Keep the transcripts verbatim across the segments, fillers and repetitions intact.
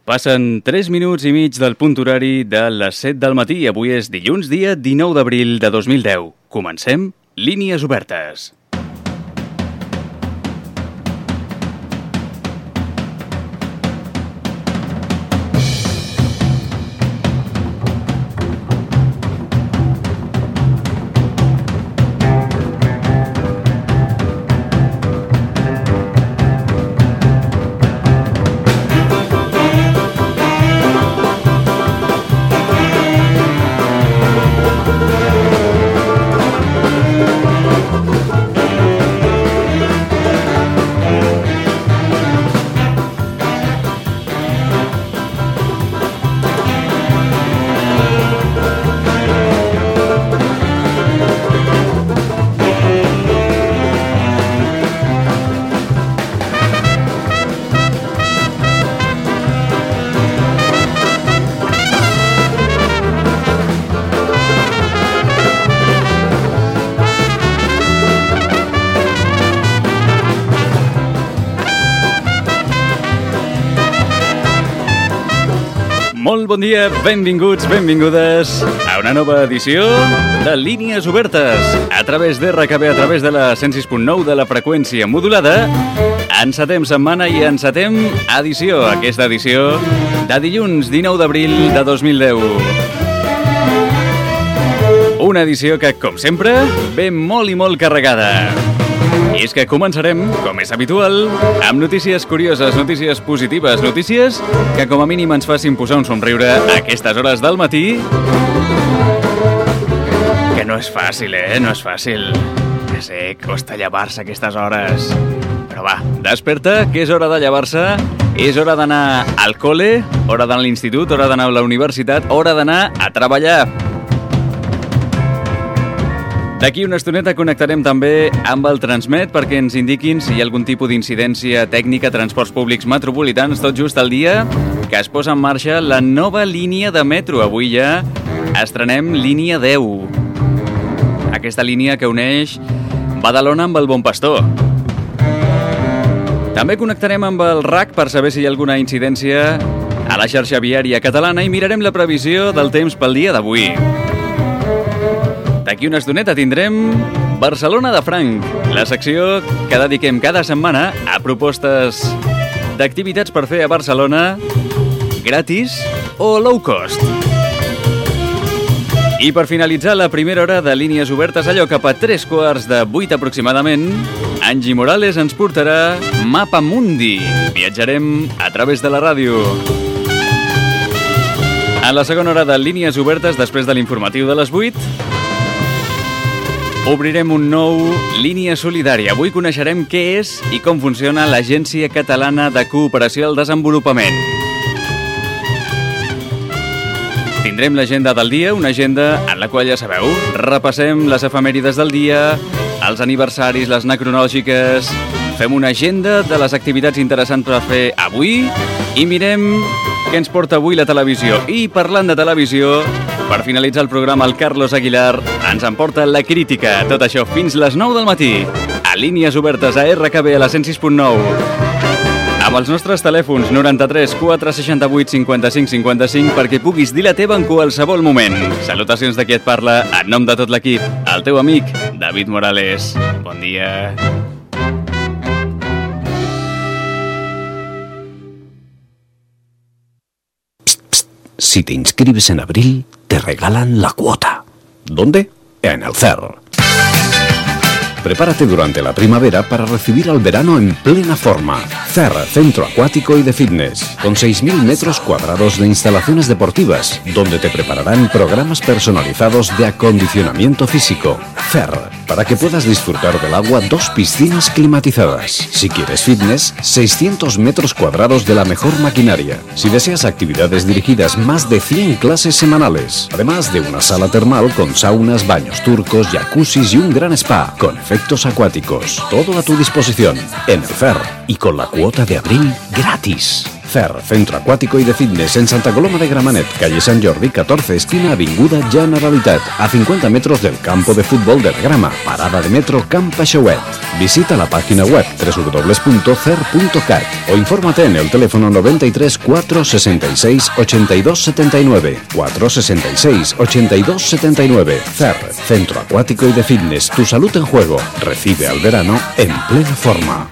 Passen tres minuts i mig del punt horari de les set del matí. Avui és dilluns, dia dinou d'abril de dos mil deu. Comencem Línies Obertes. Molt bon dia, benvinguts, benvingudes a una nova edició de Línies Obertes a través d'R K B, a través de la cent sis punt nou de la freqüència modulada. Encetem setmana i encetem edició, aquesta edició de dilluns dinou d'abril de dos mil deu. Una edició que, com sempre, ve molt i molt carregada. I és que començarem, com és habitual, amb notícies curioses, notícies positives, notícies que com a mínim ens facin posar un somriure a aquestes hores del matí. Que no és fàcil, eh? No és fàcil. Ja sé, costa llevar-se a aquestes hores. Però va, desperta, que és hora de llevar-se, és hora d'anar al col·le, hora d'anar a l'institut, hora d'anar a la universitat, hora d'anar a treballar. D'aquí una estoneta connectarem també amb el Transmet perquè ens indiquin si hi ha algun tipus d'incidència tècnica a transports públics metropolitans, tot just el dia que es posa en marxa la nova línia de metro. Avui ja estrenem línia deu. Aquesta línia que uneix Badalona amb el Bon Pastor. També connectarem amb el R A C per saber si hi ha alguna incidència a la xarxa viària catalana i mirarem la previsió del temps pel dia d'avui. D'aquí una estoneta tindrem Barcelona de Franc, la secció que dediquem cada setmana a propostes d'activitats per fer a Barcelona gratis o low cost. I per finalitzar la primera hora de Línies Obertes, allò cap a tres quarts de vuit aproximadament, Angie Morales ens portarà Mapa Mundi. Viatjarem a través de la ràdio. En la segona hora de Línies Obertes, després de l'informatiu de les vuit, obrirem un nou Línia Solidària. Avui coneixerem què és i com funciona l'Agència Catalana de Cooperació al Desenvolupament. Tindrem l'agenda del dia, una agenda en la qual, ja sabeu, repassem les efemèrides del dia, els aniversaris, les necronògiques, fem una agenda de les activitats interessants per fer avui i mirem què ens porta avui la televisió. I parlant de televisió, per finalitzar el programa, el Carlos Aguilar ens emporta la crítica. Tot això fins les nou del matí, a Línies Obertes a R K B a la cent sis punt nou. Amb els nostres telèfons noranta-tres quatre seixanta-vuit cinquanta-cinc cinquanta-cinc perquè puguis dir la teva en qualsevol moment. Salutacions de qui et parla, en nom de tot l'equip, el teu amic, David Morales. Bon dia. Si te inscribes en abril, te regalan la cuota. ¿Dónde? En el C E R. Prepárate durante la primavera para recibir al verano en plena forma. C E R, Centro Acuático y de Fitness, con seis mil metros cuadrados de instalaciones deportivas, donde te prepararán programas personalizados de acondicionamiento físico. C E R, para que puedas disfrutar del agua, dos piscinas climatizadas. Si quieres fitness, seiscientos metros cuadrados de la mejor maquinaria. Si deseas actividades dirigidas, más de cien clases semanales. Además de una sala termal con saunas, baños turcos, jacuzzis y un gran spa, con efectos acuáticos. Todo a tu disposición, en el C E R y con la cuota de abril gratis. C E R, Centro Acuático y de Fitness en Santa Coloma de Gramenet, calle San Jordi catorce, esquina Avinguda Generalitat, a cincuenta metros del campo de fútbol del Grama, parada de metro Camp Aixauet. Visita la página web w w w punto cer punto cat o infórmate en el teléfono noventa y tres, cuatrocientos sesenta y seis, ochenta y dos setenta y nueve, cuatrocientos sesenta y seis, ochenta y dos setenta y nueve. C E R, Centro Acuático y de Fitness, tu salud en juego. Recibe al verano en plena forma.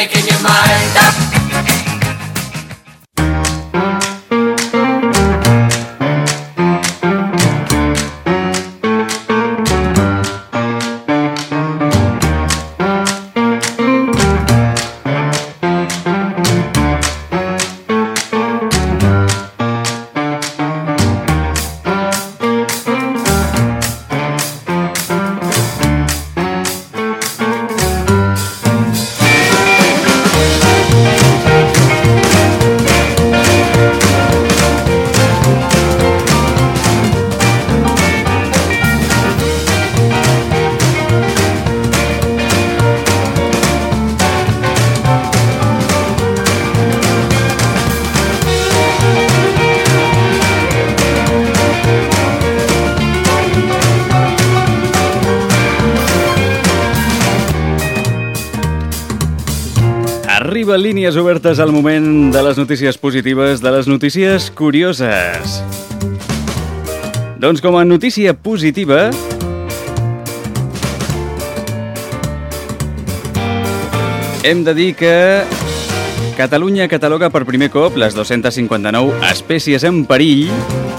Arriba línies obertes al moment de les notícies positives, de les notícies curioses. Doncs com a notícia positiva, hem de dir que Catalunya cataloga per primer cop les dos-centes cinquanta-nou espècies en perill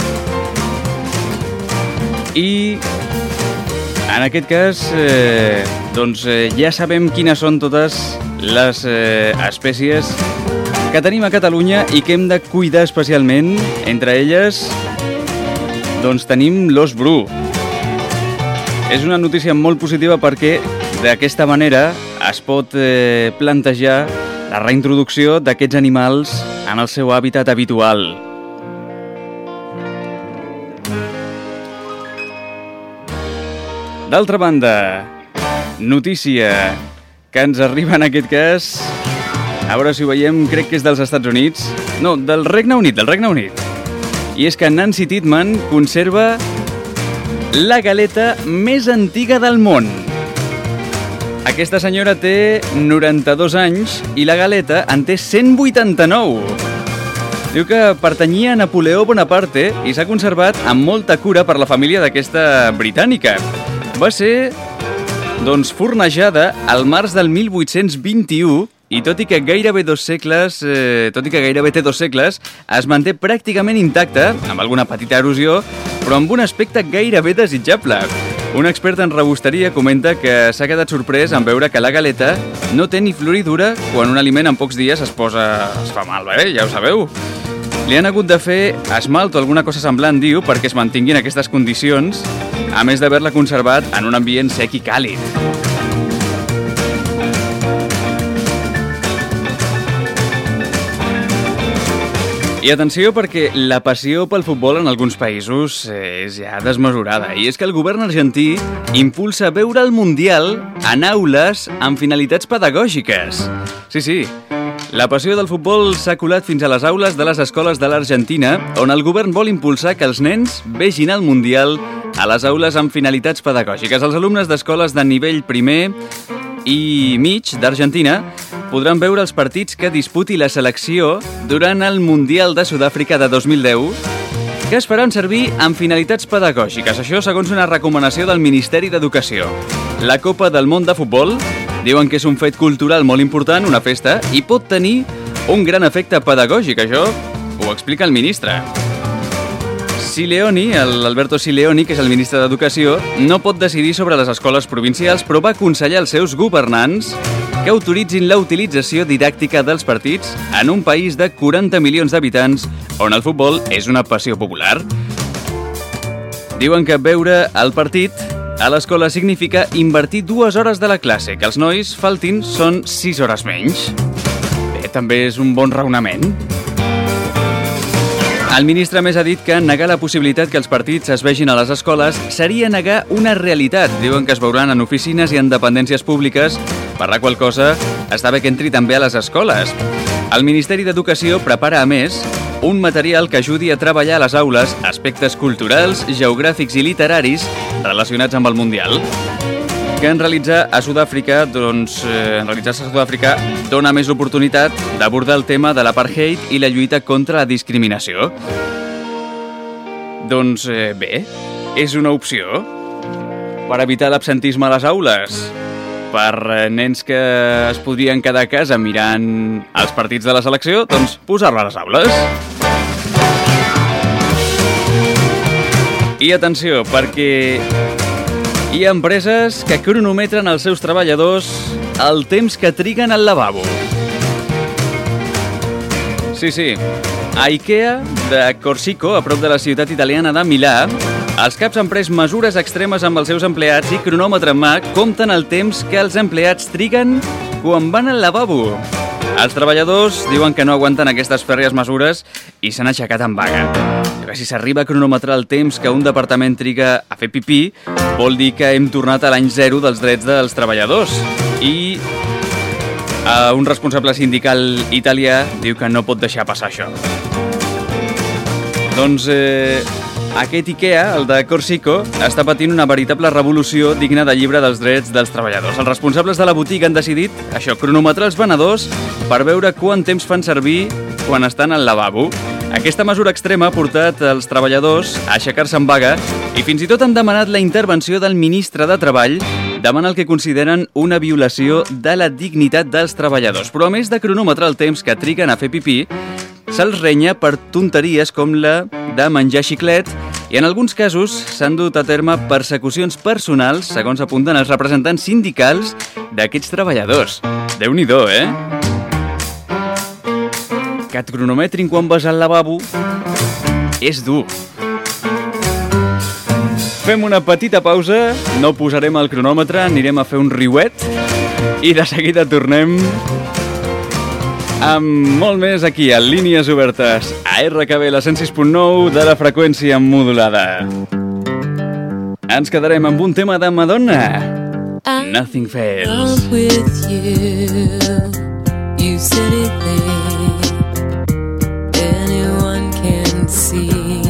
i en aquest cas eh, doncs, eh, ja sabem quines són totes les eh, espècies que tenim a Catalunya i que hem de cuidar especialment. Entre elles, doncs tenim l'ós bru. És una notícia molt positiva perquè d'aquesta manera es pot eh, plantejar la reintroducció d'aquests animals en el seu hàbitat habitual. D'altra banda, notícia que ens arriba en aquest cas, a veure si ho veiem, crec que és dels Estats Units, no, del Regne Unit, del Regne Unit. I és que Nancy Titman conserva la galeta més antiga del món. Aquesta senyora té noranta-dos anys i la galeta en té cent vuitanta-nou. Diu que pertanyia a Napoleó Bonaparte i s'ha conservat amb molta cura per la família d'aquesta britànica. Va ser, doncs, fornejada al març del mil vuit-cents vint-i-u i tot i que gairebé dos segles, eh, tot i que gairebé té dos segles, es manté pràcticament intacta, amb alguna petita erosió, però amb un aspecte gairebé desitjable. Un expert en rebosteria comenta que s'ha quedat sorprès en veure que la galeta no té ni floridura quan un aliment en pocs dies es posa... es fa mal, eh? Ja ho sabeu. Li han hagut de fer esmalt o alguna cosa semblant, diu, perquè es mantinguin aquestes condicions, a més d'haver-la conservat en un ambient sec i càlid. I atenció perquè la passió pel futbol en alguns països és ja desmesurada. I és que el govern argentí impulsa veure el Mundial en aules amb finalitats pedagògiques. Sí, sí, la passió del futbol s'ha colat fins a les aules de les escoles de l'Argentina, on el govern vol impulsar que els nens vegin el Mundial a les aules amb finalitats pedagògiques. Els alumnes d'escoles de nivell primer i mig d'Argentina podran veure els partits que disputi la selecció durant el Mundial de Sud-àfrica de dos mil deu, que es faran servir amb finalitats pedagògiques. Això segons una recomanació del Ministeri d'Educació. La Copa del Món de Futbol diuen que és un fet cultural molt important, una festa, i pot tenir un gran efecte pedagògic. Això ho explica el ministre. Sileoni, l'Alberto Sileoni, que és el ministre d'Educació, no pot decidir sobre les escoles provincials, però va aconsellar als seus governants que autoritzin la utilització didàctica dels partits en un país de quaranta milions d'habitants on el futbol és una passió popular. Diuen que veure el partit a l'escola significa invertir dues hores de la classe, que els nois faltin són sis hores menys. Bé, també és un bon raonament. El ministre més ha dit que negar la possibilitat que els partits es vegin a les escoles seria negar una realitat. Diuen que es veuran en oficines i en dependències públiques, per la qual cosa està bé que entri també a les escoles. El Ministeri d'Educació prepara, a més, un material que ajudi a treballar a les aules aspectes culturals, geogràfics i literaris relacionats amb el Mundial. Que en realitzar a Sud-àfrica, doncs, eh, en realitzar-se a Sud-àfrica dona més oportunitat d'abordar el tema de l'apartheid i la lluita contra la discriminació. Doncs eh, bé, és una opció per evitar l'absentisme a les aules, per eh, nens que es podrien quedar a casa mirant els partits de la selecció, doncs posar-la a les aules. I atenció, perquè hi ha empreses que cronometren als seus treballadors el temps que triguen al lavabo. Sí, sí. A Ikea de Corsico, a prop de la ciutat italiana de Milà, els caps han pres mesures extremes amb els seus empleats i cronòmetre en mà compten el temps que els empleats triguen quan van al lavabo. Els treballadors diuen que no aguanten aquestes fèrries mesures i s'han aixecat en vaga. Que si s'arriba a cronometrar el temps que un departament triga a fer pipí, vol dir que hem tornat a l'any zero dels drets dels treballadors. I eh, un responsable sindical italià diu que no pot deixar passar això. Doncs eh, aquest Ikea, el de Corsico, està patint una veritable revolució digna de llibre dels drets dels treballadors. Els responsables de la botiga han decidit això, cronometrar els venedors per veure quant temps fan servir quan estan al lavabo. Aquesta mesura extrema ha portat els treballadors a aixecar-se en vaga i fins i tot han demanat la intervenció del ministre de Treball davant el que consideren una violació de la dignitat dels treballadors. Però a més de cronometrar el temps que triguen a fer pipí, se'ls renya per tonteries com la de menjar xiclet i en alguns casos s'han dut a terme persecucions personals, segons apunten els representants sindicals d'aquests treballadors. Déu-n'hi-do, eh? Que et cronometrin quan vas al lavabo és dur. Fem una petita pausa, no posarem el cronòmetre, anirem a fer un riuet i de seguida tornem amb molt més aquí a Línies Obertes, a R K B, la cent sis punt nou de la freqüència modulada. Ens quedarem amb un tema de Madonna, Nothing Fails. With you, you said it there. Anyone can see.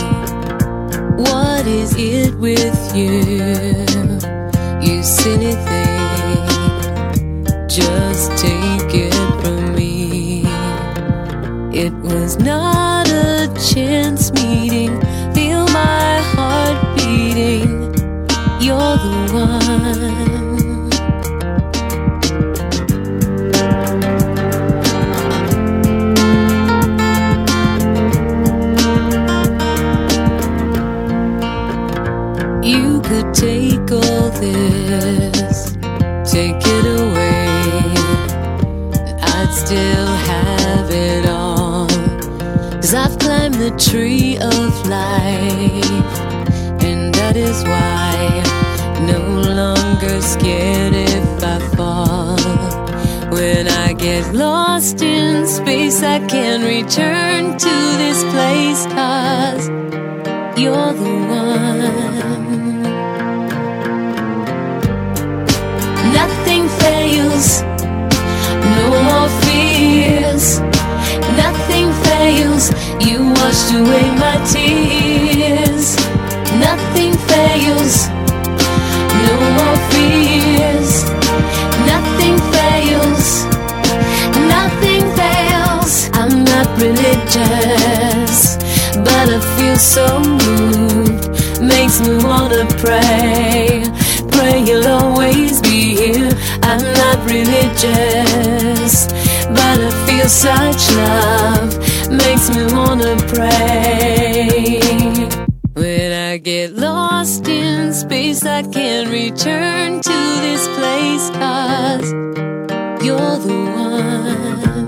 What is it with you? You silly thing. Just take it from me. It was not a chance meeting. Feel my heart beating. You're the one. You could take all this, take it away, and I'd still have it all. 'Cause I've climbed the tree of life, and that is why I'm no longer scared if I fall. When I get lost in space, I can return to this place, 'cause you're the one. Nothing fails, no more fears. Nothing fails, you washed away my tears. Nothing fails, no more fears. Nothing fails, nothing fails. I'm not religious, but I feel so moved, makes me wanna pray. Pray you'll always be here. I'm not religious, but I feel such love, makes me wanna pray. When I get lost in space, I can return to this place, 'cause you're the one.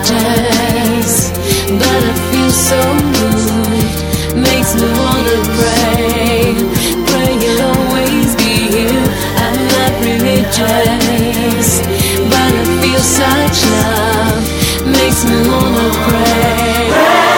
chance, but I feel so moved, makes me wanna pray, pray you'll always be here. I'm not religious, but I feel such love, makes me wanna pray.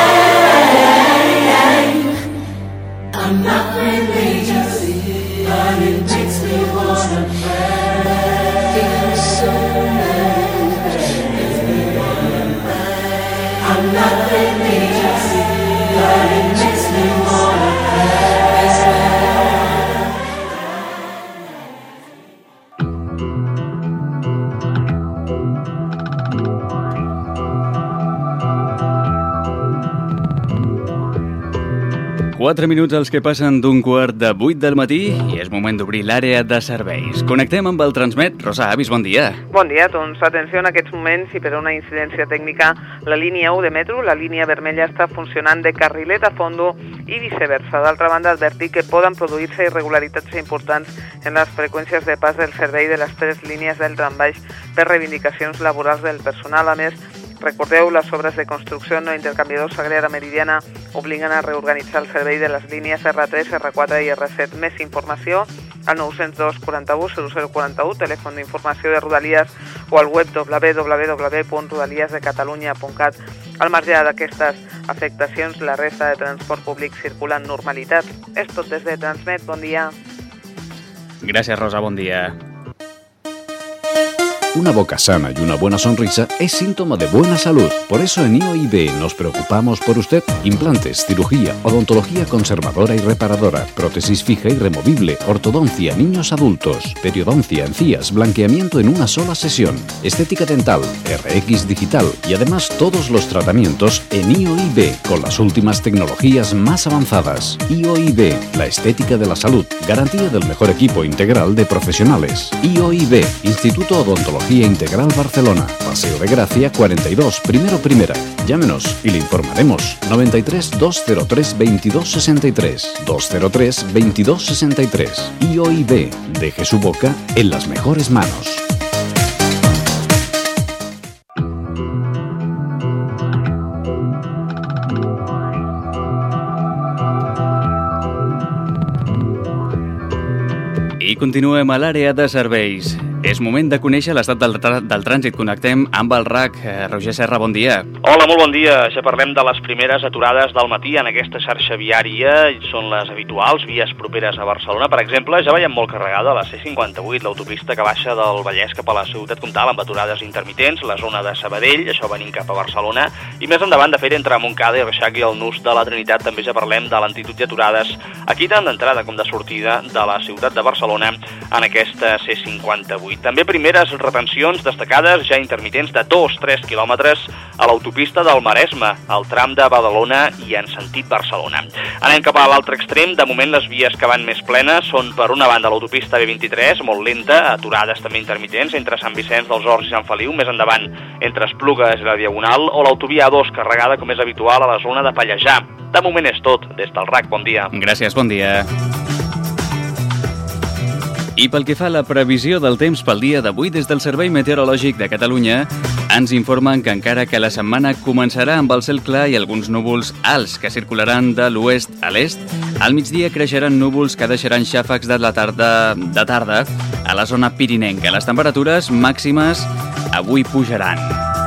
I'm not religious, but it makes me wanna pray. Feel so moved, makes me wanna pray. I'm not religious, but it makes me wanna pray. Quatre minuts els que passen d'un quart de vuit del matí i és moment d'obrir l'àrea de serveis. Connectem amb el Transmet. Rosa Avis, bon dia. Bon dia, doncs atenció en aquests moments i per una incidència tècnica la línia u de metro, la línia vermella està funcionant de carrilet a fondo i viceversa. D'altra banda, advertir que poden produir-se irregularitats importants en les freqüències de pas del servei de les tres línies del trambaix per reivindicacions laborals del personal. A més, recordeu, les obres de construcció no intercanviadors Sagrera Meridiana obliguen a reorganitzar el servei de les línies erre tres, erre quatre i erre set. Més informació al nou zero dos quaranta u zero zero quaranta u, telèfon d'informació de Rodalies o al web w w w punt rodalies de catalunya punt cat. Al marge d'aquestes afectacions, la resta de transport públic circula en normalitat. És tot des de Transmet. Bon dia. Gràcies, Rosa. Bon dia. Una boca sana y una buena sonrisa es síntoma de buena salud. Por eso en I O I B nos preocupamos por usted. Implantes, cirugía, odontología conservadora y reparadora, prótesis fija y removible, ortodoncia, niños adultos, periodoncia, encías, blanqueamiento en una sola sesión, estética dental, R X digital y además todos los tratamientos en I O I B con las últimas tecnologías más avanzadas. I O I B, la estética de la salud, garantía del mejor equipo integral de profesionales. I O I B, Instituto Odontología Integral Barcelona, Paseo de Gracia cuarenta y dos, primero primera. Llámenos y le informaremos. noventa y tres, doscientos tres, veintidós sesenta y tres, doscientos tres, veintidós sesenta y tres. I O I B, deje su boca en las mejores manos. I continuem a l'àrea de serveis. És moment de conèixer l'estat del, del trànsit. Connectem amb el R A C. Roger Serra, bon dia. Hola, molt bon dia. Ja parlem de les primeres aturades del matí en aquesta xarxa viària. Són les habituals, vies properes a Barcelona. Per exemple, ja veiem molt carregada la C cinquanta-vuit, l'autopista que baixa del Vallès cap a la Ciutat Comtal, amb aturades intermitents, la zona de Sabadell, això venint cap a Barcelona, i més endavant, de fet, entre Montcada i Reixac i el Nus de la Trinitat també ja parlem de lentitud i aturades aquí tant d'entrada com de sortida de la ciutat de Barcelona en aquesta C cinquanta-vuit. També primeres retencions destacades, ja intermitents, de dos a tres quilòmetres a l'autopista del Maresme, al tram de Badalona i en sentit Barcelona. Anem cap a l'altre extrem. De moment les vies que van més plenes són per una banda l'autopista B vint-i-tres, molt lenta, aturades també intermitents entre Sant Vicenç dels Horts i Sant Feliu, més endavant entre Esplugues i la Diagonal, o l'autovia A dos carregada com és habitual a la zona de Pallejà. De moment és tot. Des del R A C, bon dia. Gràcies, bon dia. I pel que fa a la previsió del temps pel dia d'avui, des del Servei Meteorològic de Catalunya ens informen que encara que la setmana començarà amb el cel clar i alguns núvols alts que circularan de l'oest a l'est, al migdia creixeran núvols que deixaran xàfecs de la tarda, de tarda a la zona pirinenca. Les temperatures màximes avui pujaran.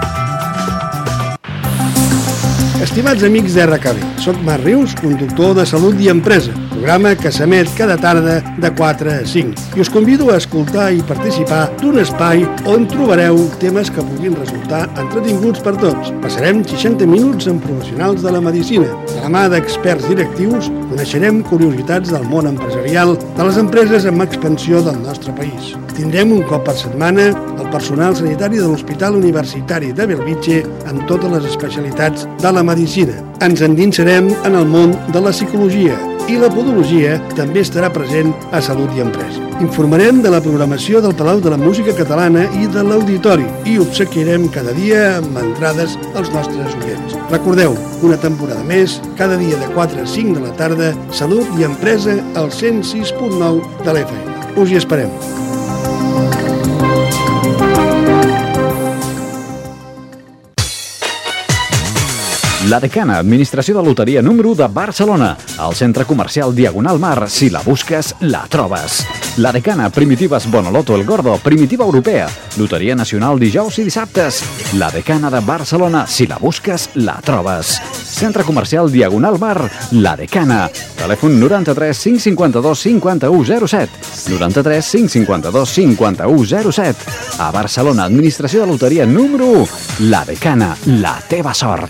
Estimats amics d'R K B, soc Marc Rius, conductor de Salut i Empresa, programa que s'emet cada tarda de quatre a cinc. I us convido a escoltar i participar d'un espai on trobareu temes que puguin resultar entretinguts per tots. Passarem seixanta minuts amb professionals de la medicina. De la mà d'experts directius coneixerem curiositats del món empresarial de les empreses amb expansió del nostre país. Tindrem un cop per setmana el personal sanitari de l'Hospital Universitari de Bellvitge amb totes les especialitats de la medicina. Ens endinsarem en el món de la psicologia i la podologia també estarà present a Salut i Empresa. Informarem de la programació del Palau de la Música Catalana i de l'Auditori i obsequiarem cada dia amb entrades als nostres oients. Recordeu, una temporada més, cada dia de quatre a cinc de la tarda, Salut i Empresa al cent sis punt nou de l'F M. Us hi esperem. La Decana, administració de loteria número u de Barcelona. Al centre comercial Diagonal Mar, si la busques, la trobes. La Decana, Primitives Bonoloto El Gordo, Primitiva Europea. Loteria nacional dijous i dissabtes. La Decana de Barcelona, si la busques, la trobes. Centre comercial Diagonal Mar, La Decana. Telèfon noranta-tres cinc cinquanta-dos cinquanta-u zero set. noranta-tres cinc cinquanta-dos cinquanta-u zero set. A Barcelona, administració de loteria número u. La Decana, la teva sort.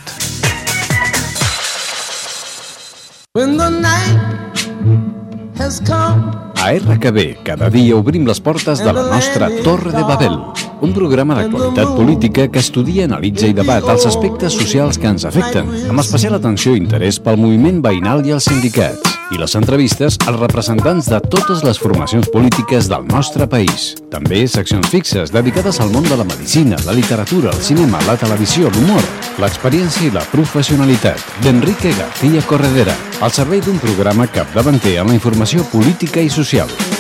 When the night has come. A R K B, cada dia obrim les portes de la nostra Torre de Babel, un programa d'actualitat política que estudia, analitza i debat els aspectes socials que ens afecten, amb especial atenció i interès pel moviment veïnal i els sindicats, i les entrevistes als representants de totes les formacions polítiques del nostre país. També seccions fixes dedicades al món de la medicina, la literatura, el cinema, la televisió, l'humor, l'experiència i la professionalitat, d'Enrique García Corredera, al servei d'un programa capdavanter en la informació política i social.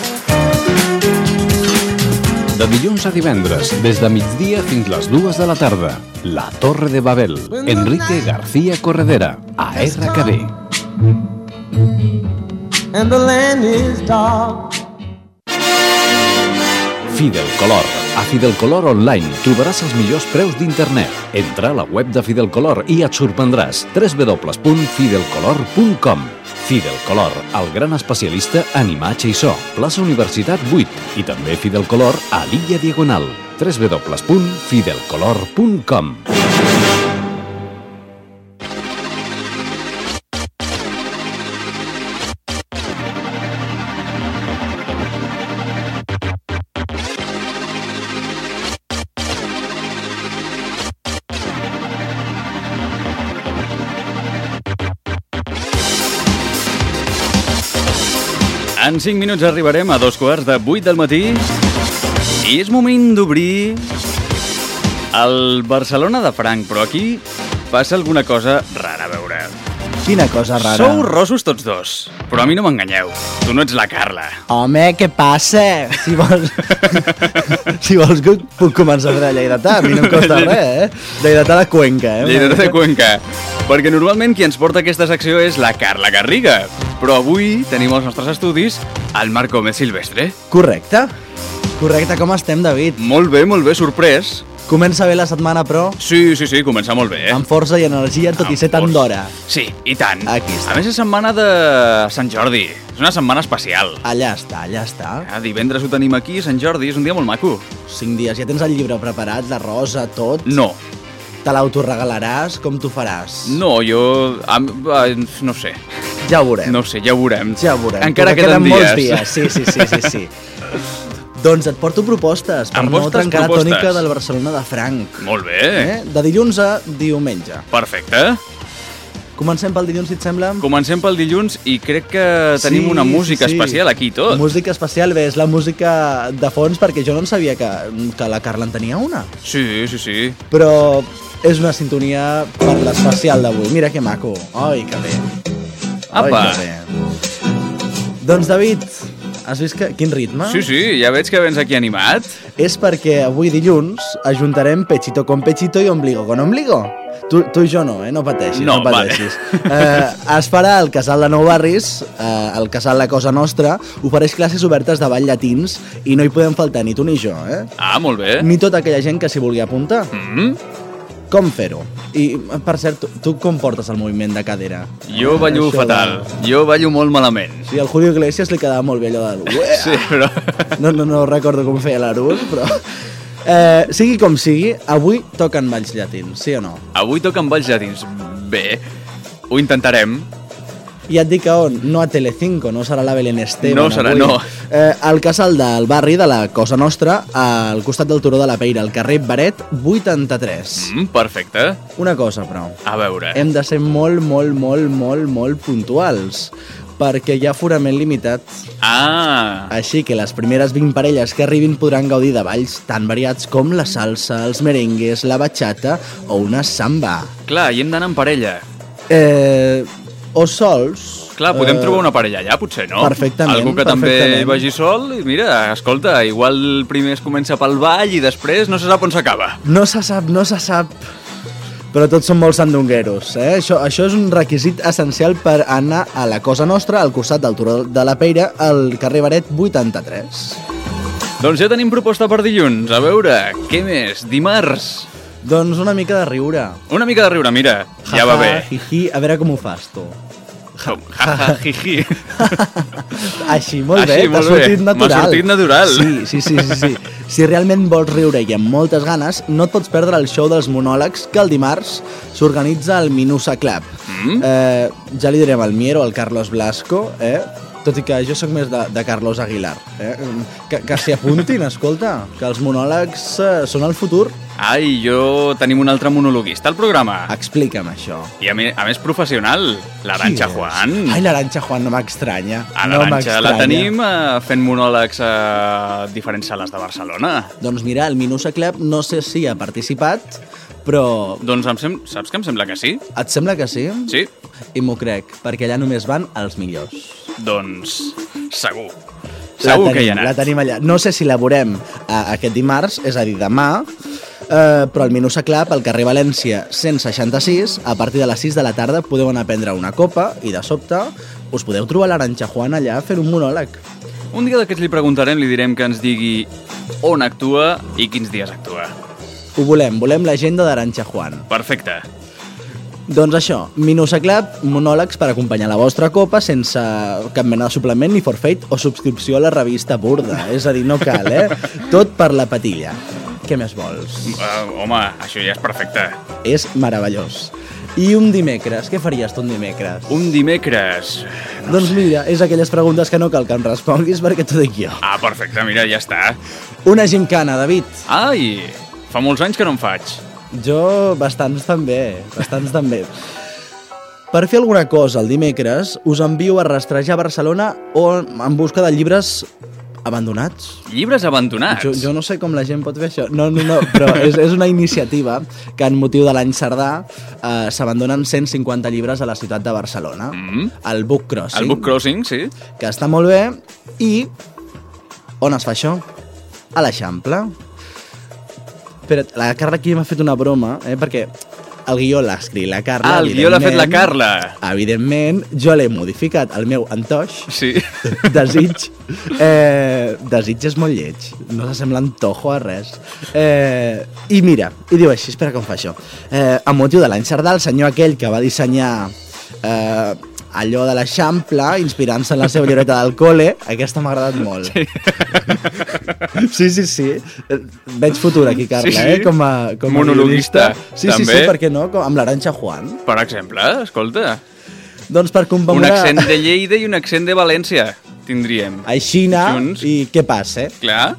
De dilluns a divendres, des de migdia fins les dues de la tarda. La Torre de Babel. Enrique García Corredera, a R K B. And the land is dark. Fidelcolor. A Fidelcolor Online trobaràs els millors preus d'internet. Entra a la web de Fidelcolor i et sorprendràs. w w w punt fidelcolor punt com. Fidelcolor, el gran especialista en imatge i so. Plaça Universitat vuit. I també Fidelcolor a l'Illa Diagonal. w w w punt fidelcolor punt com. En cinc minuts arribarem a dos quarts de vuit del matí i és moment d'obrir el Barcelona de Franc, però aquí passa alguna cosa rara, a veure. Quina cosa rara? Sou rossos tots dos, però a mi no m'enganyeu. Tu no ets la Carla. Home, què passa? Si vols... si vols que puc començar a fer de lleidatà, a mi no em costa res, eh? Lleidatà de Cuenca, eh? Lleidatà de Cuenca. Perquè normalment qui ens porta aquesta secció és la Carla Garriga, però avui tenim als nostres estudis el Marc Gómez Silvestre. Correcte. Correcte, com estem, David? Molt bé, molt bé, sorprès. Comença bé la setmana, però? Sí, sí, sí, comença molt bé. Amb força i energia, tot i ser tant d'hora. Sí, i tant. Aquí està. A més, és setmana de Sant Jordi. És una setmana especial. Allà està, allà està. Ja, divendres ho tenim aquí, Sant Jordi, és un dia molt maco. Cinc dies, ja tens el llibre preparat, la rosa, tot? No. Te l'autoregalaràs? Com t'ho faràs? No, jo... no sé. Ja ho veurem. No sé, ja ho veurem. Ja ho veurem. Encara queden, queden dies. molts dies. Sí, sí, sí, sí, sí. Doncs et porto propostes per em no trencar la propostes? tònica del Barcelona de Franc. Molt bé. Eh? De dilluns a diumenge. Perfecte. Comencem pel dilluns, si et sembla? Comencem pel dilluns i crec que tenim sí, una música sí. especial aquí i tot. Música especial, bé, és la música de fons perquè jo no en sabia que, que la Carla en tenia una. Sí, sí, sí. Però és una sintonia per l'especial d'avui. Mira que maco. Ai, que bé. Ai, Apa. que bé. Doncs, David, has vist que, quin ritme? Sí, sí, ja veig que vens aquí animat. És perquè avui dilluns ajuntarem pechito con pechito i ombligo con ombligo. Tu, tu i jo no, eh? No pateixis, no, no pateixis. Vale. Eh, es farà al Casal de Nou Barris, eh, el Casal La Cosa Nostra, ofereix classes obertes de ball llatins i no hi podem faltar ni tu ni jo, eh? Ah, molt bé. Ni tota aquella gent que s'hi vulgui apuntar. Mm. Com fer-ho? I, per cert, tu, tu com portes el moviment de cadera? Jo ballo Això fatal. De... Jo ballo molt malament. Sí, al Julio Iglesias li quedava molt bé allò del... Uea! Sí, però... No, no, no recordo com feia l'Arús, però... Eh, sigui com sigui, avui toquen balls llatins, sí o no? Avui toquen balls llatins. Bé, ho intentarem. I et dic a on, no a Telecinco, no serà la Belén Esteban. No serà, avui. no. Eh, al casal del barri de la Cosa Nostra, al costat del Turó de la Peira, al carrer Baret vuitanta-tres. Mm, perfecte. Una cosa, però. A veure. Hem de ser molt, molt, molt, molt, molt puntuals, perquè hi ha aforament limitat. Ah. Així que les primeres vint parelles que arribin podran gaudir de balls tan variats com la salsa, els merengues, la bachata o una samba. Clar, i hem d'anar en parella. Eh... O sols... Clar, podem eh, trobar una parella allà, potser, no? Perfectament, Algú que perfectament. també vagi sol i mira, escolta, igual primer es comença pel ball i després no se sap on s'acaba. No se sap, no se sap. Però tots són molt sandungueros, eh? Això, això és un requisit essencial per anar a la Cosa Nostra, al costat del Turó de la Peira, al carrer Baret vuitanta-tres. Doncs ja tenim proposta per dilluns. A veure, què més? Dimarts. Doncs una mica de riure. Una mica de riure, mira, Ja, ja va bé. Jiji, a veure com ho fas, tu. Com, ja, ja, jiji. Així, molt Així, bé, t'ha molt bé. sortit natural. M'ha sortit natural. Sí, sí, sí, sí, sí. Si realment vols riure i amb moltes ganes, no et pots perdre el show dels monòlegs que el dimarts s'organitza al Minusa Club. Mm? Eh, ja li direm al Miero, al Carlos Blasco, eh? Tot i que jo sóc més de, de Carlos Aguilar. Eh? Que, que s'hi apuntin, escolta, que els monòlegs eh, són el futur. Ai, jo tenim un altre monologuista al programa. Explica'm això. I a, mi, a més professional, l'Arantxa Qui és? Juan. Ai, l'Arantxa Juan no m'estranya. A no l'Arantxa la m'estranya. tenim eh, fent monòlegs a diferents sales de Barcelona. Doncs mira, el Minusa Club no sé si ha participat, però Doncs em sem... saps que em sembla que sí? et sembla que sí? Sí. I m'ho crec, perquè allà només van els millors. Doncs segur. La Segur tenim, que hi ha anat. La tenim allà. No sé si la veurem eh, aquest dimarts, és a dir, demà, eh, però al Minusa Club, al carrer València cent seixanta-sis, a partir de les sis de la tarda podeu anar a prendre una copa i de sobte us podeu trobar l'Arantxa Juan allà fent un monòleg. Un dia d'aquests li preguntarem, li direm que ens digui on actua i quins dies actua. Ho volem, volem l'agenda d'Arantxa Juan. Perfecte. Doncs això, Minusa Club, monòlegs per acompanyar la vostra copa sense cap mena de suplement ni forfait o subscripció a la revista Burda. És a dir, no cal, eh? Tot per la patilla. Què més vols? Uh, home, això ja és perfecte. És meravellós. I un dimecres, què faries tu un dimecres? Un dimecres... No doncs mira, és aquelles preguntes que no cal que em responguis perquè t'ho dic jo. Ah, perfecte, mira, ja està. Una gimcana, David. Ai, fa molts anys que no en faig. Jo, bastants també, bastants també. Per fer alguna cosa el dimecres, us envio a rastrejar Barcelona o en busca de llibres abandonats. Llibres abandonats? Jo, jo no sé com la gent pot fer això. No, no, no, però és, és una iniciativa que en motiu de l'any Cerdà eh, s'abandonen cent cinquanta llibres a la ciutat de Barcelona. Mm. El Book Crossing. El Book Crossing, sí. Que està molt bé. I on es fa això? A l'Eixample. Espera't, la Carla aquí m'ha fet una broma, eh, perquè el guió l'ha escrit la Carla. Ah, el guió l'ha fet la Carla. Evidentment, jo l'he modificat al meu antoix. Sí. Desig. Eh, desig és molt lleig. No s'assembla antojo a res. Eh, I mira, i diu així, espera com fa això. Eh, a motiu de l'any Cerdà, el senyor aquell que va dissenyar eh, allò de l'Eixample, inspirant-se en la seva llibreta del col·le, aquesta m'ha agradat molt. Sí. Sí, sí, sí. Veig futur aquí, Carla, sí, sí. eh? Com a, com a monologuista. Sí, també. sí, sí, per què no? Com amb l'Arantxa Juan. Per exemple, escolta. Doncs per commemorar... Un accent de Lleida i un accent de València tindríem. Aixina, junts. I què passa? Clar.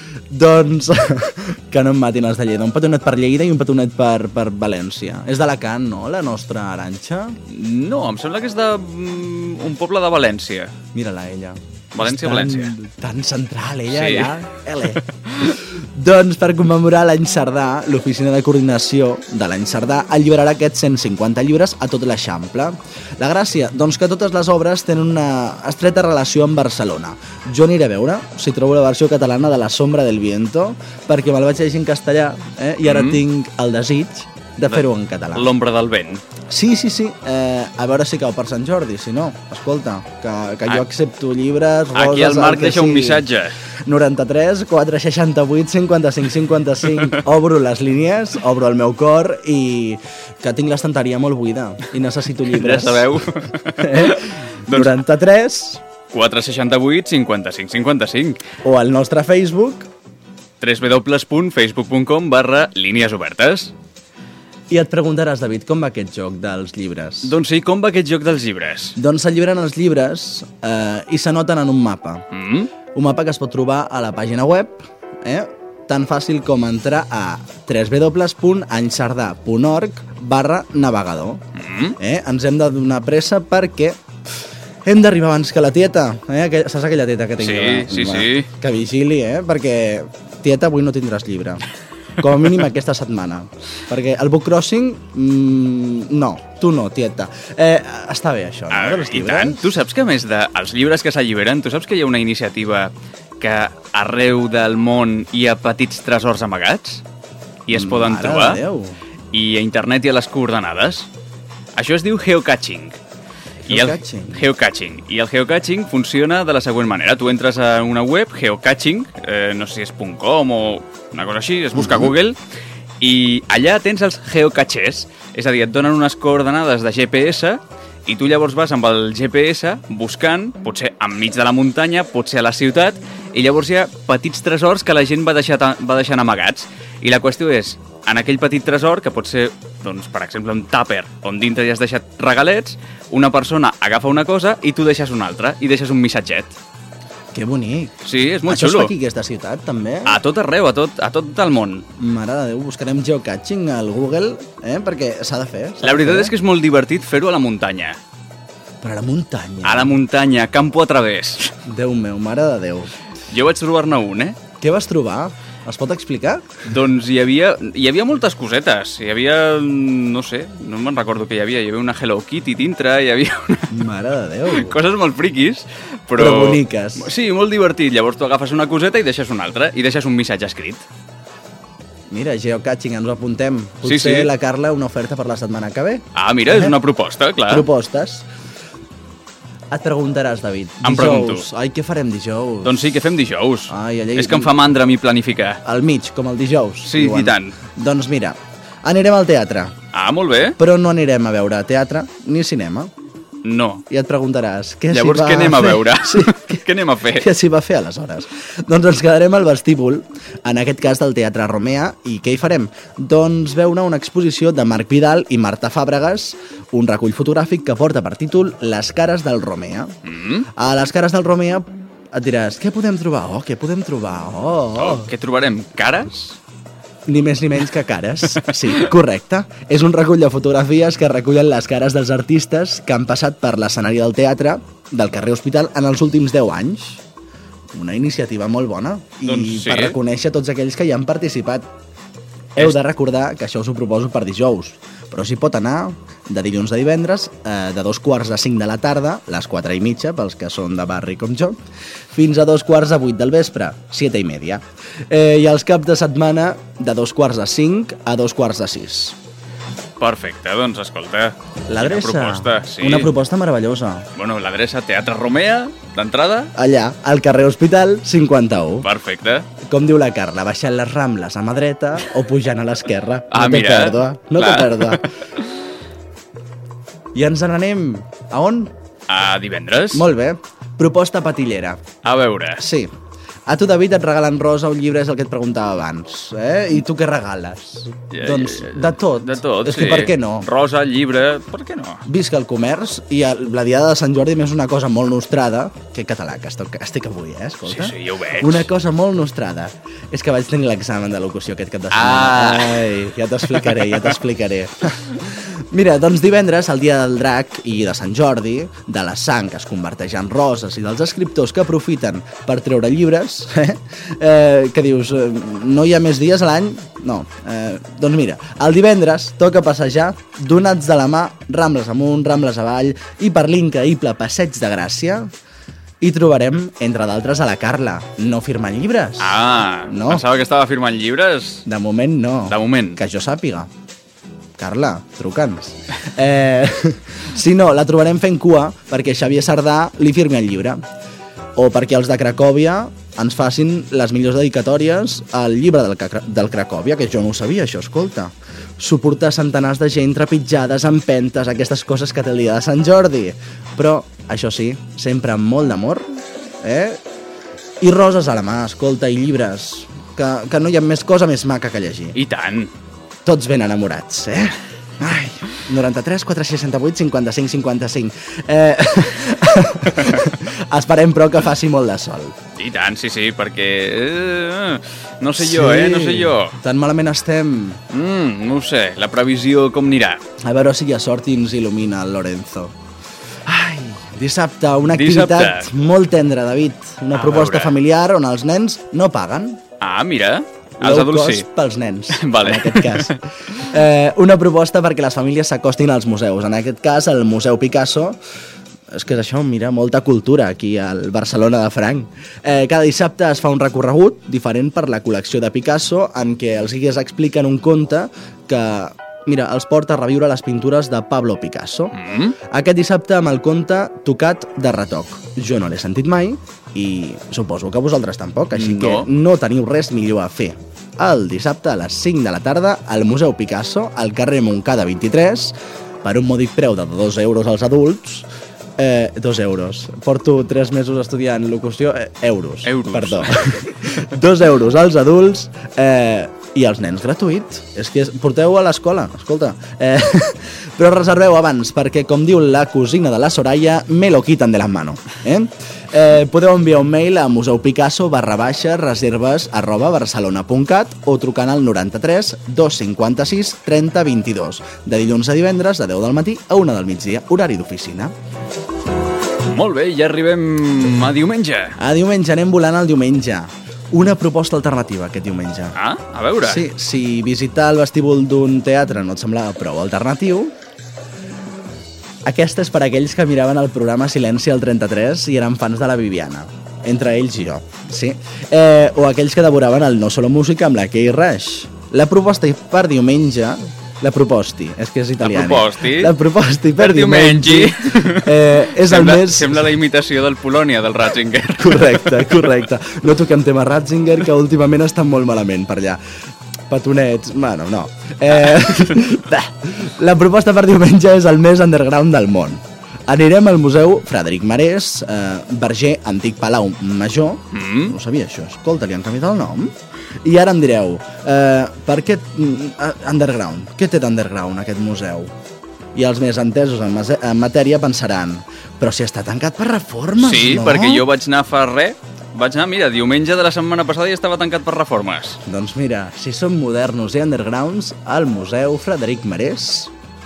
Doncs que no em matin els de Lleida. Un petonet per Lleida i un petonet per, per València. És d'Alacant, no, la nostra Arantxa? No, em sembla que és de mm, un poble de València. Mira-la, ella. València, tan, València. Tan central, ella, Sí. allà. Ele. Doncs per commemorar l'any Cerdà, l'Oficina de Coordinació de l'any Cerdà alliberarà aquests cent cinquanta llibres a tot l'Eixample. La gràcia? Doncs que totes les obres tenen una estreta relació amb Barcelona. Jo aniré a veure si trobo la versió catalana de La sombra del viento, perquè me'l vaig llegir en castellà, eh? I ara Mm. tinc el desig de fer-ho en català. L'ombra del vent. Sí, sí, sí. Eh, a veure si cau per Sant Jordi, si no, escolta, que, que jo Ah. accepto llibres, roses... Aquí el Marc que deixa un sigui. missatge. noranta-tres, quatre seixanta-vuit, cinquanta-cinc, cinquanta-cinc. Obro les línies, obro el meu cor i que tinc l'estanteria molt buida i necessito Ja llibres. sabeu. Eh? Doncs- noranta-tres quatre seixanta-vuit, cinquanta-cinc, cinquanta-cinc. o al nostre Facebook w w w punt facebook punt com barra línies obertes. i et preguntaràs, David, com va aquest joc dels llibres? Doncs sí, com va aquest joc dels llibres? Doncs s'alliberen els llibres eh, i s'anoten en un mapa. Mm? Un mapa que es pot trobar a la pàgina web, eh? tan fàcil com entrar a w w w punt anycerdà punt org barra navegador. Mm? Eh? Ens hem de donar pressa perquè hem d'arribar abans que la tieta. Eh? Aquella, saps aquella tieta que tinc Sí, jo? eh? sí, Va, sí. Que vigili, eh? perquè tieta, avui no tindràs llibre. Com a mínim aquesta setmana. Perquè el Book Crossing, mmm, no, tu no, tieta. Eh, està bé això, no? Ah, dels I llibres? tant. Tu saps que a més dels llibres que s'alliberen, tu saps que hi ha una iniciativa que arreu del món hi ha petits tresors amagats? I es poden Mare trobar? de Déu. i a internet hi ha les coordenades. Això es diu geocaching. I el, Geocaching. geocaching. I el geocaching funciona de la següent manera. Tu entres a una web, geocaching, eh, no sé si és .com o una cosa així, es busca a Google, i allà tens els geocachers, és a dir, et donen unes coordenades de G P S i tu llavors vas amb el G P S buscant, potser enmig de la muntanya, potser a la ciutat, i llavors hi ha petits tresors que la gent va, deixar, va deixant amagats. I la qüestió és, en aquell petit tresor, que pot ser, doncs, per exemple, un tàper, on dintre hi has deixat regalets, una persona agafa una cosa i tu deixes una altra, i deixes un missatget. Que bonic. Sí, és molt Això xulo. es fa aquí, aquesta ciutat, també? A tot arreu, a tot, a tot el món. Mare de Déu, buscarem geocaching al Google, eh? Perquè s'ha de fer. La veritat és que és molt divertit fer-ho a la muntanya. Per a la muntanya. A la muntanya, campo a través. Déu meu, mare de Déu. Jo vaig trobar-ne un, eh? Què vas trobar? Es pot explicar? Doncs hi havia, hi havia moltes cosetes. Hi havia, no sé, no me'n recordo què hi havia. Hi havia una Hello Kitty dintre, hi havia una... Mare de Déu. Coses molt friquis, però... Però boniques. Sí, molt divertit. Llavors tu agafes una coseta i deixes una altra, i deixes un missatge escrit. Mira, geocaching, ens ho apuntem. Potser Sí, sí. la Carla una oferta per la setmana que ve. Ah, mira, és una proposta, clar. Propostes. Et preguntaràs, David. Em pregunto. Ai, què farem dijous? Doncs sí, que fem dijous. Ai, allà... És que em fa mandra a mi planificar. Al mig, com el dijous. Sí, i tant. Doncs mira, anirem al teatre, Ah, molt bé. però no anirem a veure teatre ni cinema. No. I et preguntaràs, què Llavors, s'hi va què anem a fer? veure? Sí, Què anem a fer? què s'hi va fer aleshores? Doncs ens quedarem al vestíbul, en aquest cas del Teatre Romea, i què hi farem? Doncs veure una exposició de Marc Vidal i Marta Fàbregas, un recull fotogràfic que porta per títol Les cares del Romea. Mm? A les cares del Romea et diràs, què podem trobar? Oh, què podem trobar? Oh, oh. Oh, què trobarem? Cares? Ni més ni menys que cares. Sí, correcte. És un recull de fotografies que recullen les cares dels artistes que han passat per l'escenari del teatre del carrer Hospital en els últims deu anys. Una iniciativa molt bona. I Doncs sí. per reconèixer tots aquells que hi han participat. Heu de recordar que això us ho proposo per dijous, però s'hi pot anar de dilluns a divendres, eh, de dos quarts de cinc de la tarda, les quatre i mitja, pels que són de barri com jo, fins a dos quarts de vuit del vespre, siete i media. Eh, I els caps de setmana, de dos quarts de cinc a dos quarts de sis. Perfecte, doncs escolta. L'adreça, Quina proposta, sí. una proposta meravellosa. Bueno, l'adreça Teatre Romea, d'entrada. Allà, al carrer Hospital cinquanta-u. Perfecte. Com diu la Carla, baixant les Rambles a mà dreta o pujant a l'esquerra. Ah, no té mira. pèrdua, no té Clar. pèrdua. I ens n'anem a on? A divendres. Molt bé. Proposta patillera. A veure. Sí. A tu, David, et regalen rosa un llibre, és el que et preguntava abans. Eh? I tu què regales? Ja, doncs, ja, ja. de tot. De tot, és sí. que per què no? Rosa, llibre, per què no? Visca el comerç i el- la diada de Sant Jordi més una cosa molt nostrada. Que català que estic, estic avui, eh? Escolta. Sí, sí, ja ho veig. Una cosa molt nostrada. És que vaig tenir l'examen de locució aquest cap de Ah. setmana. Ai, ja t'explicaré, ja t'explicaré. Mira, doncs divendres, el dia del drac i de Sant Jordi, de la sang que es converteix en roses i dels escriptors que aprofiten per treure llibres, eh? Eh, que dius, eh, no hi ha més dies a l'any? No. Eh, doncs mira, el divendres toca passejar donats de la mà, Rambles amunt, Rambles avall, i per l'increïble Passeig de Gràcia hi trobarem, entre d'altres, a la Carla, no firmant llibres. Ah, No. pensava que estava firmant llibres. De moment no. De moment. Que jo sàpiga. Carla, truca'ns. Eh, si no, la trobarem fent cua perquè Xavier Sardà li firmi el llibre. O perquè els de Cracòvia ens facin les millors dedicatòries al llibre del, Cra- del Cracòvia, que jo no ho sabia, això, escolta. Suportar centenars de gent trepitjades, empentes, aquestes coses que té el dia de Sant Jordi. Però, això sí, sempre amb molt d'amor, eh? I roses a la mà, escolta, i llibres, que, que no hi ha més cosa més maca que llegir. I tant. Tots ben enamorats, eh? Ai, noranta-tres, quatre seixanta vuit, cinquanta-cinc, cinquanta-cinc. Eh... Esperem, però, que faci molt de sol. I tant, sí, sí, perquè... Eh, no sé jo, eh? No sé jo. Tan malament estem. Mm, no ho sé, la previsió com anirà. A veure si hi ha sort i ens il·lumina el Lorenzo. Ai, dissabte, una activitat Dissabte. molt tendra, David. Una A proposta veure. familiar on els nens no paguen. Ah, mira, els Low adults cost sí. pels nens, Vale. en aquest cas. Eh, una proposta perquè les famílies s'acostin als museus. En aquest cas, el Museu Picasso. És que és això, mira, molta cultura aquí al Barcelona de Franc. Eh, cada dissabte es fa un recorregut diferent per la col·lecció de Picasso en què els guies expliquen un conte que, mira, els porta a reviure les pintures de Pablo Picasso. Mm? Aquest dissabte amb el conte Tocat de retoc. Jo no l'he sentit mai i suposo que vosaltres tampoc, així No. que no teniu res millor a fer. El dissabte a les cinc de la tarda al Museu Picasso, al carrer Montcada vint-i-tres, per un mòdic preu de dos euros als adults. Eh, dos euros. Porto tres mesos estudiant locució. Eh, euros. Euros. Perdó. Dos euros als adults eh, i als nens gratuït. És que és, porteu a l'escola, escolta. Eh, però reserveu abans, perquè, com diu la cosina de la Soraya, me lo quitan de las manos. Eh? Eh, podeu enviar un mail a museupicasso barra baixa reserves arroba barcelona punt cat o trucant al noranta-tres dos cinquanta-sis trenta vint-i-dos de dilluns a divendres de deu del matí a una del migdia, horari d'oficina. Molt bé, ja arribem a diumenge. A diumenge, anem volant al diumenge. Una proposta alternativa aquest diumenge. Ah, a veure. Sí, si visitar el vestíbul d'un teatre no et semblava prou alternatiu, aquesta és per aquells que miraven el programa Silenci al trenta-tres i eren fans de la Viviana. Entre ells i jo, sí. Eh, o aquells que devoraven el No Solo Música amb la Kay Rush. La proposta per diumenge... La proposti, és que és italiana. La proposti? La proposti per, Per diumenge. Eh, és sembla, el més... Sembla la imitació del Polònia, del Ratzinger. Correcte, correcte. No toquem tema Ratzinger, que últimament estan molt malament per allà. Petonets, bueno, no. Eh, la proposta per diumenge és el més underground del món. Anirem al Museu Frederic Marès, eh, Verger Antic Palau Major. Mm? No sabia això, escolta, li han canviat el nom. I ara em direu, eh, per què uh, underground? Què té d'underground aquest museu? I els més entesos en, en matèria pensaran, però si està tancat per reformes, Sí, no? perquè jo vaig anar fa res. Vaig anar, mira, diumenge de la setmana passada i estava tancat per reformes. Doncs mira, si som modernos i undergrounds, al Museu Frederic Marès...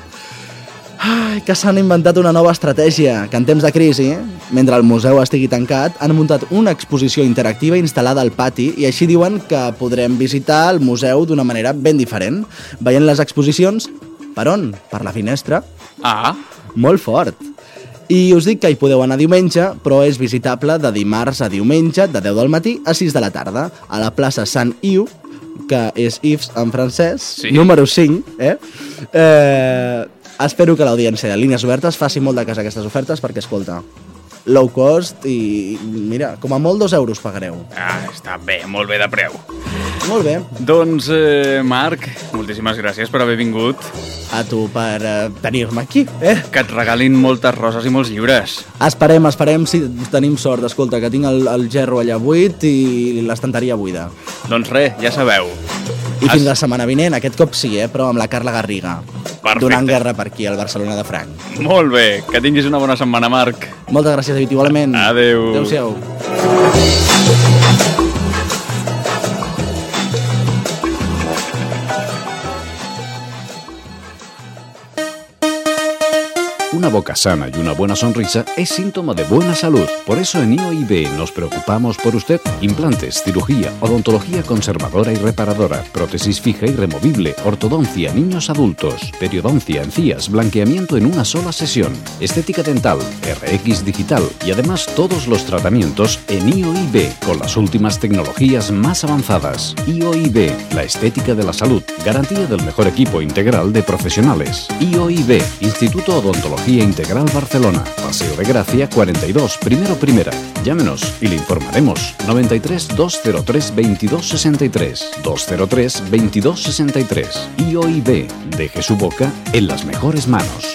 Ai, que s'han inventat una nova estratègia, que en temps de crisi, mentre el museu estigui tancat, han muntat una exposició interactiva instal·lada al pati i així diuen que podrem visitar el museu d'una manera ben diferent, veient les exposicions, per on? Per la finestra. Ah, Molt fort. I us dic que hi podeu anar diumenge, però és visitable de dimarts a diumenge, de deu del matí a sis de la tarda, a la plaça Sant Iu, que és Yves en francès, Sí. número cinc, eh? Eh... Espero que l'audiència de Línies Obertes faci molt de cas a aquestes ofertes perquè, escolta, low cost i, mira, com a molt dos euros pagareu. ah, està bé, molt bé de preu. Molt bé. Doncs, eh, Marc, moltíssimes gràcies per haver vingut. A tu per eh, tenir-me aquí, eh? Que et regalin moltes roses i molts llibres. Esperem, esperem si tenim sort. Escolta, que tinc el, el gerro allà buit i l'estanteria buida. Doncs res, ja sabeu. I fins la setmana vinent, aquest cop sí, eh? Però amb la Carla Garriga. Perfecte. Donant guerra per aquí, al Barcelona de Franc. Molt bé, que tinguis una bona setmana, Marc. Moltes gràcies, David, igualment. Adéu. Adéu-siau. Una boca sana y una buena sonrisa es síntoma de buena salud. Por eso en I O I B nos preocupamos por usted. Implantes, cirugía, odontología conservadora y reparadora, prótesis fija y removible, ortodoncia, niños adultos, periodoncia, encías, blanqueamiento en una sola sesión, estética dental, R X digital y además todos los tratamientos en I O I B con las últimas tecnologías más avanzadas. I O I B, la estética de la salud, garantía del mejor equipo integral de profesionales. I O I B, Instituto Odontología Integral Barcelona, Paseo de Gracia cuarenta y dos, primero primera. Llámenos y le informaremos. noventa y tres, dos cero tres, veintidós sesenta y tres, dos cero tres, veintidós sesenta y tres. I O I B, deje su boca en las mejores manos.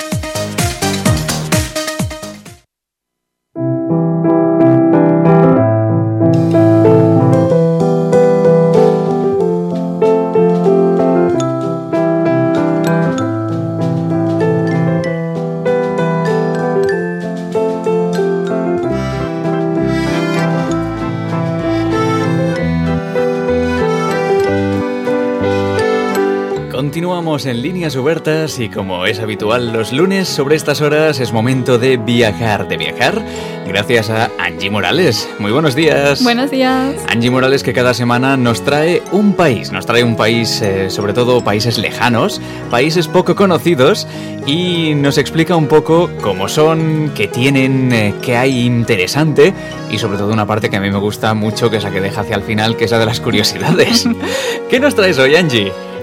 Continuamos en Líneas Obertas y como es habitual los lunes sobre estas horas es momento de viajar, de viajar gracias a Angie Morales. Muy buenos días. Buenos días. Angie Morales, que cada semana nos trae un país, nos trae un país, eh, sobre todo países lejanos, países poco conocidos y nos explica un poco cómo son, qué tienen, eh, qué hay interesante y sobre todo una parte que a mí me gusta mucho, que es la que deja hacia el final, que es la de las curiosidades. ¿Qué nos traes hoy, Angie?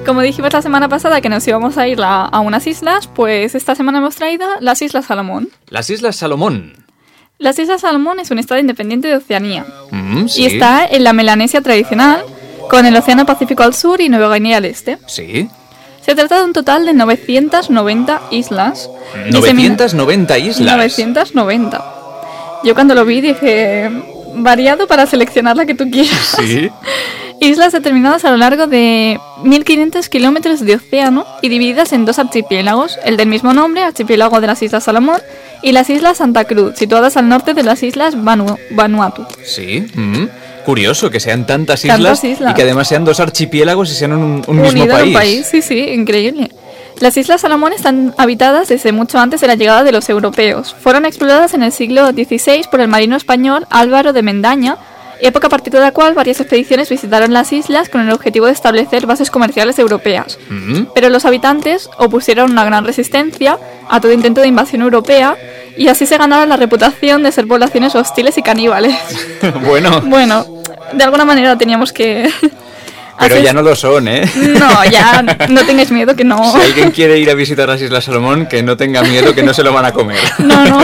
como dijimos la semana pasada que nos íbamos a ir a, a unas islas, pues esta semana hemos traído las Islas Salomón. Las Islas Salomón. Las Islas Salomón es un estado independiente de Oceanía. Mm, sí. Y está en la Melanesia tradicional, con el Océano Pacífico al sur y Nueva Guinea al este. Sí. Se trata de un total de novecientas noventa islas. novecientas noventa islas. novecientas noventa. Yo cuando lo vi dije, variado para seleccionar la que tú quieras. Sí. Islas determinadas a lo largo de mil quinientos kilómetros de océano y divididas en dos archipiélagos, el del mismo nombre, archipiélago de las Islas Salomón, y las Islas Santa Cruz, situadas al norte de las Islas Vanu- Vanuatu. Sí. Mm. Curioso que sean tantas islas, Tantas islas. y que además sean dos archipiélagos y sean un, un mismo Unido en país. un país, sí, sí, increíble. Las Islas Salomón están habitadas desde mucho antes de la llegada de los europeos. Fueron exploradas en el siglo dieciséis por el marino español Álvaro de Mendaña, época a partir de la cual varias expediciones visitaron las islas con el objetivo de establecer bases comerciales europeas. Mm. Pero los habitantes opusieron una gran resistencia a todo intento de invasión europea y así se ganaron la reputación de ser poblaciones hostiles y caníbales. Bueno. Bueno, de alguna manera teníamos que... Pero hacer- ya no lo son, ¿eh? No, ya no tengáis miedo que no... Si alguien quiere ir a visitar las Islas Salomón, que no tenga miedo, que no se lo van a comer. No, no.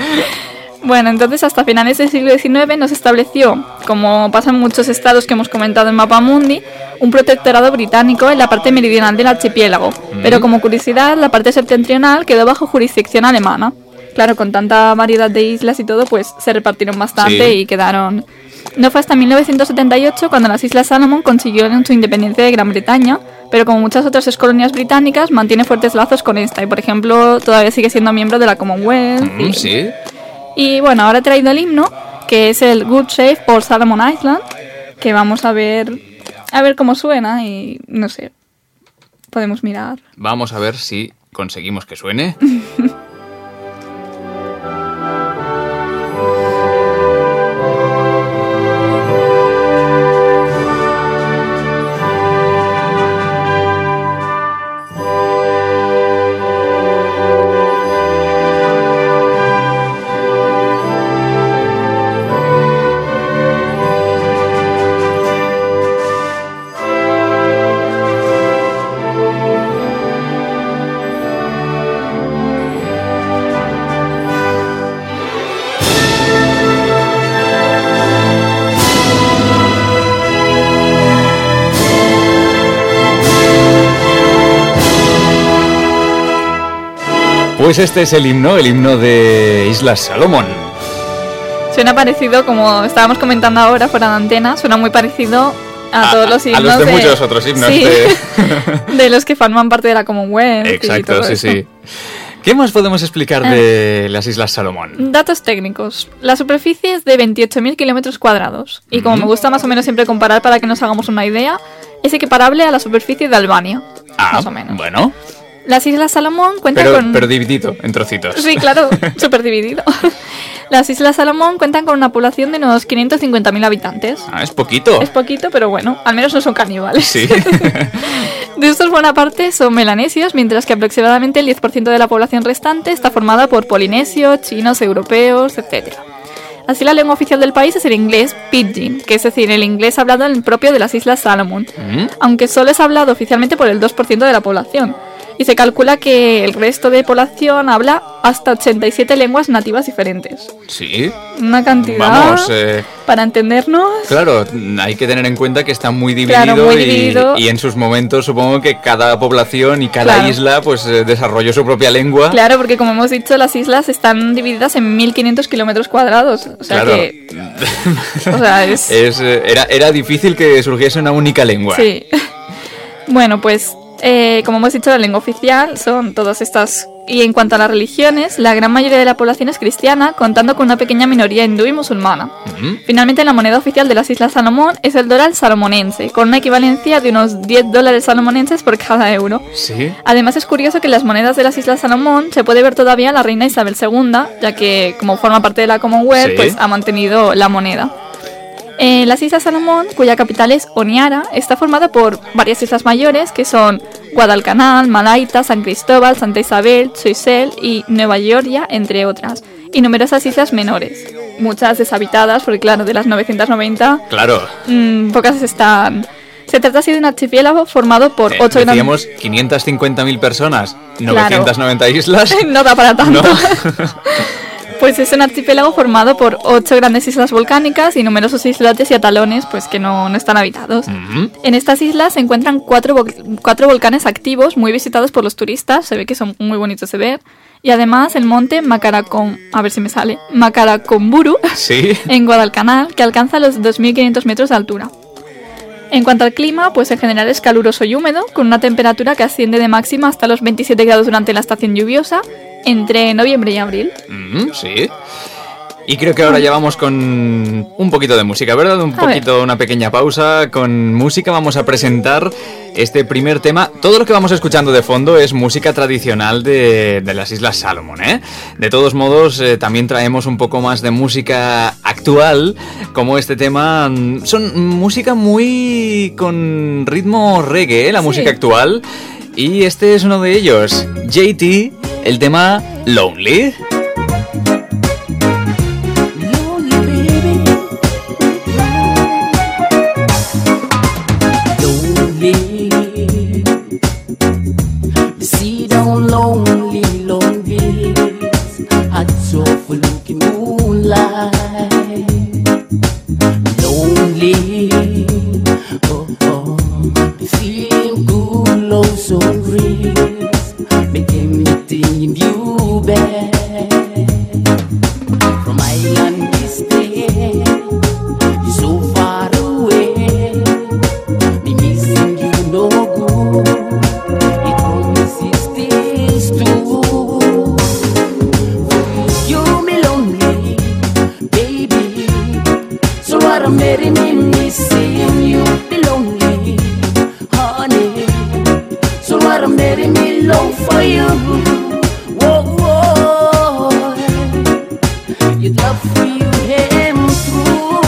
Bueno, entonces hasta finales del siglo diecinueve nos estableció, como pasa en muchos estados que hemos comentado en Mapamundi, un protectorado británico en la parte meridional del archipiélago. Mm. Pero como curiosidad, la parte septentrional quedó bajo jurisdicción alemana. Claro, con tanta variedad de islas y todo, pues se repartieron bastante Sí. y quedaron... No fue hasta mil novecientos setenta y ocho cuando las Islas Salomón consiguieron su independencia de Gran Bretaña, pero como muchas otras excolonias británicas, mantiene fuertes lazos con esta y, por ejemplo, todavía sigue siendo miembro de la Commonwealth. Mm, y- sí. Y bueno, ahora he traído el himno, que es el Good Shape por Salomon Island, que vamos a ver a ver cómo suena y no sé, podemos mirar. Vamos a ver si conseguimos que suene. Pues este es el himno, el himno de Islas Salomón. Suena parecido, como estábamos comentando ahora fuera de antena, suena muy parecido a, A- todos los a himnos los de muchos otros himnos sí, de- de los que forman parte de la Commonwealth. y Exacto, todo sí, eso. sí. ¿Qué más podemos explicar de las Islas Salomón? Datos técnicos. La superficie es de veintiocho mil kilómetros cuadrados. Y como Ujú. me gusta más o menos siempre comparar para que nos hagamos una idea, es equiparable a la superficie de Albania. Ah, más o menos. bueno, Las Islas Salomón cuentan pero, con... pero dividido en trocitos. Sí, claro, súper dividido. Las Islas Salomón cuentan con una población de unos quinientos cincuenta mil habitantes. Ah, es poquito. Es poquito, pero bueno, al menos no son caníbales. Sí. De estos, buena parte son melanesios, mientras que aproximadamente el diez por ciento de la población restante está formada por polinesios, chinos, europeos, etcétera. Así, la lengua oficial del país es el inglés pidgin, que es decir, el inglés hablado en el propio de las Islas Salomón, Mm. aunque solo es hablado oficialmente por el dos por ciento de la población. Y se calcula que el resto de población habla hasta ochenta y siete lenguas nativas diferentes. Sí. Una cantidad, Vamos, eh, para entendernos... claro, hay que tener en cuenta que está muy dividido, Claro, muy y- dividido. Y, en sus momentos supongo que cada población y cada Claro. isla pues eh, desarrolló su propia lengua. Claro, porque como hemos dicho, las islas están divididas en mil quinientos kilómetros cuadrados. O sea Claro. que... O sea, es... Es, eh, era, era difícil que surgiese una única lengua. Sí. Bueno, pues eh, como hemos dicho, la lengua oficial son todas estas... Y en cuanto a las religiones, la gran mayoría de la población es cristiana, contando con una pequeña minoría hindú y musulmana. Ujú. Finalmente, la moneda oficial de las Islas Salomón es el dólar salomonense, con una equivalencia de unos diez dólares salomonenses por cada euro. Sí. Además, es curioso que en las monedas de las Islas Salomón se puede ver todavía a la reina Isabel segunda, ya que como forma parte de la Commonwealth, Sí. pues ha mantenido la moneda. Eh, las Islas Salomón, cuya capital es Honiara, está formada por varias islas mayores que son Guadalcanal, Malaita, San Cristóbal, Santa Isabel, Choiseul y Nueva Georgia, entre otras, y numerosas islas menores, muchas deshabitadas, porque claro, de las novecientas noventa, Claro. mmm, pocas están Se trata así de un archipiélago formado por Eh, ocho decíamos grandes... quinientas cincuenta mil personas, Claro. novecientas noventa islas. No da para tanto. No. Pues es un archipiélago formado por ocho grandes islas volcánicas y numerosos islotes y atolones pues que no, no están habitados. Ujú. En estas islas se encuentran cuatro, vol- cuatro volcanes activos muy visitados por los turistas, se ve que son muy bonitos de ver. Y además el monte Macaracom, a ver si me sale, Macaracomburu, Sí. en Guadalcanal, que alcanza los dos mil quinientos metros de altura. En cuanto al clima, pues en general es caluroso y húmedo, con una temperatura que asciende de máxima hasta los veintisiete grados durante la estación lluviosa, entre noviembre y abril. Mm, sí. Y creo que ahora ya vamos con un poquito de música, ¿verdad? Un A ver. poquito, una pequeña pausa. Con música vamos a presentar este primer tema. Todo lo que vamos escuchando de fondo es música tradicional de, de las Islas Salomón, ¿eh? De todos modos, eh, también traemos un poco más de música actual, como este tema. mm, Son música muy con ritmo reggae, ¿eh? La Sí. música actual. Y este es uno de ellos, J T, el tema Lonely. Lonely, see down lonely, lonely, hot soft looking moonlight. Lonely, oh oh, feeling good, oh so real, making me think you back. From island distant, you're so far away. Me missing you no good. It promises things too. You me lonely, baby. So what I'm letting me missing you be lonely, honey. So what I'm letting me long for you. Whoa, whoa. Your love for you came through.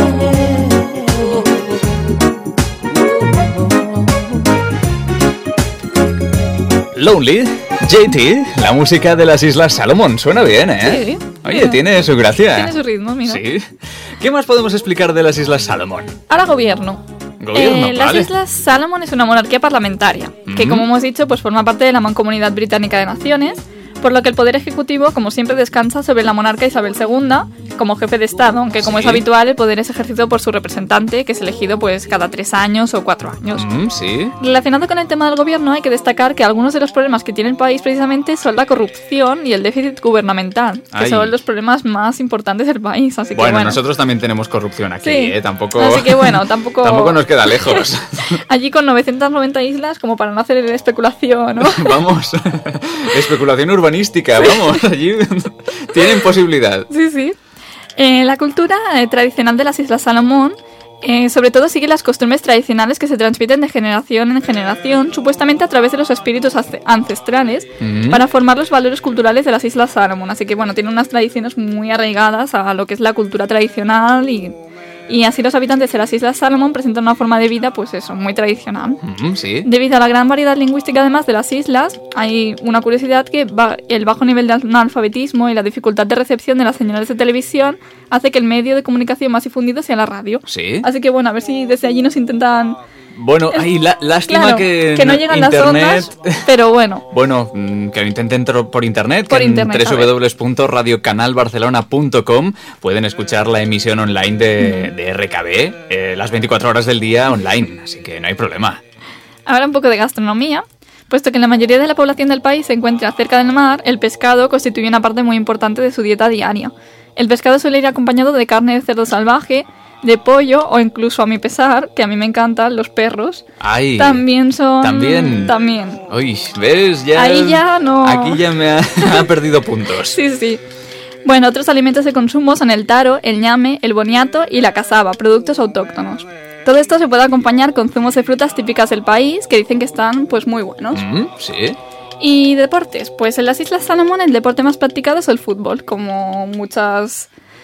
Lonely, J T, la música de las Islas Salomón. Suena bien, ¿eh? Sí. Oye, Mira. tiene su gracia. Tiene su ritmo, mira. Sí. ¿Qué más podemos explicar de las Islas Salomón? Ahora gobierno. Gobierno, Eh, las vale. Islas Salomón es una monarquía parlamentaria, que Ujú. como hemos dicho, pues forma parte de la Mancomunidad Británica de Naciones, por lo que el poder ejecutivo, como siempre, descansa sobre la monarca Isabel segunda como jefe de Estado, aunque como Sí. es habitual, el poder es ejercido por su representante, que es elegido pues cada tres años o cuatro años. Mm, sí. Relacionado con el tema del gobierno, hay que destacar que algunos de los problemas que tiene el país precisamente son la corrupción y el déficit gubernamental, que Ay. son los problemas más importantes del país. Así Bueno, que bueno, nosotros también tenemos corrupción aquí, Sí. ¿eh? Tampoco... Así que bueno, tampoco- tampoco nos queda lejos. allí con novecientas noventa islas, como para no hacer especulación, ¿no? Vamos. Especulación urbanística, vamos. Allí tienen posibilidad. Sí, sí. Eh, la cultura eh, tradicional de las Islas Salomón eh, sobre todo sigue las costumbres tradicionales que se transmiten de generación en generación, supuestamente a través de los espíritus ace- ancestrales, Mm. para formar los valores culturales de las Islas Salomón. Así que bueno, tiene unas tradiciones muy arraigadas a lo que es la cultura tradicional y, y así los habitantes de las Islas Salomón presentan una forma de vida, pues eso, muy tradicional. Mm, sí. Debido a la gran variedad lingüística además de las islas, hay una curiosidad que va- el bajo nivel de analfabetismo y la dificultad de recepción de las señales de televisión hace que el medio de comunicación más difundido sea la radio. Sí. Así que bueno, a ver si desde allí nos intentan... Bueno, ay, la- lástima Claro, que, que no llegan las internet... ondas, pero bueno. Bueno, mm, que lo intenten tro- por internet, Por que internet, en a ver. doble u doble u doble u punto radio canal barcelona punto com pueden escuchar la emisión online de, de R K B eh, las veinticuatro horas del día online, así que no hay problema. Ahora un poco de gastronomía. Puesto que en la mayoría de la población del país se encuentra cerca del mar, el pescado constituye una parte muy importante de su dieta diaria. El pescado suele ir acompañado de carne de cerdo salvaje, de pollo o incluso, a mi pesar, que a mí me encantan, los perros. Ay, También son... también. También. Uy, ¿ves? Ya, Ahí ya no- Aquí ya me ha, ha perdido puntos. Sí, sí. Bueno, otros alimentos de consumo son el taro, el ñame, el boniato y la casaba, productos autóctonos. Todo esto se puede acompañar con zumos de frutas típicas del país, que dicen que están pues muy buenos. Mm, sí. Y deportes, pues en las Islas Salomón el deporte más practicado es el fútbol, como muchas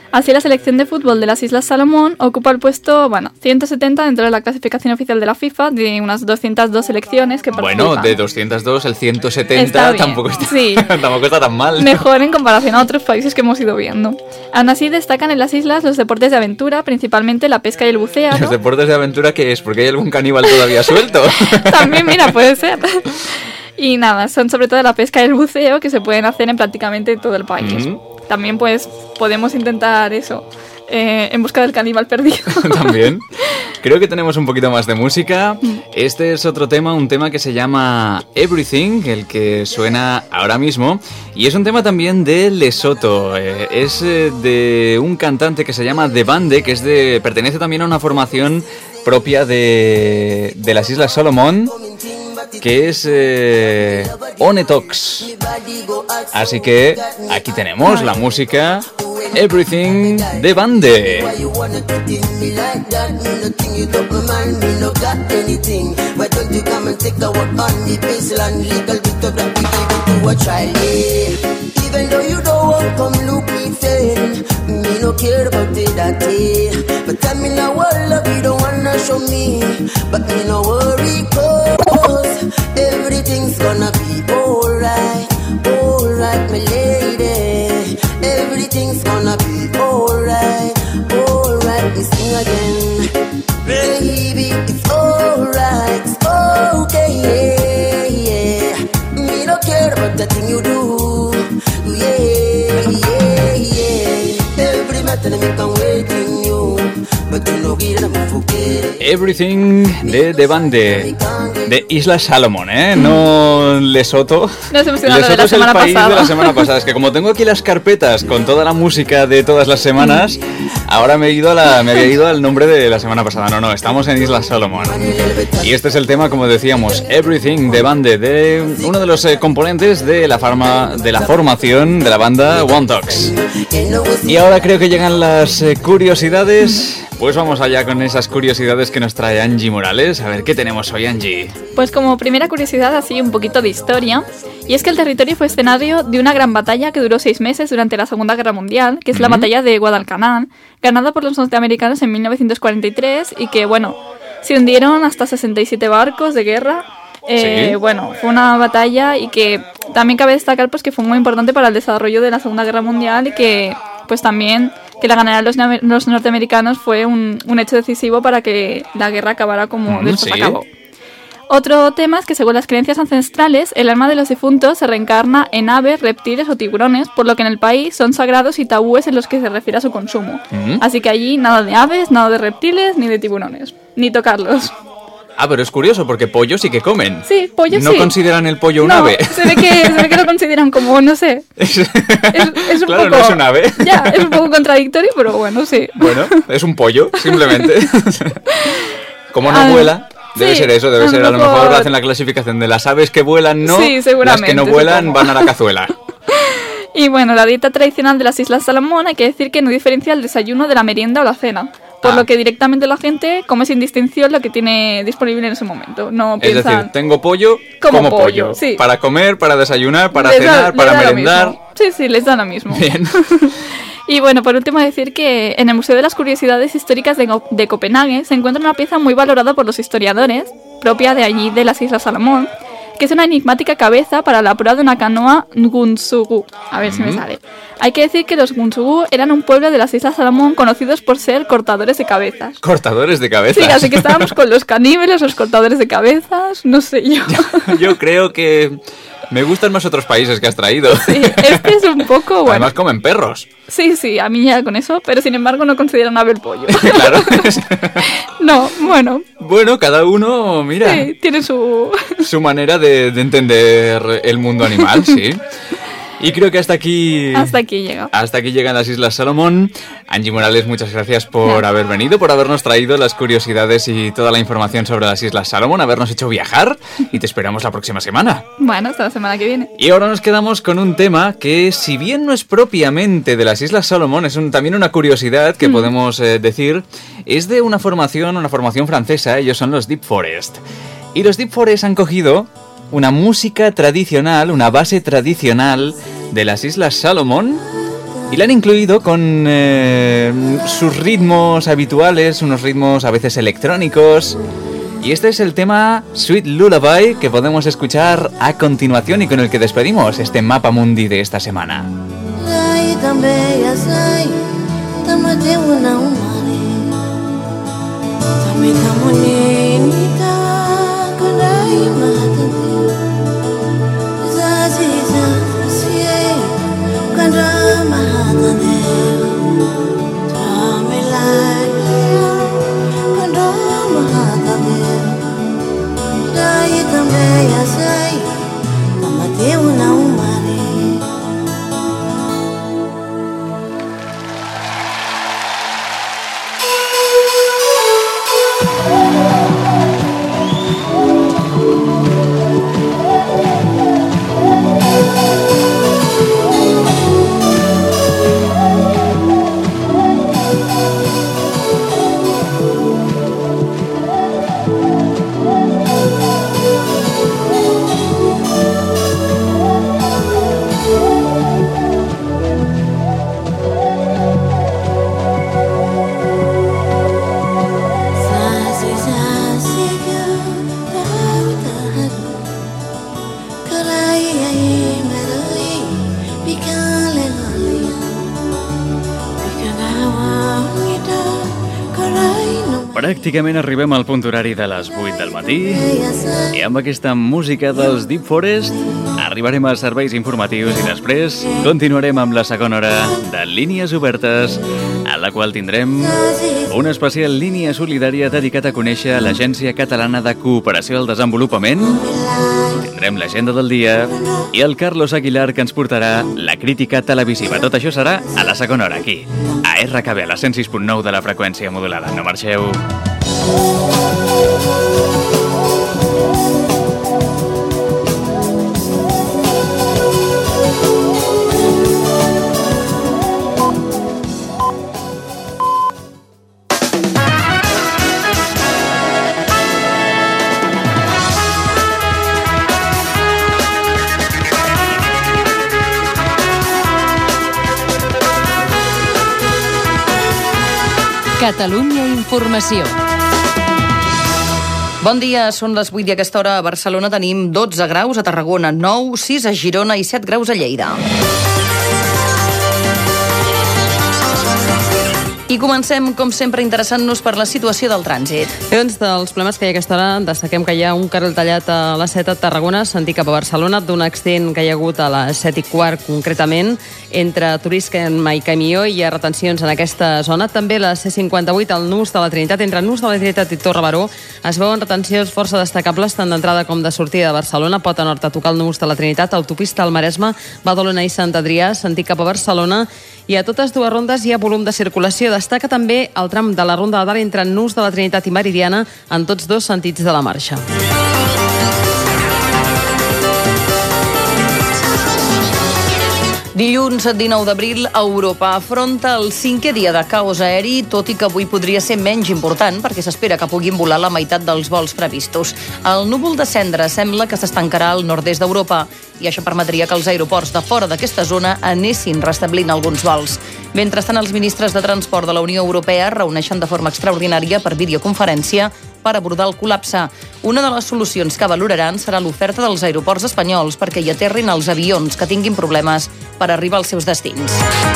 Así, la selección de fútbol de las Islas Salomón ocupa el puesto, bueno, ciento setenta dentro de la clasificación oficial de la FIFA, de unas doscientas dos selecciones que participan. Bueno, de doscientos dos, el ciento setenta Está bien, tampoco, está, sí. tampoco está tan mal. Mejor en comparación a otros países que hemos ido viendo. Aún así, destacan en las islas los deportes de aventura, principalmente la pesca y el buceo. ¿Los deportes de aventura qué es? ¿Porque hay algún caníbal todavía suelto? También, mira, puede ser. Y nada, son sobre todo la pesca y el buceo, que se pueden hacer en prácticamente todo el país. Mm-hmm. También, pues, podemos intentar eso, eh, en busca del caníbal perdido. También. Creo que tenemos un poquito más de música. Este es otro tema, un tema que se llama Everything, el que suena ahora mismo. Y es un tema también de Lesoto. Eh, es eh, de un cantante que se llama The Bande, que es de pertenece también a una formación propia de, de las Islas Salomón, que es eh, Onetox. Así que aquí tenemos la música Everything de Bande. Even though you don't want come look me friend, me no care about it that day. But tell me now what love you don't wanna show me. But me no worry cause everything's gonna be alright, alright my lady. Everything's gonna be alright, alright we sing again. Baby, it's alright, it's okay, yeah, yeah. Me no care about the thing you do. Yeah, yeah, yeah. Every matter me can wait in you, but you know we don't forget. Everything de The Bande, de Islas Salomón, ¿eh? No Lesoto. No se Lesoto de la es el semana país pasada. de la semana pasada. Es que como tengo aquí las carpetas con toda la música de todas las semanas, ahora me he ido a la, me había ido al nombre de la semana pasada. No, no, estamos en Islas Salomón. Y este es el tema, como decíamos, Everything de Bande, de uno de los eh, componentes de la, farma, de la formación de la banda Onetox. Y ahora creo que llegan las eh, curiosidades. Pues vamos allá con esas curiosidades que nos trae Angie Morales. A ver, ¿qué tenemos hoy, Angie? Pues como primera curiosidad, así un poquito de historia, y es que el territorio fue escenario de una gran batalla que duró seis meses durante la Segunda Guerra Mundial, que es la Uh-huh. batalla de Guadalcanal, ganada por los norteamericanos en mil novecientos cuarenta y tres, y que, bueno, se hundieron hasta sesenta y siete barcos de guerra. Eh, Sí. Bueno, fue una batalla y que también cabe destacar pues que fue muy importante para el desarrollo de la Segunda Guerra Mundial, y que pues también que la ganara los, los norteamericanos fue un, un hecho decisivo para que la guerra acabara como Mm, después sí. acabó. Otro tema es que según las creencias ancestrales, el alma de los difuntos se reencarna en aves, reptiles o tiburones, por lo que en el país son sagrados y tabúes en los que se refiere a su consumo. Mm. Así que allí nada de aves, nada de reptiles, ni de tiburones, ni tocarlos. Ah, pero es curioso porque pollo sí que comen. Sí, pollo ¿No sí. consideran el pollo un No, ave? Se ve, que, se ve que lo consideran como, no sé. Es, es un Claro, poco, no es un ave. Ya, es un poco contradictorio, pero bueno, sí. Bueno, es un pollo, simplemente. Como no Ah, vuela, debe sí, ser eso, debe a lo ser a lo mejor- mejor hacen la clasificación de las aves que vuelan, no, Sí, las seguramente, que no vuelan supongo. van a la cazuela. Y bueno, la dieta tradicional de las Islas Salomón hay que decir que no diferencia el desayuno de la merienda o la cena, por Ah. lo que directamente la gente come sin distinción lo que tiene disponible en ese momento. No Es piensan... decir, tengo pollo, Como como pollo. pollo, sí. Para comer, para desayunar, para Les da- cenar, les para da lo merendar. mismo. Sí, sí, les da lo mismo. Bien. Y bueno, por último decir que en el Museo de las Curiosidades Históricas de, Go- de Copenhague se encuentra una pieza muy valorada por los historiadores, propia de allí de las Islas Salomón, que es una enigmática cabeza para la proa de una canoa Ngunsugu. A ver si me Mm. sale. Hay que decir que los Ngunsugu eran un pueblo de las Islas Salomón conocidos por ser cortadores de cabezas. Cortadores de cabezas. Sí, así que estábamos con los caníbales, los cortadores de cabezas, no sé yo. Yo creo que me gustan más otros países que has traído. Sí, este es un poco, bueno. Además comen perros. Sí, sí, a mí ya con eso, pero sin embargo no consideran ave el pollo. Claro. No, bueno, Bueno, cada uno, mira, sí, tiene su... su manera de, de entender el mundo animal, sí. Y creo que hasta aquí... Hasta aquí llega. Hasta aquí llegan las Islas Salomón. Angie Morales, muchas gracias por Nada. haber venido, por habernos traído las curiosidades y toda la información sobre las Islas Salomón, habernos hecho viajar, y te esperamos la próxima semana. Bueno, hasta la semana que viene. Y ahora nos quedamos con un tema que, si bien no es propiamente de las Islas Salomón, es un- también una curiosidad que podemos eh, decir, es de una formación, una formación francesa. Ellos son los Deep Forest. Y los Deep Forest han cogido una música tradicional, una base tradicional de las Islas Salomón, y la han incluido con eh, sus ritmos habituales, unos ritmos a veces electrónicos. Y este es el tema Sweet Lullaby que podemos escuchar a continuación y con el que despedimos este Mapa Mundi de esta semana. Pràcticament arribem al punt horari de les vuit del matí i amb aquesta música dels Deep Forest arribarem als serveis informatius i després continuarem amb la segona hora de Línies Obertes, en la qual tindrem una especial línia solidària dedicada a conèixer l'Agència Catalana de Cooperació al Desenvolupament. Tindrem l'agenda del dia i el Carlos Aguilar, que ens portarà la crítica televisiva. Tot això serà a la segona hora, aquí, a R K B, a la cent sis punt nou de la freqüència modulada. No marxeu. Catalunya Informació. Bon dia, són les vuit i a aquesta hora a Barcelona tenim dotze graus, a Tarragona nou, sis a Girona i set graus a Lleida. I comencem, com sempre, interessant-nos per la situació del trànsit. Doncs dels problemes que hi ha aquesta hora, destaquem que hi ha un carril tallat a la set a Tarragona, sentit cap a Barcelona, d'un accident que hi ha hagut a les set i quart, concretament, entre Turisme i Camió, hi ha retencions en aquesta zona. També la C cinquanta-vuit, al Nus de la Trinitat, entre Nus de la Trinitat i Torre Baró, es veuen retencions força destacables, tant d'entrada com de sortida de Barcelona. Pot a nord a tocar el Nus de la Trinitat, autopista al Maresme, Badalona i Sant Adrià, sentit cap a Barcelona, i a totes dues rondes hi ha volum de circulació. Destaca també el tram de la Ronda de Dalt entre Nus de la Trinitat i Meridiana en tots dos sentits de la marxa. Dilluns dinou d'abril, Europa afronta el cinquè dia de caos aeri, tot i que avui podria ser menys important perquè s'espera que puguin volar la meitat dels vols previstos. El núvol de cendra sembla que s'estancarà al nord-est d'Europa i això permetria que els aeroports de fora d'aquesta zona anessin restablint alguns vols. Mentrestant, els ministres de Transport de la Unió Europea reuneixen de forma extraordinària per videoconferència per abordar el col·lapse. Una de les solucions que valoraran serà l'oferta dels aeroports espanyols perquè hi aterrin els avions que tinguin problemes per arribar als seus destins.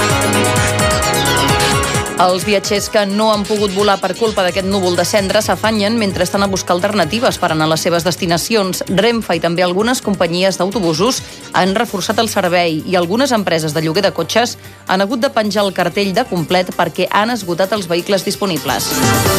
Els viatgers que no han pogut volar per culpa d'aquest núvol de cendra s'afanyen mentre estan a buscar alternatives per anar a les seves destinacions. Renfe i també algunes companyies d'autobusos han reforçat el servei i algunes empreses de lloguer de cotxes han hagut de penjar el cartell de complet perquè han esgotat els vehicles disponibles.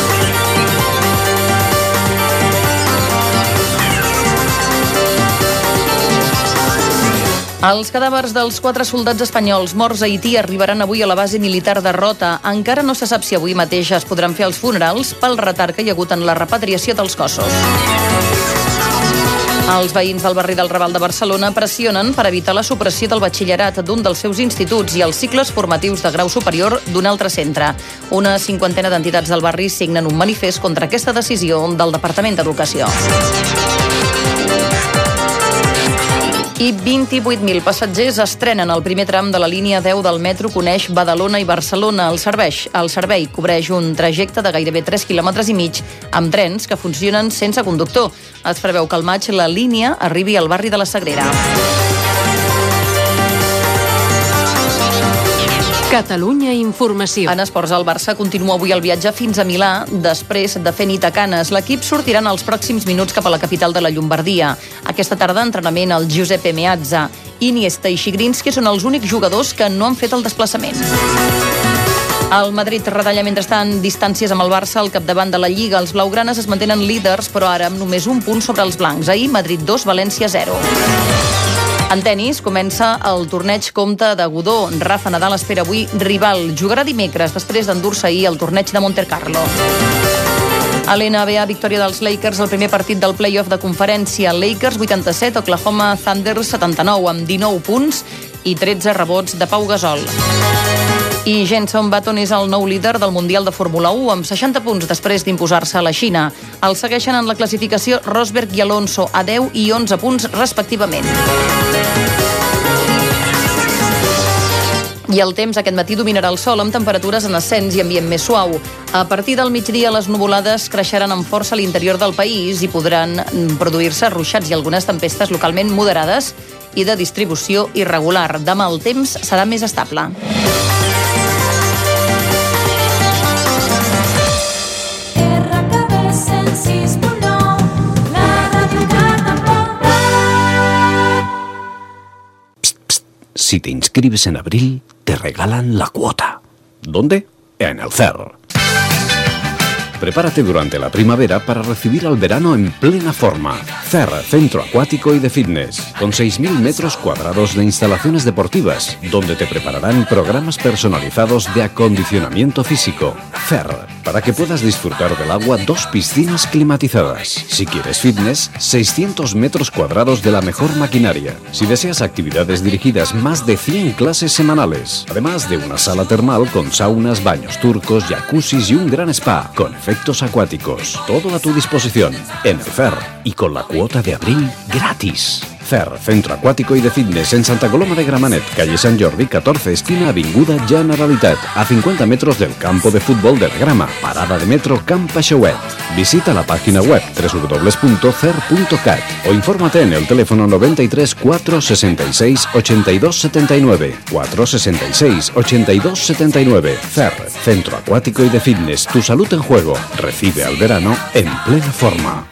Els cadàvers dels quatre soldats espanyols morts a Haití arribaran avui a la base militar de Rota. Encara no se sap si avui mateix es podran fer els funerals pel retard que hi ha hagut en la repatriació dels cossos. Els veïns del barri del Raval de Barcelona pressionen per evitar la supressió del batxillerat d'un dels seus instituts i els cicles formatius de grau superior d'un altre centre. Una cinquantena d'entitats del barri signen un manifest contra aquesta decisió del Departament d'Educació. I vint-i-vuit mil passatgers estrenen el primer tram de la línia deu del metro que uneix Badalona i Barcelona. El servei, el servei cobreix un trajecte de gairebé tres quilòmetres i mig amb trens que funcionen sense conductor. Es preveu que al maig la línia arribi al barri de la Sagrera. Catalunya Informació. En esports, el Barça continua avui el viatge fins a Milà després de fer nit a Canes. L'equip sortirà en els pròxims minuts cap a la capital de la Llombardia. Aquesta tarda, entrenament al Giuseppe Meazza. Iniesta i Zigrinski són els únics jugadors que no han fet el desplaçament. El Madrid retalla mentrestant distàncies amb el Barça al capdavant de la Lliga. Els blaugranes es mantenen líders, però ara amb només un punt sobre els blancs. Ahir, Madrid dos, València zero. En tenis, comença el torneig Comte de Godó. Rafa Nadal espera avui rival. Jugarà dimecres, després d'endur-se ahir el torneig de Montecarlo. A l'N B A, victòria dels Lakers al primer partit del play-off de conferència. Lakers vuitanta-set, Oklahoma Thunder setanta-nou, amb dinou punts i tretze rebots de Pau Gasol. I Jenson Button és el nou líder del Mundial de Fórmula u amb seixanta punts després d'imposar-se a la Xina. El segueixen en la classificació Rosberg i Alonso a deu i onze punts respectivament. I el temps aquest matí dominarà el sol amb temperatures en ascens i ambient més suau. A partir del migdia les nuvolades creixeran amb força a l'interior del país i podran produir-se ruixats i algunes tempestes localment moderades i de distribució irregular. Demà el temps serà més estable. Si te inscribes en abril, te regalan la cuota. ¿Dónde? En el C E R. Prepárate durante la primavera para recibir al verano en plena forma. C E R, Centro Acuático y de Fitness, con seis mil metros cuadrados de instalaciones deportivas, donde te prepararán programas personalizados de acondicionamiento físico. C E R, para que puedas disfrutar del agua, dos piscinas climatizadas. Si quieres fitness, seiscientos metros cuadrados de la mejor maquinaria. Si deseas actividades dirigidas, más de cien clases semanales. Además de una sala termal con saunas, baños turcos, jacuzzis y un gran spa, con efectos acuáticos. Todo a tu disposición en el C E R y con la cuota de abril gratis. C E R, Centro Acuático y de Fitness en Santa Coloma de Gramenet, calle Sant Jordi catorze, esquina Avinguda Generalitat, a cincuenta metros del campo de fútbol de la Grama, parada de metro Camp Aixauet. Visita la página web doble u doble u doble u punto c e r punto cat o infórmate en el teléfono noventa y tres, cuatrocientos sesenta y seis, ochenta y dos setenta y nueve, cuatrocientos sesenta y seis, ochenta y dos setenta y nueve. C E R, Centro Acuático y de Fitness, tu salud en juego. Recibe al verano en plena forma.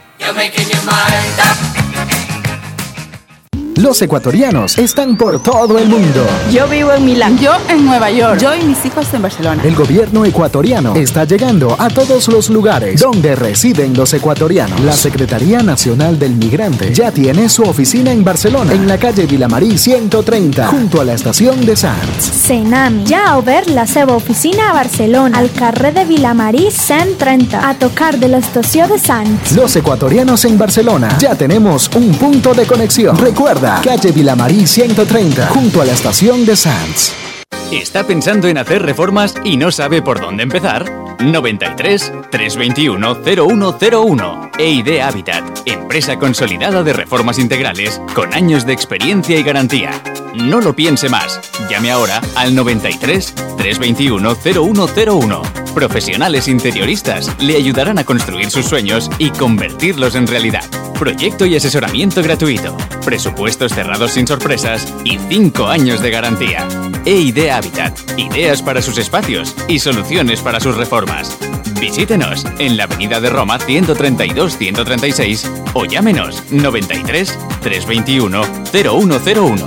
Los ecuatorianos están por todo el mundo. Yo vivo en Milán. Yo en Nueva York. Yo y mis hijos en Barcelona. El gobierno ecuatoriano está llegando a todos los lugares donde residen los ecuatorianos. La Secretaría Nacional del Migrante ya tiene su oficina en Barcelona, en la calle Vilamarí ciento treinta, junto a la estación de Sants. Senami ja ha obert la seva oficina a Barcelona, al carrer de Vilamarí cent trenta, a tocar de la estació de Sants. Los ecuatorianos en Barcelona ya tenemos un punto de conexión. Recuerda, calle Vilamarí ciento treinta, junto a la estación de Sants. ¿Está pensando en hacer reformas y no sabe por dónde empezar? noventa y tres, trescientos veintiuno, cero uno cero uno. E I D Habitat, empresa consolidada de reformas integrales con años de experiencia y garantía. No lo piense más. Llame ahora al noventa y tres, trescientos veintiuno, cero uno cero uno. Profesionales interioristas le ayudarán a construir sus sueños y convertirlos en realidad. Proyecto y asesoramiento gratuito. Presupuestos cerrados sin sorpresas y cinco años de garantía. E I D Habitat. Ideas para sus espacios y soluciones para sus reformas. Visítenos en la avenida de Roma ciento treinta y dos, ciento treinta y seis o llámenos noventa y tres, trescientos veintiuno, cero uno cero uno.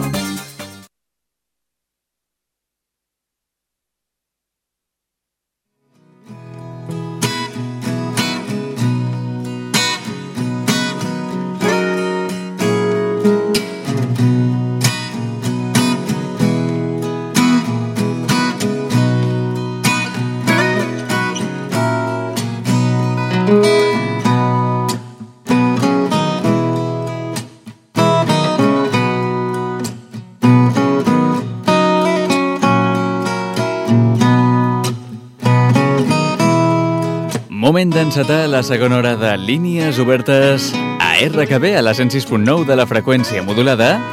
Moment d'encetar la segona hora de línies obertes a R K B a la cent sis punt nou de la freqüència modulada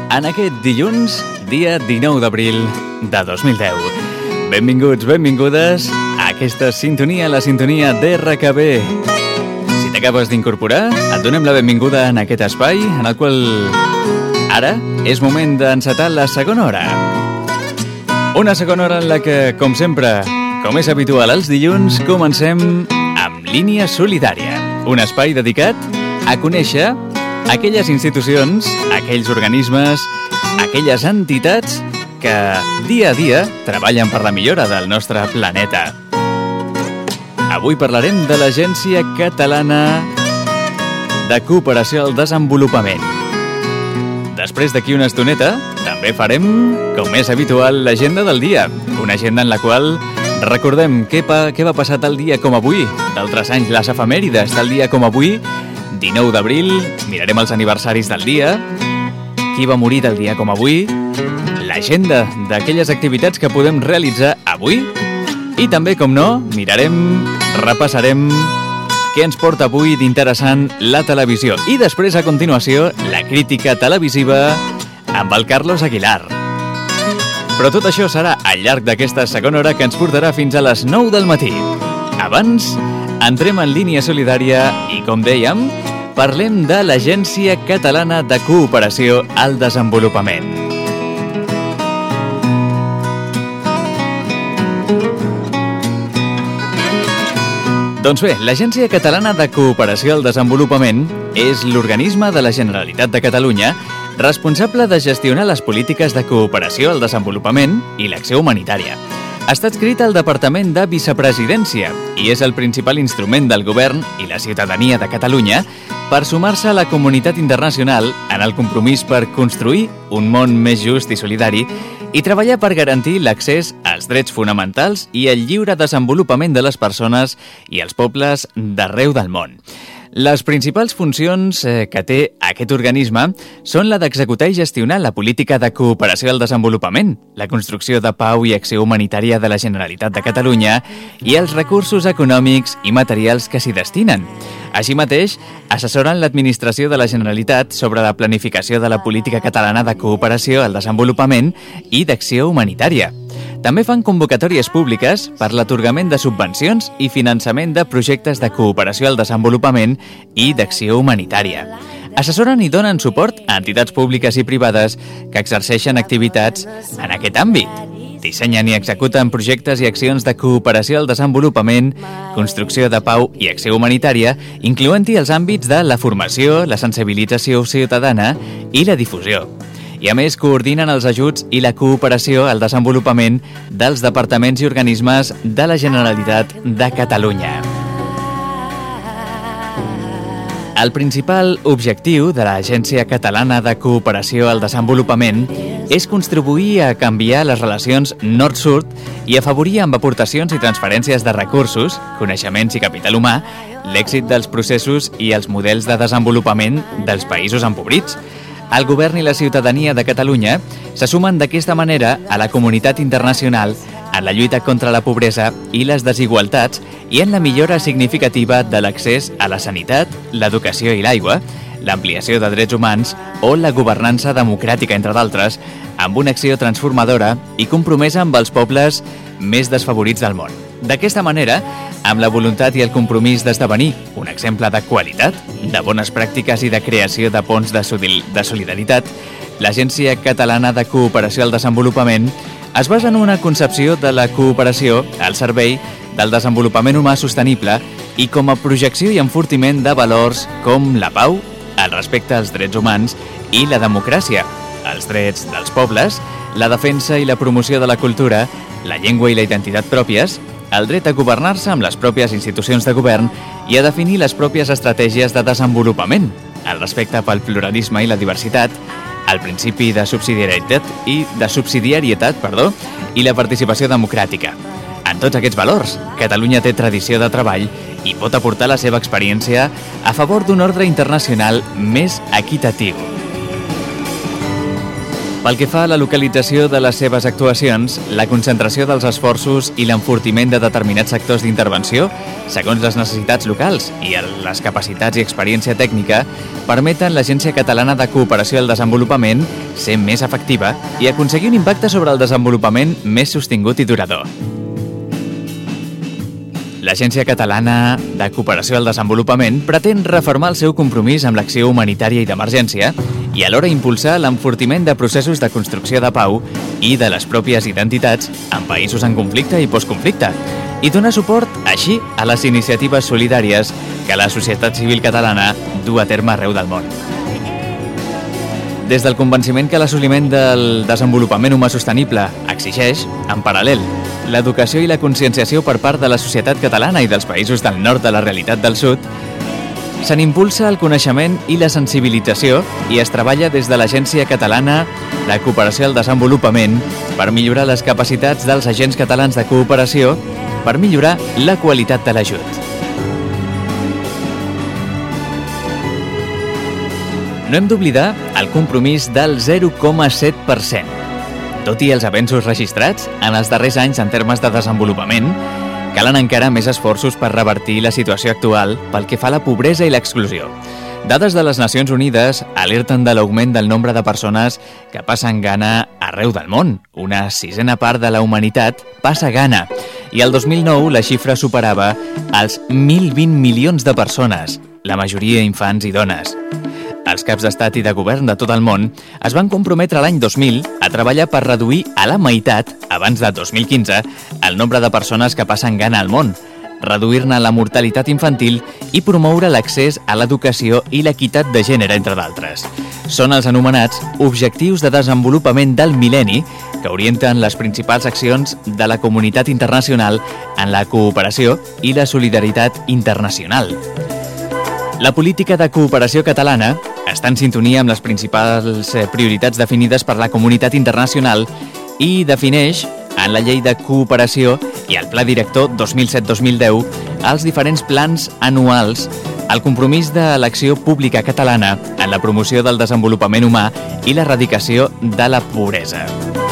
en aquest dilluns, dia dinou d'abril de dos mil deu. Benvinguts, benvingudes a aquesta sintonia, la sintonia d'R K B. Si t'acabes d'incorporar, et donem la benvinguda en aquest espai, en el qual ara és moment d'encetar la segona hora. Una segona hora en la que, com sempre, com és habitual els dilluns, comencem amb Línia Solidària, un espai dedicat a conèixer aquelles institucions, aquells organismes, aquelles entitats que dia a dia treballen per la millora del nostre planeta. Avui parlarem de l'Agència Catalana de Cooperació al Desenvolupament. Després d'aquí una estoneta, també farem, com és habitual, l'agenda del dia. Una agenda en la qual recordem què, pa, què va passar tal dia com avui. D'altres anys, les efemèrides tal dia com avui, dinou d'abril, mirarem els aniversaris del dia, qui va morir del dia com avui, l'agenda d'aquelles activitats que podem realitzar avui i també, com no, mirarem, repassarem què ens porta avui d'interessant la televisió. I després, a continuació, la crítica televisiva amb el Carlos Aguilar. Però tot això serà al llarg d'aquesta segona hora que ens portarà fins a les nou del matí. Abans, entrem en línia solidària i, com dèiem, parlem de l'Agència Catalana de Cooperació al Desenvolupament. Doncs bé, l'Agència Catalana de Cooperació al Desenvolupament és l'organisme de la Generalitat de Catalunya responsable de gestionar les polítiques de cooperació al desenvolupament i l'acció humanitària. Està adscrit al Departament de Vicepresidència i és el principal instrument del govern i la ciutadania de Catalunya per sumar-se a la comunitat internacional en el compromís per construir un món més just i solidari i treballar per garantir l'accés als drets fonamentals i el lliure desenvolupament de les persones i els pobles d'arreu del món. Les principals funcions que té aquest organisme són la d'executar i gestionar la política de cooperació al desenvolupament, la construcció de pau i acció humanitària de la Generalitat de Catalunya i els recursos econòmics i materials que s'hi destinen. Així mateix, assessoren l'administració de la Generalitat sobre la planificació de la política catalana de cooperació al desenvolupament i d'acció humanitària. També fan convocatòries públiques per l'atorgament de subvencions i finançament de projectes de cooperació al desenvolupament i d'acció humanitària. Assessoren i donen suport a entitats públiques i privades que exerceixen activitats en aquest àmbit. Dissenyen i executen projectes i accions de cooperació al desenvolupament, construcció de pau i acció humanitària, incloent-hi els àmbits de la formació, la sensibilització ciutadana i la difusió. I a més coordinen els ajuts i la cooperació al desenvolupament dels departaments i organismes de la Generalitat de Catalunya. El principal objectiu de l'Agència Catalana de Cooperació al Desenvolupament és contribuir a canviar les relacions nord-sud i afavorir amb aportacions i transferències de recursos, coneixements i capital humà, l'èxit dels processos i els models de desenvolupament dels països empobrits. El govern i la ciutadania de Catalunya se sumen d'aquesta manera a la comunitat internacional en la lluita contra la pobresa i les desigualtats i en la millora significativa de l'accés a la sanitat, l'educació i l'aigua, l'ampliació de drets humans o la governança democràtica, entre d'altres, amb una acció transformadora i compromesa amb els pobles més desfavorits del món. D'aquesta manera, amb la voluntat i el compromís d'esdevenir un exemple de qualitat, de bones pràctiques i de creació de ponts de solidaritat, l'Agència Catalana de Cooperació al Desenvolupament es basa en una concepció de la cooperació al servei del desenvolupament humà sostenible i com a projecció i enfortiment de valors com la pau, el respecte als drets humans i la democràcia, els drets dels pobles, la defensa i la promoció de la cultura, la llengua i la identitat pròpies, el dret a governar-se amb les pròpies institucions de govern i a definir les pròpies estratègies de desenvolupament, el respecte pel pluralisme i la diversitat, el principi de subsidiarietat i de subsidiarietat, perdó, i la participació democràtica. En tots aquests valors, Catalunya té tradició de treball i pot aportar la seva experiència a favor d'un ordre internacional més equitatiu. Pel que fa a la localització de les seves actuacions, la concentració dels esforços i l'enfortiment de determinats sectors d'intervenció, segons les necessitats locals i les capacitats i experiència tècnica, permeten l'Agència Catalana de Cooperació al Desenvolupament ser més efectiva i aconseguir un impacte sobre el desenvolupament més sostingut i durador. L'Agència Catalana de Cooperació al Desenvolupament pretén refermar el seu compromís amb l'acció humanitària i d'emergència i alhora impulsar l'enfortiment de processos de construcció de pau i de les pròpies identitats en països en conflicte i postconflicte, i donar suport, així, a les iniciatives solidàries que la societat civil catalana du a terme arreu del món. Des del convenciment que l'assoliment del desenvolupament humà sostenible exigeix, en paral·lel, l'educació i la conscienciació per part de la societat catalana i dels països del nord de la realitat del sud, se n'impulsa el coneixement i la sensibilització i es treballa des de l'Agència Catalana de Cooperació al Desenvolupament per millorar les capacitats dels agents catalans de cooperació per millorar la qualitat de l'ajut. No hem d'oblidar el compromís del zero coma set per cent. Tot i els avenços registrats en els darrers anys en termes de desenvolupament, calen encara més esforços per revertir la situació actual pel que fa a la pobresa i l'exclusió. Dades de les Nacions Unides alerten de l'augment del nombre de persones que passen gana arreu del món. Una sisena part de la humanitat passa gana. I el dos mil nou la xifra superava els mil vint milions de persones, la majoria infants i dones. Els caps d'estat i de govern de tot el món es van comprometre l'any dos mil a treballar per reduir a la meitat, abans de dos mil quinze, el nombre de persones que passen gana al món, reduir-ne la mortalitat infantil i promoure l'accés a l'educació i l'equitat de gènere, entre d'altres. Són els anomenats Objectius de Desenvolupament del Mil·lenni, que orienten les principals accions de la comunitat internacional en la cooperació i la solidaritat internacional. La política de cooperació catalana està en sintonia amb les principals prioritats definides per la comunitat internacional i defineix en la Llei de Cooperació i el Pla Director dos mil set dos mil deu els diferents plans anuals, el compromís de l'acció pública catalana en la promoció del desenvolupament humà i l'erradicació de la pobresa.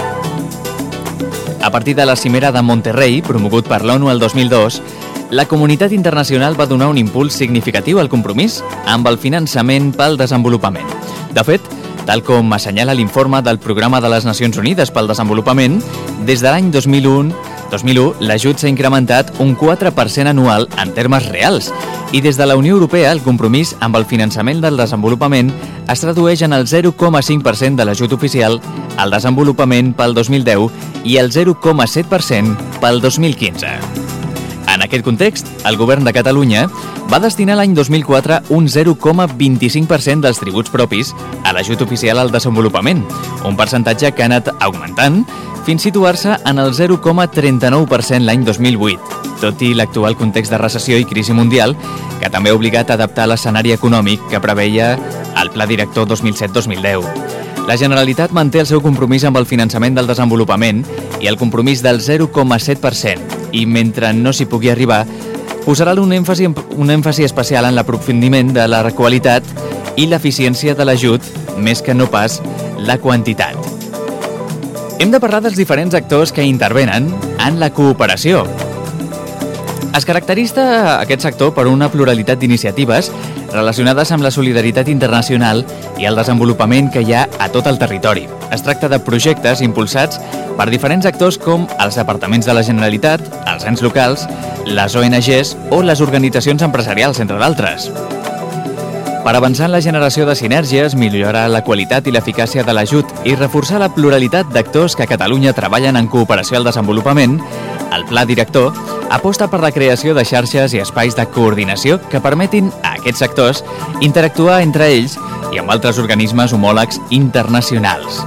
A partir de la cimera de Monterrey, promogut per l'ONU el dos mil dos, la comunitat internacional va donar un impuls significatiu al compromís amb el finançament pel desenvolupament. De fet, tal com assenyala l'informe del Programa de les Nacions Unides pel Desenvolupament, des de l'any dos mil u, dos mil u l'ajut s'ha incrementat un quatre per cent anual en termes reals i des de la Unió Europea el compromís amb el finançament del desenvolupament es tradueix en el zero coma cinc per cent de l'ajut oficial al desenvolupament pel dos mil deu i el zero coma set per cent pel dos mil quinze. En aquest context, el govern de Catalunya va destinar l'any dos mil quatre un zero coma vint-i-cinc per cent dels tributs propis a l'ajut oficial al desenvolupament, un percentatge que ha anat augmentant fins situar-se en el zero coma trenta-nou per cent l'any dos mil vuit, tot i l'actual context de recessió i crisi mundial, que també ha obligat a adaptar l'escenari econòmic que preveia el Pla Director dos mil set dos mil deu. La Generalitat manté el seu compromís amb el finançament del desenvolupament i el compromís del zero coma set per cent i, mentre no s'hi pugui arribar, posarà un èmfasi, un èmfasi especial en l'aprofundiment de la qualitat i l'eficiència de l'ajut, més que no pas la quantitat. Hem de parlar dels diferents actors que intervenen en la cooperació. Es caracteritza aquest sector per una pluralitat d'iniciatives relacionades amb la solidaritat internacional i el desenvolupament que hi ha a tot el territori. Es tracta de projectes impulsats per diferents actors com els departaments de la Generalitat, els ens locals, les O N Ges o les organitzacions empresarials, entre d'altres. Per avançar en la generació de sinergies, millorar la qualitat i l'eficàcia de l'ajut i reforçar la pluralitat d'actors que a Catalunya treballen en cooperació al desenvolupament, el Pla Director aposta per la creació de xarxes i espais de coordinació que permetin a aquests sectors interactuar entre ells i amb altres organismes homòlegs internacionals.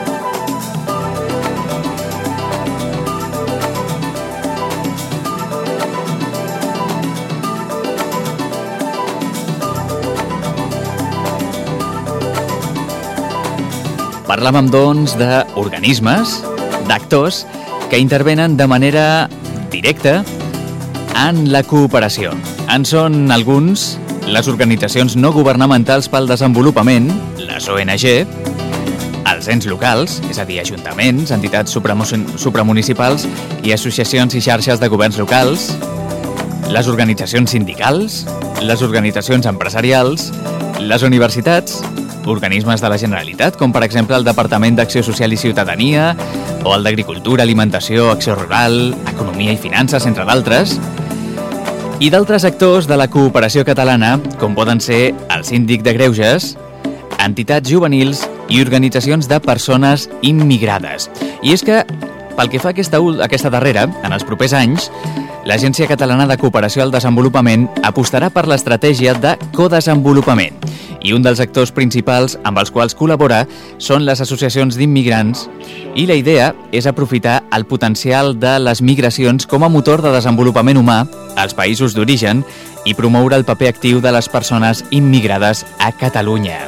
Parlàvem, doncs, d'organismes, d'actors que intervenen de manera directa en la cooperació. En són alguns les organitzacions no governamentals pel desenvolupament, les O N G, els els ens locals, és a dir, ajuntaments, entitats supramunicipals i associacions i xarxes de governs locals, les organitzacions sindicals, les organitzacions empresarials, les universitats, organismes de la Generalitat, com per exemple el Departament d'Acció Social i Ciutadania, o el d'Agricultura, Alimentació, Acció Rural, Economia i Finances, entre d'altres, i d'altres actors de la cooperació catalana, com poden ser el Síndic de Greuges, entitats juvenils i organitzacions de persones immigrades. I és que, pel que fa a aquesta, aquesta darrera, en els propers anys, l'Agència Catalana de Cooperació al Desenvolupament apostarà per l'estratègia de codesenvolupament i un dels actors principals amb els quals col·labora són les associacions d'immigrants i la idea és aprofitar el potencial de les migracions com a motor de desenvolupament humà als països d'origen i promoure el paper actiu de les persones immigrades a Catalunya.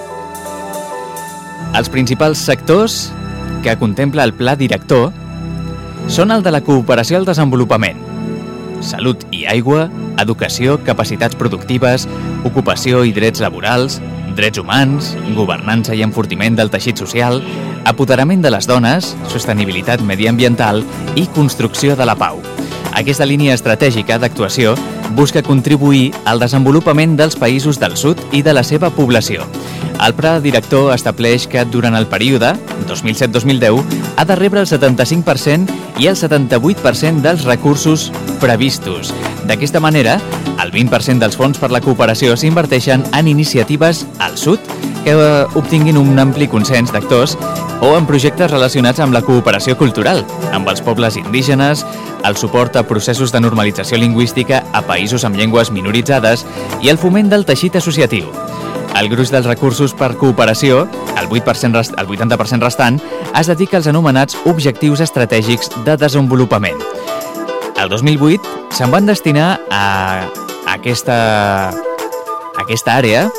Els principals sectors que contempla el pla director són el de la cooperació al desenvolupament, salut i aigua, educació, capacitats productives, ocupació i drets laborals, drets humans, governança i enfortiment del teixit social, apoderament de les dones, sostenibilitat mediambiental i construcció de la pau. Aquesta línia estratègica d'actuació busca contribuir al desenvolupament dels països del sud i de la seva població. El pla director estableix que durant el període dos mil set a dos mil deu ha de rebre el setanta-cinc per cent i el setanta-vuit per cent dels recursos previstos. D'aquesta manera, el vint per cent dels fons per la cooperació s'inverteixen en iniciatives al sud que obtinguin un ampli consens d'actors o en projectes relacionats amb la cooperació cultural, amb els pobles indígenes, el suport a processos de normalització lingüística a països amb llengües minoritzades i el foment del teixit associatiu. El gruix dels recursos per cooperació, el vuit per cent rest, el vuitanta per cent restant, es dedica als anomenats objectius estratègics de desenvolupament. El dos mil vuit se'n van destinar a aquesta, a aquesta àrea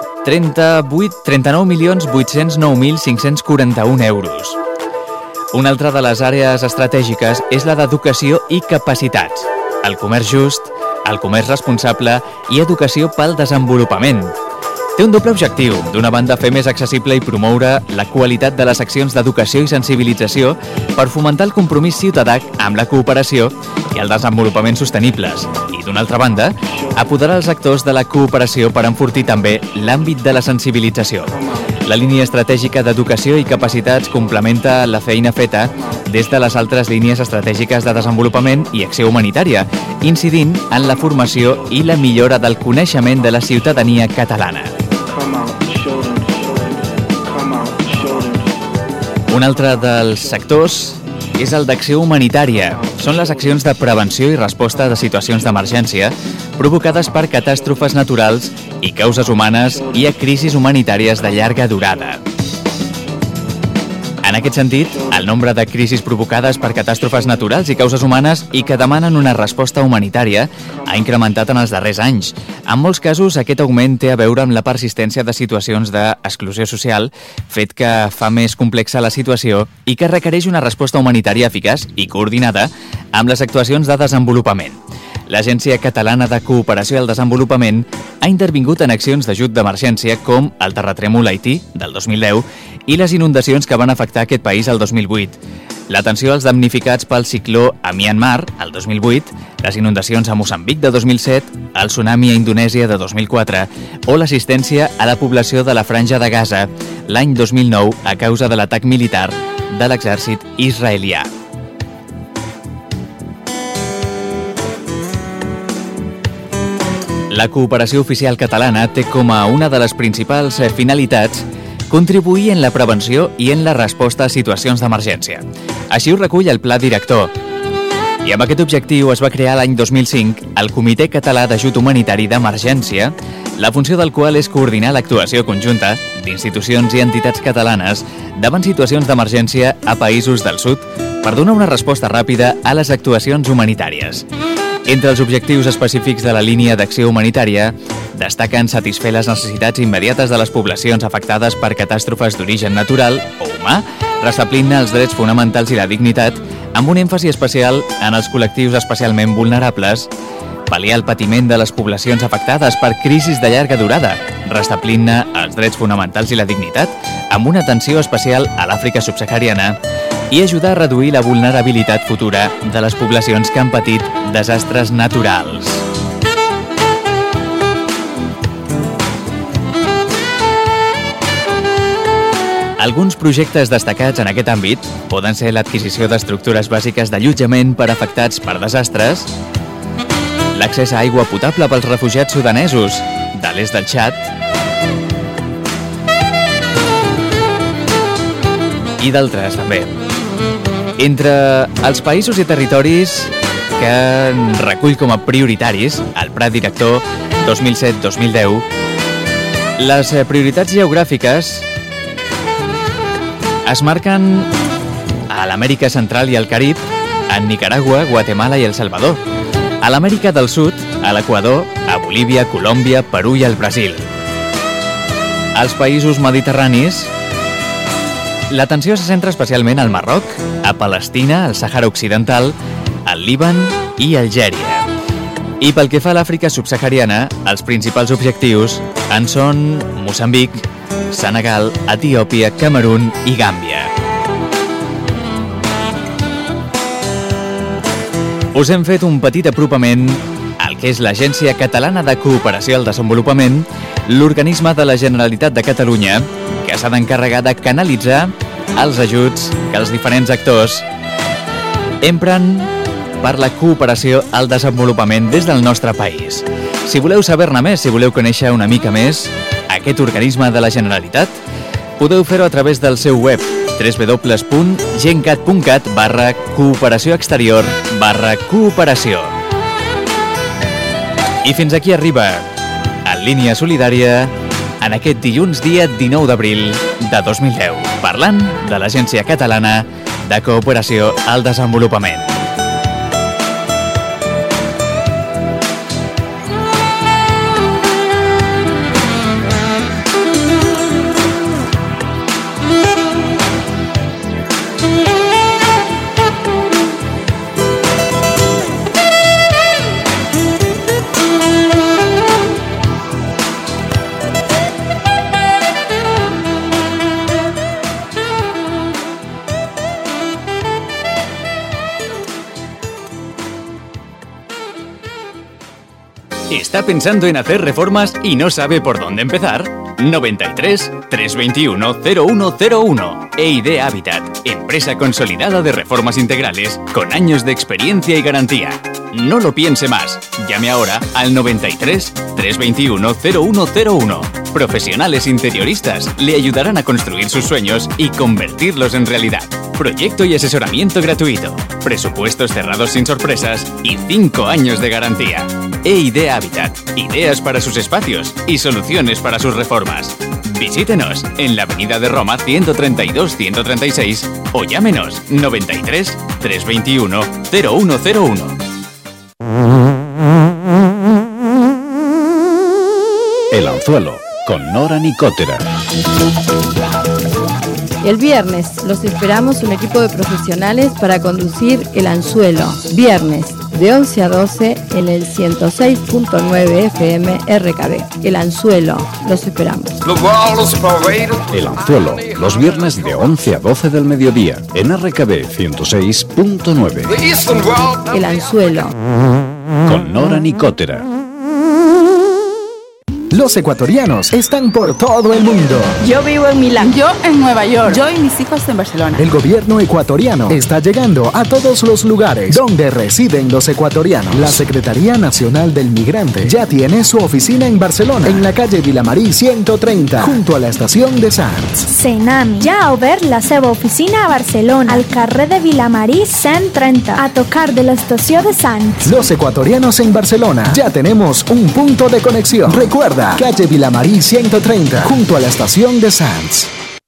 trenta-nou milions vuit-cents nou mil cinc-cents quaranta-un euros. Una altra de les àrees estratègiques és la d'educació i capacitats, el comerç just, el comerç responsable i educació pel desenvolupament. Té un doble objectiu, d'una banda fer més accessible i promoure la qualitat de les accions d'educació i sensibilització per fomentar el compromís ciutadà amb la cooperació i el desenvolupament sostenibles, i d'una altra banda, apoderar els actors de la cooperació per enfortir també l'àmbit de la sensibilització. La línia estratègica d'educació i capacitats complementa la feina feta des de les altres línies estratègiques de desenvolupament i acció humanitària, incidint en la formació i la millora del coneixement de la ciutadania catalana. Un altre dels sectors és el d'acció humanitària. Són les accions de prevenció i resposta de situacions d'emergència provocades per catàstrofes naturals i causes humanes i a crisis humanitàries de llarga durada. En aquest sentit, el nombre de crisis provocades per catàstrofes naturals i causes humanes i que demanen una resposta humanitària ha incrementat en els darrers anys. En molts casos, aquest augment té a veure amb la persistència de situacions d'exclusió social, fet que fa més complexa la situació i que requereix una resposta humanitària eficaç i coordinada amb les actuacions de desenvolupament. L'Agència Catalana de Cooperació al Desenvolupament ha intervingut en accions d'ajut d'emergència com el terratrèmol a Haití, del dos mil deu, i les inundacions que van afectar aquest país el dos mil vuit. L'atenció als damnificats pel cicló a Myanmar, el dos mil vuit, les inundacions a Moçambic de dos mil set, el tsunami a Indonèsia de dos mil quatre o l'assistència a la població de la Franja de Gaza l'any dos mil nou a causa de l'atac militar de l'exèrcit israelià. La cooperació oficial catalana té com a una de les principals finalitats contribuir en la prevenció i en la resposta a situacions d'emergència. Així ho recull el Pla Director. I amb aquest objectiu es va crear l'any dos mil cinc el Comitè Català d'Ajut Humanitari d'Emergència, la funció del qual és coordinar l'actuació conjunta d'institucions i entitats catalanes davant situacions d'emergència a països del sud per donar una resposta ràpida a les actuacions humanitàries. Entre els objectius específics de la línia d'acció humanitària destaquen satisfer les necessitats immediates de les poblacions afectades per catàstrofes d'origen natural o humà, restablint els drets fonamentals i la dignitat, amb un èmfasi especial en els col·lectius especialment vulnerables, pal·liar el patiment de les poblacions afectades per crisis de llarga durada, restablint els drets fonamentals i la dignitat, amb una atenció especial a l'Àfrica subsahariana i ajudar a reduir la vulnerabilitat futura de les poblacions que han patit desastres naturals. Alguns projectes destacats en aquest àmbit poden ser l'adquisició d'estructures bàsiques d'allotjament per afectats per desastres, l'accés a aigua potable pels refugiats sudanesos de l'est del Txad i d'altres també. Entre els països i territoris que recull com a prioritaris el Pla Director dos mil set dos mil deu, les prioritats geogràfiques es marquen a l'Amèrica Central i al Carib, en Nicaragua, Guatemala i El Salvador. A l'Amèrica del Sud, a l'Equador, a Bolívia, Colòmbia, Perú i el Brasil. Als països mediterranis, l'atenció se centra especialment al Marroc, a Palestina, al Sàhara Occidental, al Líban i Algèria. I pel que fa a l'Àfrica subsahariana, els principals objectius en són Moçambic, Senegal, Etiòpia, Camerun i Gàmbia. Us hem fet un petit apropament al que és l'Agència Catalana de Cooperació al Desenvolupament, l'organisme de la Generalitat de Catalunya que s'ha d'encarregar de canalitzar els ajuts que els diferents actors empren per la cooperació al desenvolupament des del nostre país. Si voleu saber-ne més, si voleu conèixer una mica més aquest organisme de la Generalitat, podeu fer-ho a través del seu web w w w punt gencat punt cat barra cooperació exterior barra cooperació. I fins aquí arriba, en línia solidària, en aquest dilluns dia dinou d'abril de dos mil deu, parlant de l'Agència Catalana de Cooperació al Desenvolupament. ¿Está pensando en hacer reformas y no sabe por dónde empezar? noventa y tres, trescientos veintiuno, cero uno cero uno. E I D Habitat, empresa consolidada de reformas integrales con años de experiencia y garantía. No lo piense más. Llame ahora al noventa y tres, trescientos veintiuno, cero uno cero uno. Profesionales interioristas le ayudarán a construir sus sueños y convertirlos en realidad. Proyecto y asesoramiento gratuito. Presupuestos cerrados sin sorpresas y cinco años de garantía. E I D Habitat. Ideas para sus espacios y soluciones para sus reformas. Visítenos en la Avenida de Roma ciento treinta y dos ciento treinta y seis o llámenos noventa y tres, trescientos veintiuno, cero uno cero uno. El Anzuelo, con Nora Nicotera. El viernes los esperamos un equipo de profesionales para conducir El Anzuelo. Viernes de once a doce en el ciento seis punto nueve F M R K B. El Anzuelo, los esperamos. El Anzuelo, los viernes de once a doce del mediodía en R K B ciento seis punto nueve. El Anzuelo. Con Nora Nicotera. Los ecuatorianos están por todo el mundo. Yo vivo en Milán. Yo en Nueva York. Yo y mis hijos en Barcelona. El gobierno ecuatoriano está llegando a todos los lugares donde residen los ecuatorianos. La Secretaría Nacional del Migrante ya tiene su oficina en Barcelona, en la calle Vilamarí ciento treinta, junto a la estación de Sants. Senami ja ha obert la seva oficina a Barcelona, al carrer de Vilamarí cent trenta, a tocar de la estació de Sants. Los ecuatorianos en Barcelona ya tenemos un punto de conexión. Recuerda, calle Vilamarí ciento treinta, junto a la estación de Sants.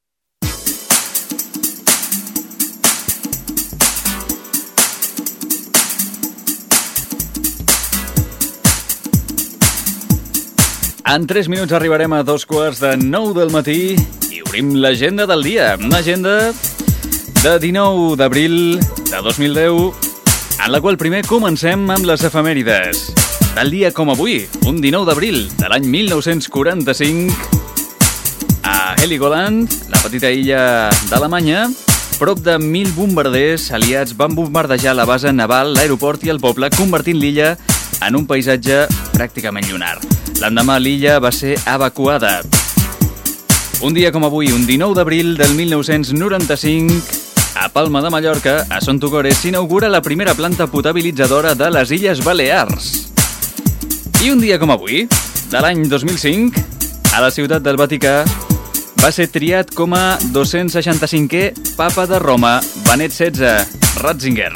En tres minuts arribarem a dos quarts de nou del matí i obrim l'agenda del dia. Una agenda de dinou d'abril de dos mil deu, en la qual primer comencem amb les efemèrides. Tal dia com avui, un dinou d'abril de l'any mil nou-cents quaranta-cinc, a Heligoland, la petita illa d'Alemanya, prop de mil bombarders aliats van bombardejar la base naval, l'aeroport i el poble, convertint l'illa en un paisatge pràcticament lunar. L'endemà l'illa va ser evacuada. Un dia com avui, un dinou d'abril del mil nou-cents noranta-cinc, a Palma de Mallorca, a Son Tugores, s'inaugura la primera planta potabilitzadora de les Illes Balears. I un dia com avui, de l'any dos mil cinc, a la ciutat del Vaticà, va ser triat com a dos-cents seixanta-cinquè papa de Roma, Benet setze, Ratzinger.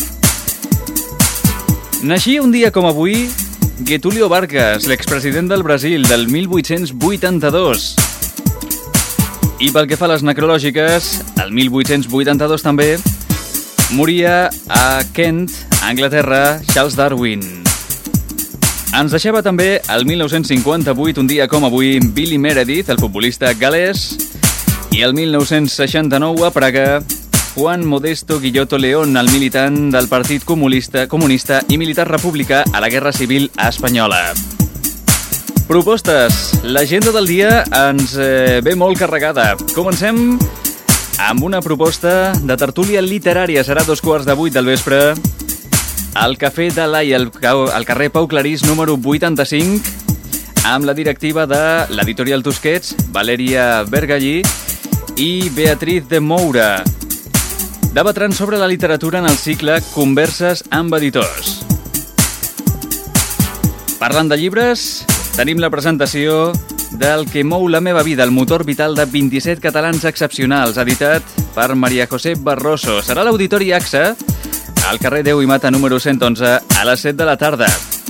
Naixia un dia com avui Getúlio Vargas, l'expresident del Brasil del mil vuit-cents vuitanta-dos. I pel que fa a les necrològiques, el mil vuit-cents vuitanta-dos també moria a Kent, a Anglaterra, Charles Darwin. Ens deixava també el mil nou-cents cinquanta-vuit, un dia com avui, Billy Meredith, el futbolista gal·lès, i el mil nou-cents seixanta-nou a Praga, Juan Modesto Guillotto León, el militant del Partit Comunista, comunista i militar republicà a la Guerra Civil Espanyola. Propostes. L'agenda del dia ens eh, ve molt carregada. Comencem amb una proposta de tertúlia literària. Serà dos quarts de vuit del vespre al Cafè de l'Ai, al, al carrer Pau Clarís, número vuitanta-cinc, amb la directiva de l'editorial Tusquets, Valèria Bergallí i Beatriz de Moura. Debatran sobre la literatura en el cicle Converses amb editors. Parlant de llibres, tenim la presentació del Que mou la meva vida, el motor vital de vint-i-set catalans excepcionals, editat per Maria José Barroso. Serà a l'Auditori A X A, al carrer Déu i Mata, número cent onze, a les set de la tarda.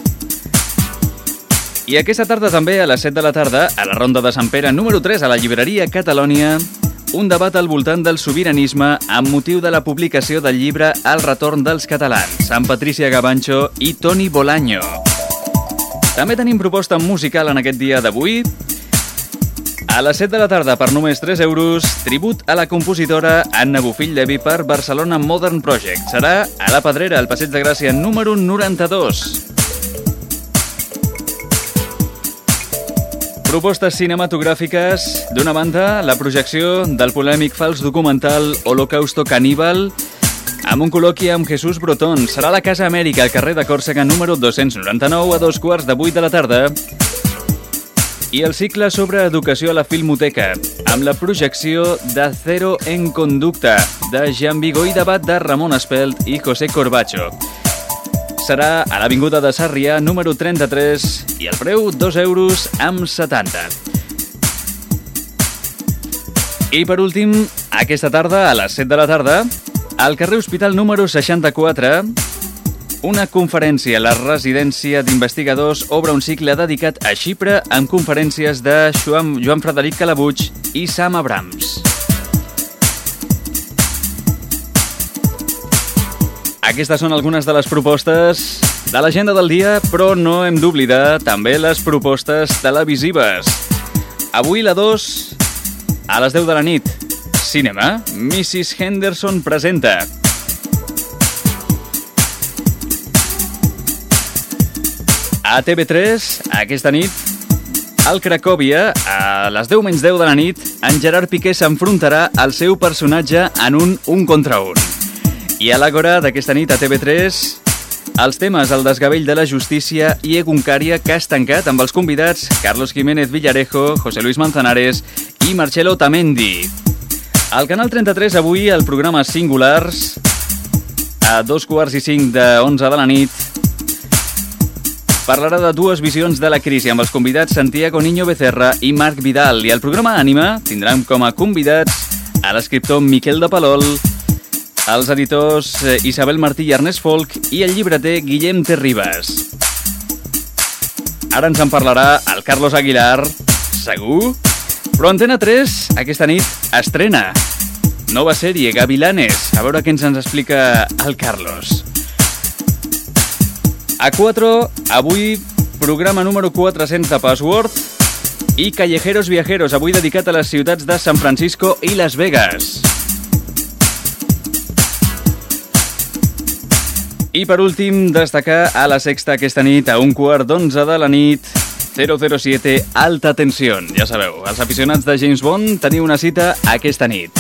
I aquesta tarda també, a les set de la tarda, a la Ronda de Sant Pere, número tres, a la llibreria Catalònia, un debat al voltant del sobiranisme amb motiu de la publicació del llibre El retorn dels catalans, amb Patricia Gabancho i Toni Bolaño. També tenim proposta musical en aquest dia d'avui. A les set de la tarda, per només tres euros, tribut a la compositora Anna Bofill Levi per Barcelona Modern Project. Serà a la Pedrera, al Passeig de Gràcia, número noranta-dos. Propostes cinematogràfiques. D'una banda, la projecció del polèmic fals documental Holocausto Caníbal amb un col·loqui amb Jesús Brotón. Serà a la Casa Amèrica, al carrer de Còrsega, número dos-cents noranta-nou, a dos quarts de vuit de la tarda. I el cicle sobre educació a la Filmoteca, amb la projecció de Zero en Conducta, de Jean Vigo, i debat de Ramon Espelt i José Corbacho. Serà a l'Avinguda de Sarrià, número trenta-tres, i el preu dos euros amb setanta. I per últim, aquesta tarda, a les set de la tarda, al carrer Hospital número seixanta-quatre, una conferència. La residència d'investigadors obre un cicle dedicat a Xipre amb conferències de Joan, Joan Frederic Calabuig i Sam Abrams. Aquestes són algunes de les propostes de l'agenda del dia, però no hem d'oblidar també les propostes televisives. Avui la dos, a les deu de la nit, cinema, missus Henderson presenta. A T V tres, aquesta nit, al Cracòvia, a les deu menys deu de la nit, en Gerard Piqué s'enfrontarà al seu personatge en un un contra un. I a l'Àgora d'aquesta nit a T V tres, els temes El desgavell de la justícia i Eguncaria, que has tancat amb els convidats Carlos Jiménez Villarejo, José Luis Manzanares i Marcelo Tamendi. Al Canal trenta-tres avui el programa Singulars, a dos quarts i cinc de onze de la nit, parlarà de dues visions de la crisi amb els convidats Santiago Niño Becerra i Marc Vidal. I el programa Ànima tindran com a convidats a l'escriptor Miquel de Palol, els editors Isabel Martí i Ernest Folk i el llibreter Guillem Terribas. Ara ens en parlarà el Carlos Aguilar, segur? Però Antena tres aquesta nit estrena nova sèrie, Gavilanes. A veure què ens ens explica el Carlos. A quatre, avui programa número quatre-cents de Password i Callejeros Viajeros, avui dedicat a les ciutats de San Francisco i Las Vegas. I per últim, destacar a la Sexta aquesta nit, a un quart d'onze de la nit, zero zero siete Alta Tensió. Ja sabeu, els aficionats de James Bond teniu una cita aquesta nit.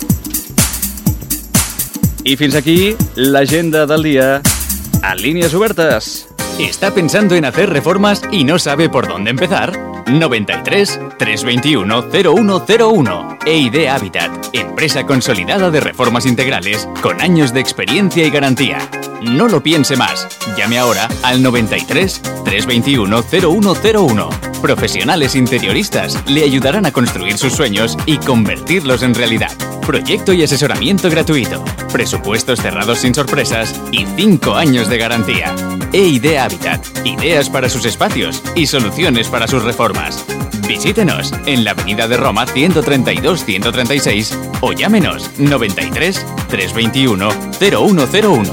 I fins aquí l'agenda del dia a Línies Obertes. ¿Está pensando en hacer reformas y no sabe por dónde empezar? noventa y tres, trescientos veintiuno, cero uno cero uno. E I D Habitat, empresa consolidada de reformas integrales con años de experiencia y garantía. No lo piense más. Llame ahora al noventa y tres, trescientos veintiuno, cero uno cero uno. Profesionales interioristas le ayudarán a construir sus sueños y convertirlos en realidad. Proyecto y asesoramiento gratuito. Presupuestos cerrados sin sorpresas y cinco años de garantía. E I D Habitat. Ideas para sus espacios y soluciones para sus reformas. Visítenos en la Avenida de Roma ciento treinta y dos ciento treinta y seis o llámenos noventa y tres, trescientos veintiuno, cero uno cero uno.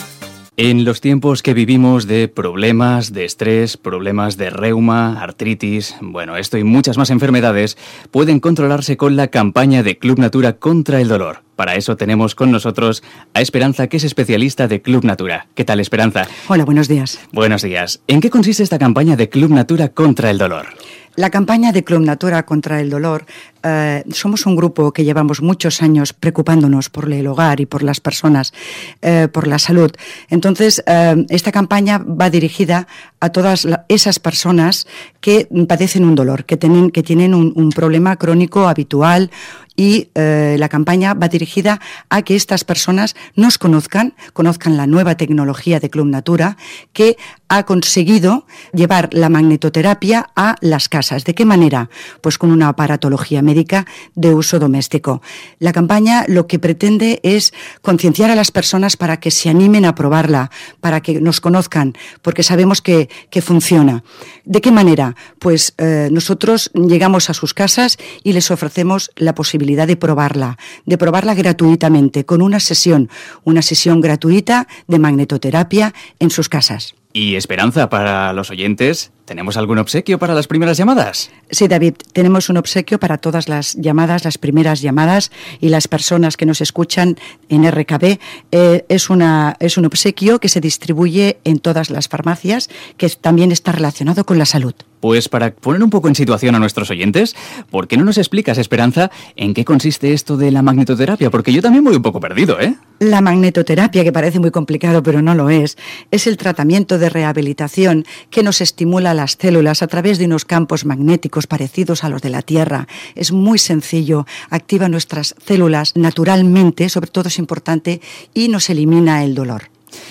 En los tiempos que vivimos de problemas, de estrés, problemas de reuma, artritis, bueno, esto y muchas más enfermedades pueden controlarse con la campaña de Club Natura contra el dolor. Para eso tenemos con nosotros a Esperanza, que es especialista de Club Natura. ¿Qué tal, Esperanza? Hola, buenos días. Buenos días. ¿En qué consiste esta campaña de Club Natura contra el dolor? La campaña de Club Natura contra el dolor, eh, somos un grupo que llevamos muchos años preocupándonos por el hogar y por las personas, eh, por la salud. Entonces, eh, esta campaña va dirigida a todas la, esas personas que padecen un dolor, que tienen, que tienen un, un problema crónico habitual, y eh, la campaña va dirigida a que estas personas nos conozcan, conozcan la nueva tecnología de Club Natura, que ha conseguido llevar la magnetoterapia a las casas. ¿De qué manera? Pues con una aparatología médica de uso doméstico. La campaña lo que pretende es concienciar a las personas para que se animen a probarla, para que nos conozcan, porque sabemos que, que funciona. ¿De qué manera? Pues eh, nosotros llegamos a sus casas y les ofrecemos la posibilidad de probarla, de probarla gratuitamente, con una sesión, una sesión gratuita de magnetoterapia en sus casas. Y Esperanza, para los oyentes, ¿tenemos algún obsequio para las primeras llamadas? Sí, David, tenemos un obsequio para todas las llamadas, las primeras llamadas y las personas que nos escuchan en R K B. Eh, es, una, es un obsequio que se distribuye en todas las farmacias, que también está relacionado con la salud. Pues para poner un poco en situación a nuestros oyentes, ¿por qué no nos explicas, Esperanza, en qué consiste esto de la magnetoterapia? Porque yo también voy un poco perdido, ¿eh? La magnetoterapia, que parece muy complicado, pero no lo es, es el tratamiento de rehabilitación que nos estimula las células a través de unos campos magnéticos parecidos a los de la Tierra. Es muy sencillo, activa nuestras células naturalmente, sobre todo es importante, y nos elimina el dolor.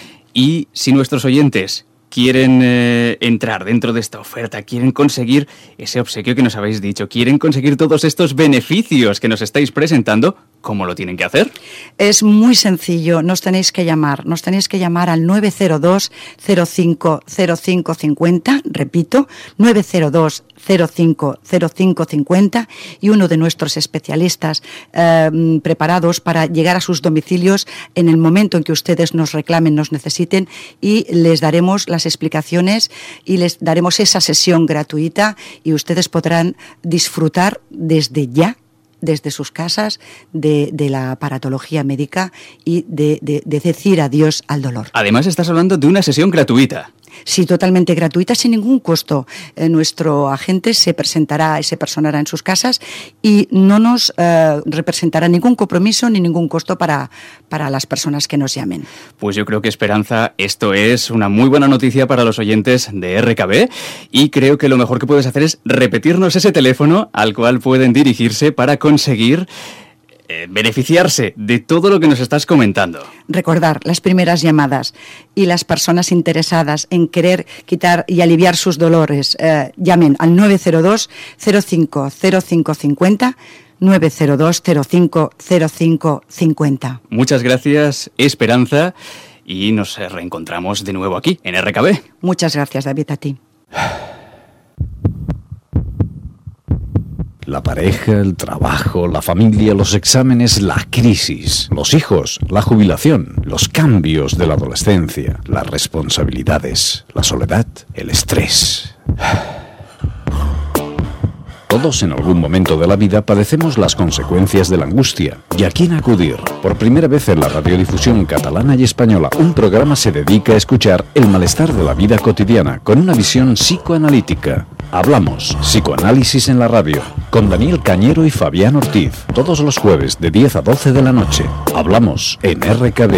Y si nuestros oyentes quieren eh, entrar dentro de esta oferta, quieren conseguir ese obsequio que nos habéis dicho, quieren conseguir todos estos beneficios que nos estáis presentando, ¿cómo lo tienen que hacer? Es muy sencillo, nos tenéis que llamar, nos tenéis que llamar al nueve cero dos, cero cinco, cero cinco cinco cero, repito, nueve cero dos, cero cinco, cero cinco cinco cero, y uno de nuestros especialistas eh, preparados para llegar a sus domicilios en el momento en que ustedes nos reclamen, nos necesiten, y les daremos las explicaciones y les daremos esa sesión gratuita y ustedes podrán disfrutar desde ya, desde sus casas, de, de la aparatología médica y de, de, de decir adiós al dolor. Además, estás hablando de una sesión gratuita. Sí, totalmente gratuita, sin ningún costo. Eh, nuestro agente se presentará y se personará en sus casas y no nos eh, representará ningún compromiso ni ningún costo para, para las personas que nos llamen. Pues yo creo que, Esperanza, esto es una muy buena noticia para los oyentes de R K B, y creo que lo mejor que puedes hacer es repetirnos ese teléfono al cual pueden dirigirse para conseguir eh, beneficiarse de todo lo que nos estás comentando. Recordar, las primeras llamadas y las personas interesadas en querer quitar y aliviar sus dolores, eh, llamen al nueve cero dos, cero cinco, cero cinco cinco cero, nueve cero dos, cero cinco, cero cinco cinco cero. Muchas gracias, Esperanza, y nos reencontramos de nuevo aquí, en R K B. Muchas gracias, David, a ti. La pareja, el trabajo, la familia, los exámenes, la crisis, los hijos, la jubilación, los cambios de la adolescencia, las responsabilidades, la soledad, el estrés. Todos en algún momento de la vida padecemos las consecuencias de la angustia. ¿Y a quién acudir? Por primera vez en la radiodifusión catalana y española, un programa se dedica a escuchar el malestar de la vida cotidiana con una visión psicoanalítica. Hablamos, psicoanálisis en la radio, con Daniel Cañero y Fabián Ortiz, todos los jueves de diez a doce de la noche. Hablamos en R K B.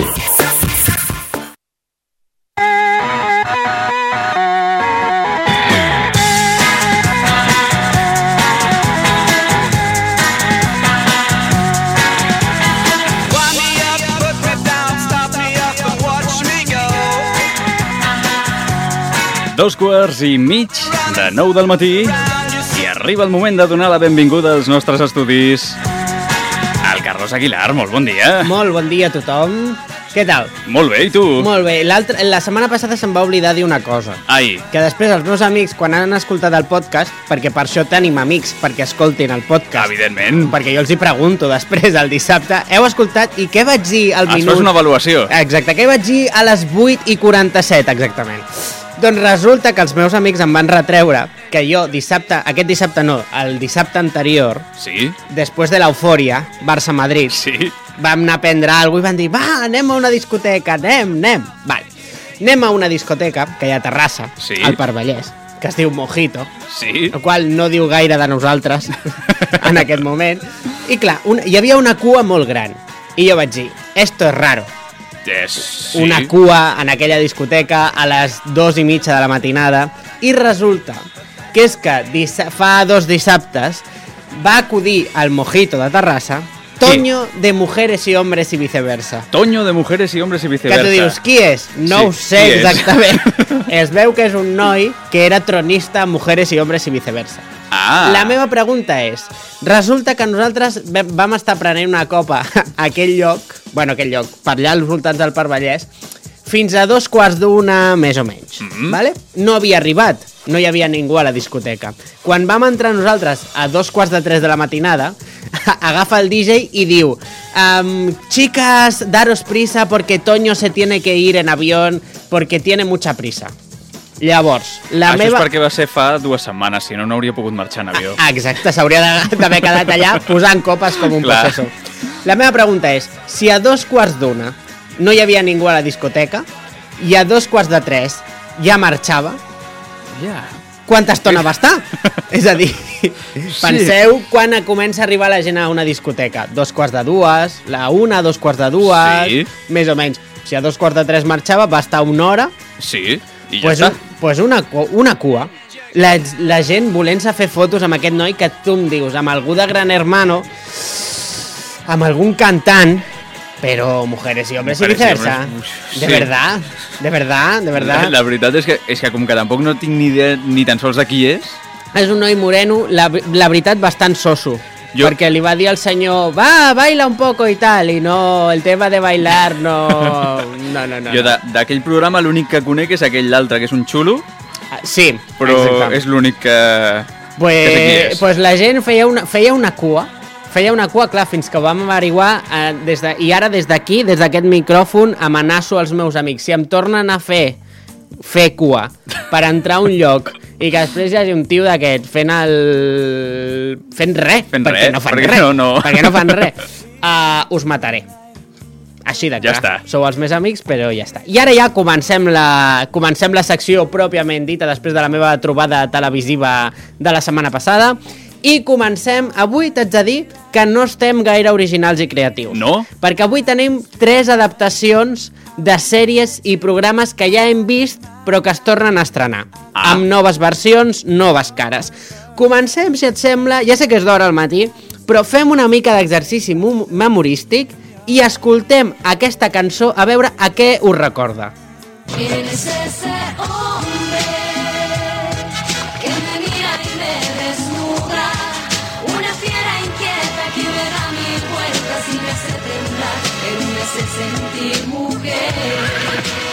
Dos quarts i mig de nou del matí i arriba el moment de donar la benvinguda als nostres estudis al Carlos Aguilar. Molt bon dia. Molt bon dia a tothom. Què tal? Molt bé, i tu? Molt bé. La setmana passada se'm va oblidar dir una cosa. Ai. Que després els meus amics, quan han escoltat el podcast, perquè per això tenim amics, perquè escoltin el podcast. Evidentment. Perquè jo els hi pregunto després, el dissabte, heu escoltat i què vaig dir al minut... Es fas una avaluació. Exacte, què vaig dir a les vuit i quaranta-set, exactament. Doncs resulta que els meus amics em van retreure que jo dissabte, aquest dissabte no, el dissabte anterior, sí, després de l'eufòria, Barça-Madrid, sí, vam anar a prendre alguna cosa i van dir, va, anem a una discoteca, anem, anem. Vale. Anem a una discoteca que hi ha a Terrassa, sí, al Parc Vallès, que es diu Mojito, sí, el qual no diu gaire de nosaltres en aquest moment. I clar, un, hi havia una cua molt gran. I jo vaig dir, esto es raro. Yes, sí. Una cua en aquella discoteca a les dos i mitja de la matinada, i resulta que és que dissa- fa dos dissabtes va acudir al Mojito de Terrassa Toño de Mujeres y Hombres y Viceversa. Toño de Mujeres y Hombres y Viceversa. Que tu dius, qui és? No sí, ho sé exactament. Es veu que és un noi que era tronista a Mujeres y Hombres y Viceversa. Ah. La meva pregunta és, resulta que nosaltres vam estar prenent una copa a aquell lloc, bueno, aquell lloc, per allà als voltants del Parc Vallès, fins a dos quarts d'una, més o menys, mm-hmm. vale? No havia arribat, no hi havia ningú a la discoteca. Quan vam entrar nosaltres a dos quarts de tres de la matinada, agafa el D J i diu um, chicas, daros prisa porque Toño se tiene que ir en avión porque tiene mucha prisa. Llavors, la Això meva... és perquè va ser fa dues setmanes, si no, no hauria pogut marxar en avió. Ah, exacte, s'hauria d'haver quedat allà posant copes com un Clar. possessor. La meva pregunta és, si a dos quarts d'una no hi havia ningú a la discoteca i a dos quarts de tres ja marxava, ja. quanta estona va estar? És a dir, penseu quan comença a arribar la gent a una discoteca. Dos quarts de dues, la una, dos quarts de dues, Sí. més o menys. Si a dos quarts de tres marxava, va estar una hora. Sí, i ja pues està. Un, pues una, cu- una cua. La, la gent volent-se fer fotos amb aquest noi que tu em dius, amb algú de Gran Hermano, amb algun cantant, però mujeres i hombres Mujeres i y viceversa. hombres, uf, De sí. verdad, de verdad, de verdad. La, la veritat és que, és que com que tampoc no tinc ni idea ni tan sols de qui és... És un noi moreno, la, la veritat bastant soso. Jo- Perquè li va dir al senyor, va, baila un poco i tal, i no, el tema de bailar no... No, no, no. Jo no. de- d'aquell programa l'únic que conec és aquell altre, que és un xulo, Ah, sí, però exacte. és l'únic que... Pues, que sé qui és. pues la gent feia una, feia una cua, feia una cua, clar, fins que ho vam averiguar, eh, des de, i ara des d'aquí, des d'aquest micròfon, amenaço als meus amics. Si em tornen a fer fer cua per entrar a un lloc i que després hi hagi un tio d'aquest fent el... fent res, Fent perquè res, no fan perquè res, no, no. perquè no fan res, uh, us mataré. Així de clar. Ja està. Sou els més amics, però ja està. I ara ja comencem la, comencem la secció pròpiament dita després de la meva trobada televisiva de la setmana passada. I comencem... Avui t'haig de dir que no estem gaire originals i creatius. No? Perquè avui tenim tres adaptacions de sèries i programes que ja hem vist però que es tornen a estrenar. Ah. Amb noves versions, noves cares. Comencem, si et sembla, ja sé que és d'hora al matí, però fem una mica d'exercici mu- memorístic i escoltem aquesta cançó a veure a què us recorda. ¿Quién es ese hombre que me mira y me desnuda? Una fiera inquieta que llega a mi puerta sin me hace temblar, pero me hace sentir mujer.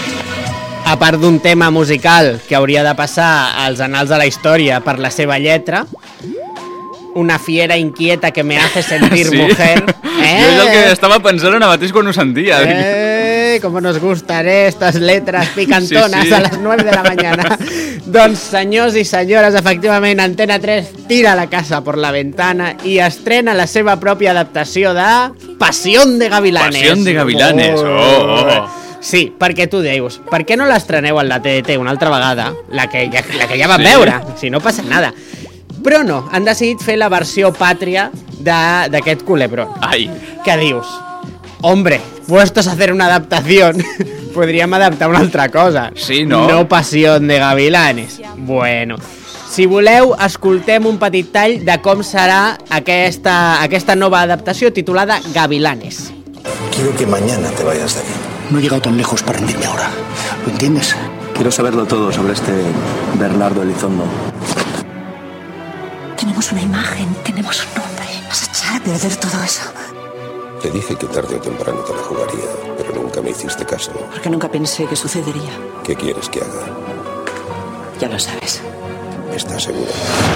A part d'un tema musical que hauria de passar als annals de la història per la seva lletra, una fiera inquieta que me hace sentir Sí. mujer. Eh? Jo és el que estava pensant ara mateix quan ho sentia. Eh, como nos gustaré estas letras picantonas Sí, sí. a las nueve de la mañana. Doncs, senyors i senyores, efectivament, Antena tres tira la casa por la ventana i estrena la seva pròpia adaptació de Pasión de Gavilanes. Pasión de Gavilanes, oh, oh. Sí, perquè tu dius, per què no l'estreneu en la T D T una altra vegada, la que ja, la que ja vam sí. veure, si no passa nada. Però no, han decidit fer la versió pàtria d'aquest culebrón. Ai. Que dius, hombre, puestos a hacer una adaptación, podríem adaptar una altra cosa. Sí, no? No Pasión de Gavilanes. Bueno, si voleu, escoltem un petit tall de com serà aquesta, aquesta nova adaptació titulada Gavilanes. Quiero que mañana te vayas de aquí. No he llegado tan lejos para rendirme ahora. ¿Lo entiendes? Quiero saberlo todo sobre este Bernardo Elizondo. Tenemos una imagen, tenemos un nombre. Vas a echar a perder todo eso. Te dije que tarde o temprano te la jugaría, pero nunca me hiciste caso. Porque nunca pensé que sucedería. ¿Qué quieres que haga? Ya lo sabes. ¿Estás segura?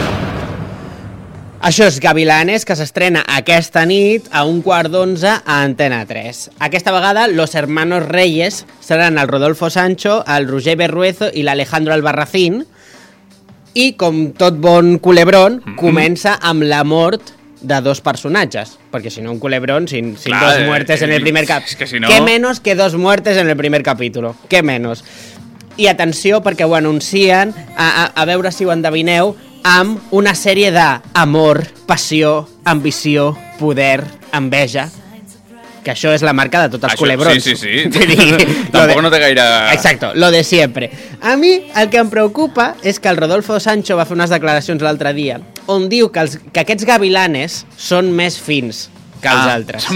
Això és Gavilanes, que s'estrena aquesta nit a un quart d'onze a Antena tres. Aquesta vegada, los hermanos Reyes seran el Rodolfo Sancho, el Roger Berruezo i l'Alejandro Albarracín. I, com tot bon culebrón, mm-hmm. comença amb la mort de dos personatges. Perquè si no, un culebrón, sin, sin Clar, dos muertes eh, en el primer cap... Es que si no... Què menos que dos muertes en el primer capítulo? Què menos? I atenció, perquè ho anuncien, a, a, a veure si ho endevineu, amb una sèrie d'amor, passió, ambició, poder, enveja, que això és la marca de tots els això, culebrons. Sí, sí, sí. Dir, Tampoc no té gaire... Exacto, lo de siempre. A mi el que em preocupa és que el Rodolfo Sancho va fer unes declaracions l'altre dia on diu que, els, que aquests gavilanes són més fins que els ah. altres.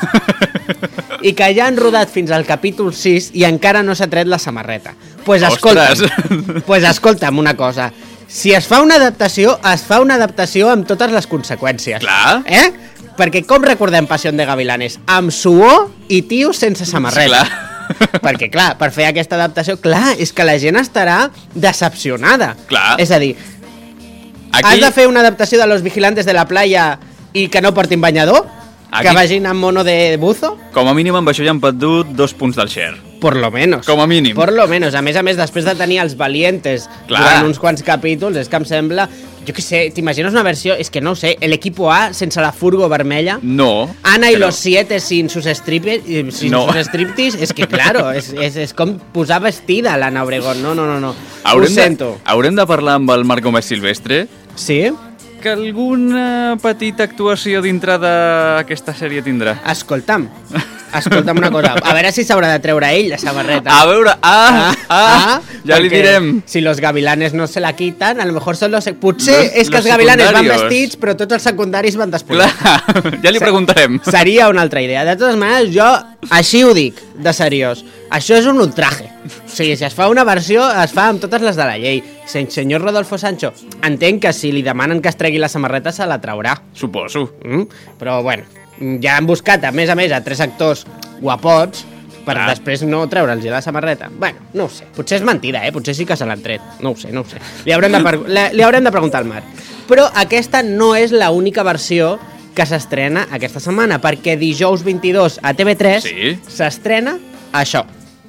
I que ja han rodat fins al capítol sis i encara no s'ha tret la samarreta. Pues escolta'm, pues escolta'm una cosa. Si es fa una adaptació, es fa una adaptació amb totes les conseqüències. Clar. Eh? Perquè com recordem Pasión de Gavilanes? Amb suor i tios sense samarreta. Sí, clar. Perquè, clar, per fer aquesta adaptació, clar, és que la gent estarà decepcionada. Clar. És a dir, Aquí... has de fer una adaptació de Los Vigilantes de la Playa i que no portin banyador? Aquí... Que vagin amb mono de buzo? Com a mínim amb això ja han perdut dos punts del share. Por lo menos. Com a mínim. Por lo menos. A més a més, després de tenir els Valientes Clar. durant uns quants capítols, és que em sembla... Jo què sé, t'imagines una versió... És que no ho sé, el equipo A sense la furgo vermella? No. Ana però... y los siete sin sus strippers, sin no. sus striptease? És que, claro, és, és, és com posar vestida l'Anna Obregón. No, no, no, no. Haurem ho sento. De, haurem de parlar amb el Marc Gómez Silvestre? Sí? Que alguna petita actuació dintre d'aquesta sèrie tindrà. Escolta'm, escolta'm una cosa. A veure si s'haurà de treure ell la samarreta. A veure, ah, ah, ah ja li direm. Si los gavilanes no se la quitan, a lo mejor son los... Potser los, és que els gavilanes van vestits, però tots els secundaris van despullar. Clar, ja li preguntarem. Seria una altra idea. De totes maneres, jo així ho dic, de seriós. Això és un ultraje. O sigui, si es fa una versió, es fa amb totes les de la llei. Senyor Rodolfo Sancho, entenc que si li demanen que es tregui la samarreta se la traurà. Suposo. Mm? Però, bueno, ja han buscat, a més a més, a tres actors guapots per ah. després no treure'ls la samarreta. Bueno, no ho sé. Potser és mentida, eh? Potser sí que se l'han tret. No ho sé, no ho sé. Li haurem de, li, li haurem de preguntar al Marc. Però aquesta no és l'única versió que s'estrena aquesta setmana, perquè dijous vint-i-dos a T V tres sí. s'estrena això.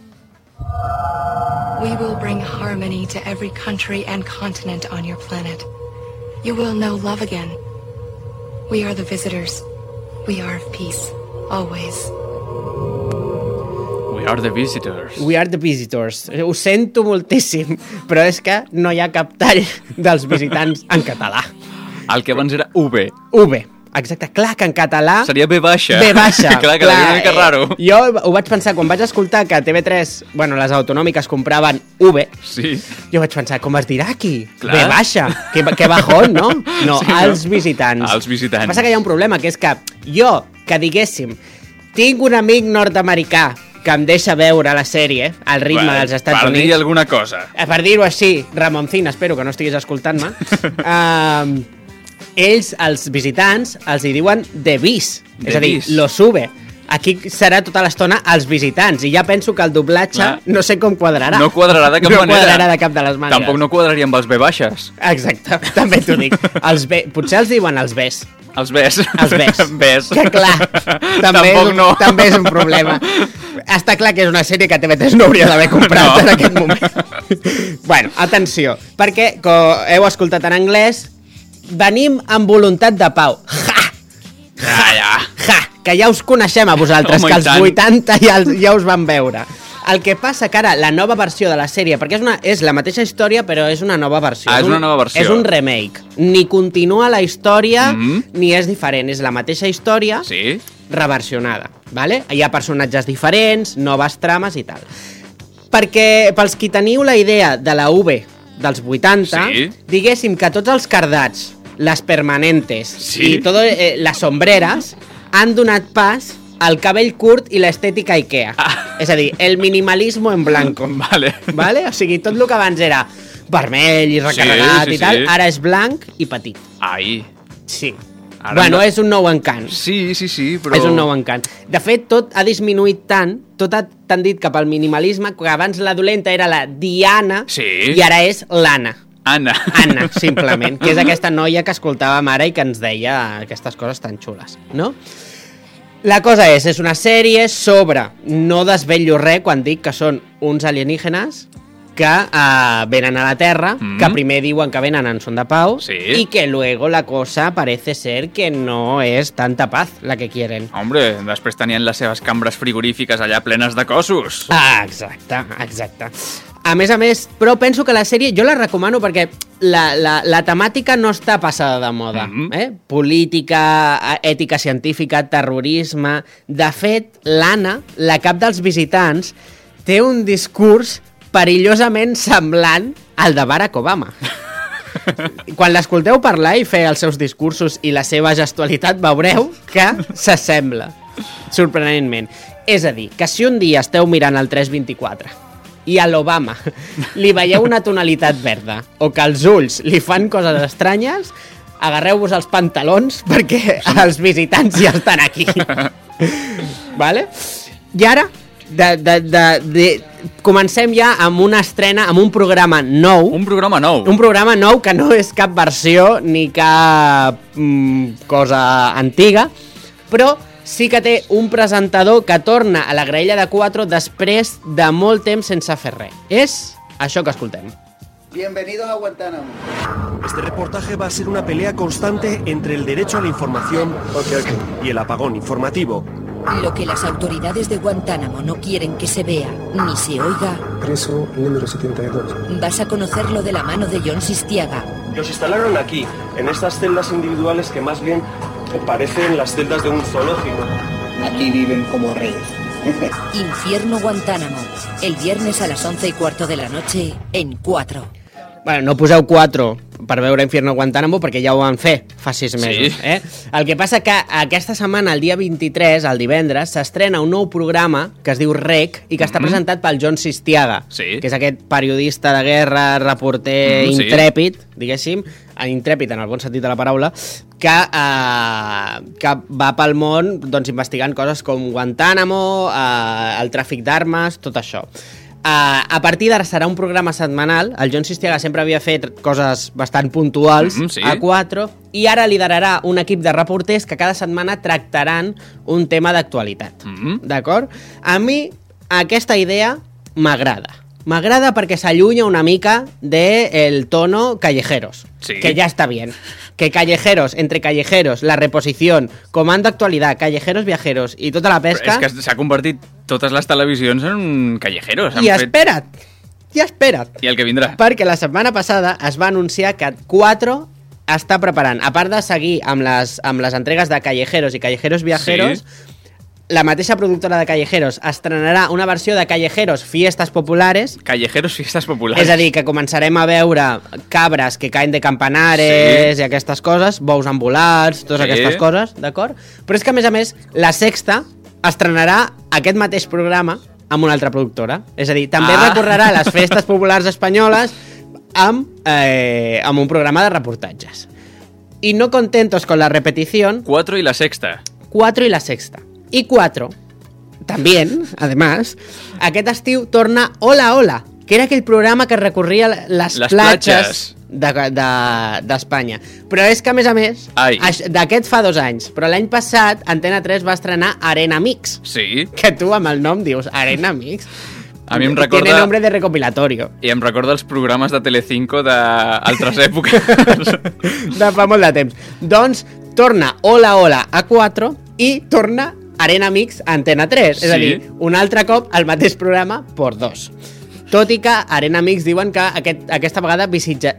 We will bring harmony to every country and continent on your planet. You will know love again. We are the visitors. We are of peace, always. We are the visitors. We are the visitors. Ho sento moltíssim, però és que no hi ha cap tall dels visitants en català. El que abans era U V. U V. Exacte, clar que en català... Seria B baixa. B baixa. clar, que clar, una mica raro. Eh, jo ho vaig pensar, quan vaig escoltar que a T V tres, bueno, les autonòmiques compraven U V, sí. jo vaig pensar, com es dirà aquí? Clar. B baixa. Que, que bajón, no? No, sí, als no? visitants. Als visitants. Passa que hi ha un problema, que és que jo, que diguéssim, tinc un amic nord-americà que em deixa veure la sèrie al ritme bueno, dels Estats per Units. Per dir alguna cosa. Per dir-ho així, Ramoncín, espero que no estiguis escoltant-me. um, ells, els visitants, els hi diuen The Vis, The és a dir, Vis. lo sube. Aquí serà tota l'estona els visitants, i ja penso que el doblatge Clar. no sé com quadrarà. No quadrarà de cap no manera. No quadrarà de cap de les maneres. Tampoc no quadraria amb els B baixes. Exacte, també t'ho dic. Els B, potser els diuen els Bs. Els Bs. Els Bs. Bs. Que clar, també, és un, no. també és un problema. Està clar que és una sèrie que T V tres no hauria d'haver comprat no. en aquest moment. Bueno, atenció, perquè, com heu escoltat en anglès, venim amb voluntat de pau. Ja! Ja, ja. Ja! Que ja us coneixem a vosaltres, Home, que als vuitanta ja, ja us van veure. El que passa que ara la nova versió de la sèrie, perquè és, una, és la mateixa història però és una nova versió. Ah, és una nova versió. És un remake. Ni continua la història mm-hmm. ni és diferent. És la mateixa història sí. reversionada. Vale? Hi ha personatges diferents, noves trames i tal. Perquè pels qui teniu la idea de la U V dels vuitanta, sí. diguéssim que tots els cardats, les permanentes sí. i tot, eh, les sombreres han donat pas al cabell curt i l'estètica Ikea. Ah. És a dir, el minimalismo en blanco. Vale. Vale? O sigui, tot el que abans era vermell i recarregat sí, sí, i tal, sí. ara és blanc i petit. Ai. Sí. Ara bueno, no... és un nou encant. Sí, sí, sí, però... És un nou encant. De fet, tot ha disminuït tant, tot ha tendit cap al minimalisme, que abans la dolenta era la Diana sí. i ara és l'Anna. Anna. Anna, simplement, que és aquesta noia que escoltàvem ara i que ens deia aquestes coses tan xules, no? La cosa és, és una sèrie sobre, no desvetllo res quan dic que són uns alienígenes que uh, venen a la Terra, mm. que primer diuen que venen en son de pau sí. y que luego la cosa parece ser que no és tanta paz la que quieren. Hombre, després tenien les seves cambres frigorífiques allà plenes de cossos. Ah, exacte, exacte. A més a més, però penso que la sèrie, jo la recomano perquè la, la, la temàtica no està passada de moda. Mm-hmm. eh? Política, ètica científica, terrorisme... De fet, l'Anna, la cap dels visitants, té un discurs perillosament semblant al de Barack Obama. Quan l'escolteu parlar i fer els seus discursos i la seva gestualitat, veureu que s'assembla, sorprenentment. És a dir, que si un dia esteu mirant el tres vint-i-quatre i a l'Obama li veieu una tonalitat verda o que els ulls li fan coses estranyes, agarreu-vos els pantalons perquè els visitants ja estan aquí. Vale? I ara de, de, de, de, comencem ja amb una estrena, amb un programa nou. Un programa nou. Un programa nou que no és cap versió ni cap mm, cosa antiga, però sí que té un presentador que torna a la graella de quatre després de molt temps sense fer res. És això que escoltem. Bienvenidos a Guantánamo. Este reportaje va a ser una pelea constante entre el derecho a la información okay, okay. y el apagón informativo. Lo que las autoridades de Guantánamo no quieren que se vea ni se oiga. Preso número setenta y dos. Vas a conocerlo de la mano de John Sistiaga. Los instalaron aquí, en estas celdas individuales que más bien parecen las celdas de un zoológico. Aquí viven como reyes. Infierno Guantánamo, el viernes a las once y cuarto de la noche en cuatro. Bueno, no poseu quatre per veure Infierno Guantánamo perquè ja ho van fer fa sis mesos. Sí. Eh? El que passa que aquesta setmana, el dia vint-i-tres, el divendres, s'estrena un nou programa que es diu Rec i que mm-hmm. està presentat pel John Sistiaga, sí. que és aquest periodista de guerra, reporter mm, intrèpid, sí. diguéssim, intrèpid en el bon sentit de la paraula, que, eh, que va pel món doncs, investigant coses com Guantánamo, eh, el tràfic d'armes, tot això. Uh, a partir d'ara serà un programa setmanal. El John Sistiaga sempre havia fet coses bastant puntuals mm-hmm, sí. a quatre i ara liderarà un equip de reporters que cada setmana tractaran un tema d'actualitat. Mm-hmm. D'acord? A mi aquesta idea m'agrada. M'agrada perquè s'allunya una mica del tono callejeros, sí. que ja està bien. Que callejeros, entre callejeros, la reposición, comando actualidad, callejeros viajeros i tota la pesca... Però és que s'ha convertit totes les televisions en callejeros. I espera't, i espera't. I el que vindrà. Perquè la setmana passada es va anunciar que quatre està preparant, a part de seguir amb les, amb les entregues de callejeros i callejeros viajeros... Sí. La mateixa productora de Callejeros estrenarà una versió de Callejeros Fiestas Populares. Callejeros Fiestas Populares. És a dir, que començarem a veure cabres que caen de campanares sí. i aquestes coses, bous ambulats, totes sí. aquestes coses, d'acord? Però és que, a més a més, la Sexta estrenarà aquest mateix programa amb una altra productora. És a dir, també ah. recorrerà les festes populars espanyoles amb, eh, amb un programa de reportatges. I no contentos con la repetición... Cuatro y la Sexta. Cuatro y la Sexta. Y cuatro, también, además, aquest estiu torna Hola Hola, que era aquell programa que recorria les, les platges d'Espanya. De, de, Però és que, a més a més, d'aquest fa dos anys, però l'any passat Antena tres va estrenar Arena Mix. Sí. Que tu amb el nom dius Arena Mix. A mi em recorda... Tiene nombre de recopilatorio. I em recorda els programes de Telecinco d'altres èpoques. De fa molt de temps. Doncs torna Hola Hola a quatre i torna Arena Mix a Antena tres. Sí. És a dir, un altre cop el mateix programa por dos. Tot i que Arena Mix diuen que aquest, aquesta vegada visita,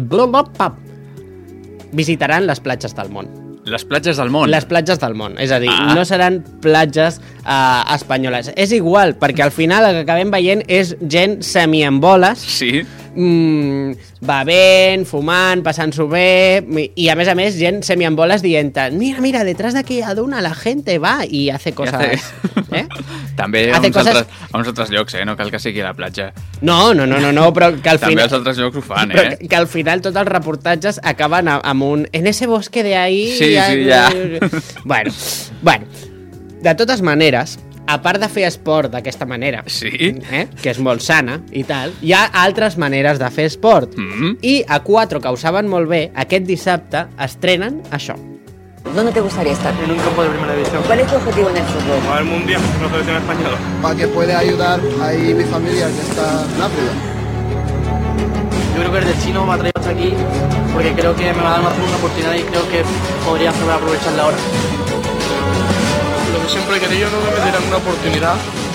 visitaran les platges del món. Les platges del món? Les platges del món. És a dir, ah. no seran platges uh, espanyoles. És igual, perquè al final el que acabem veient és gent semi-en-boles. Sí. Mm, bevent, fumant, passant-s'ho bé, i a més a més gent semi-en-boles dient mira, mira, detrás de aquí a duna la gente va i hace cosas. Hace... Eh? També a uns, coses... altres, a uns altres llocs, eh? No cal que sigui a la platja. No, no, no, no, no però que al També final... els altres llocs ho fan, però eh? Que, que al final tots els reportatges acaben amb un... En ese bosque de ahí... Sí, ja... sí, ja. Bueno, bueno, de totes maneres, a part de fer esport d'aquesta manera, sí. eh, que és molt sana i tal, hi ha altres maneres de fer esport. Mm-hmm. I a quatre, que ho saben molt bé, aquest dissabte estrenen això. ¿Dónde te gustaría estar? En un campo de primera división. ¿Cuál es tu objetivo en el fútbol? Jugar al mundial con la selección española. Para que pueda ayudar ahí mi familia que está en África. Yo creo que el destino me ha traído hasta aquí porque creo que me va a dar una segunda oportunidad y creo que podría saber aprovecharla ahora. Lo que siempre he querido, no me dieran una oportunidad.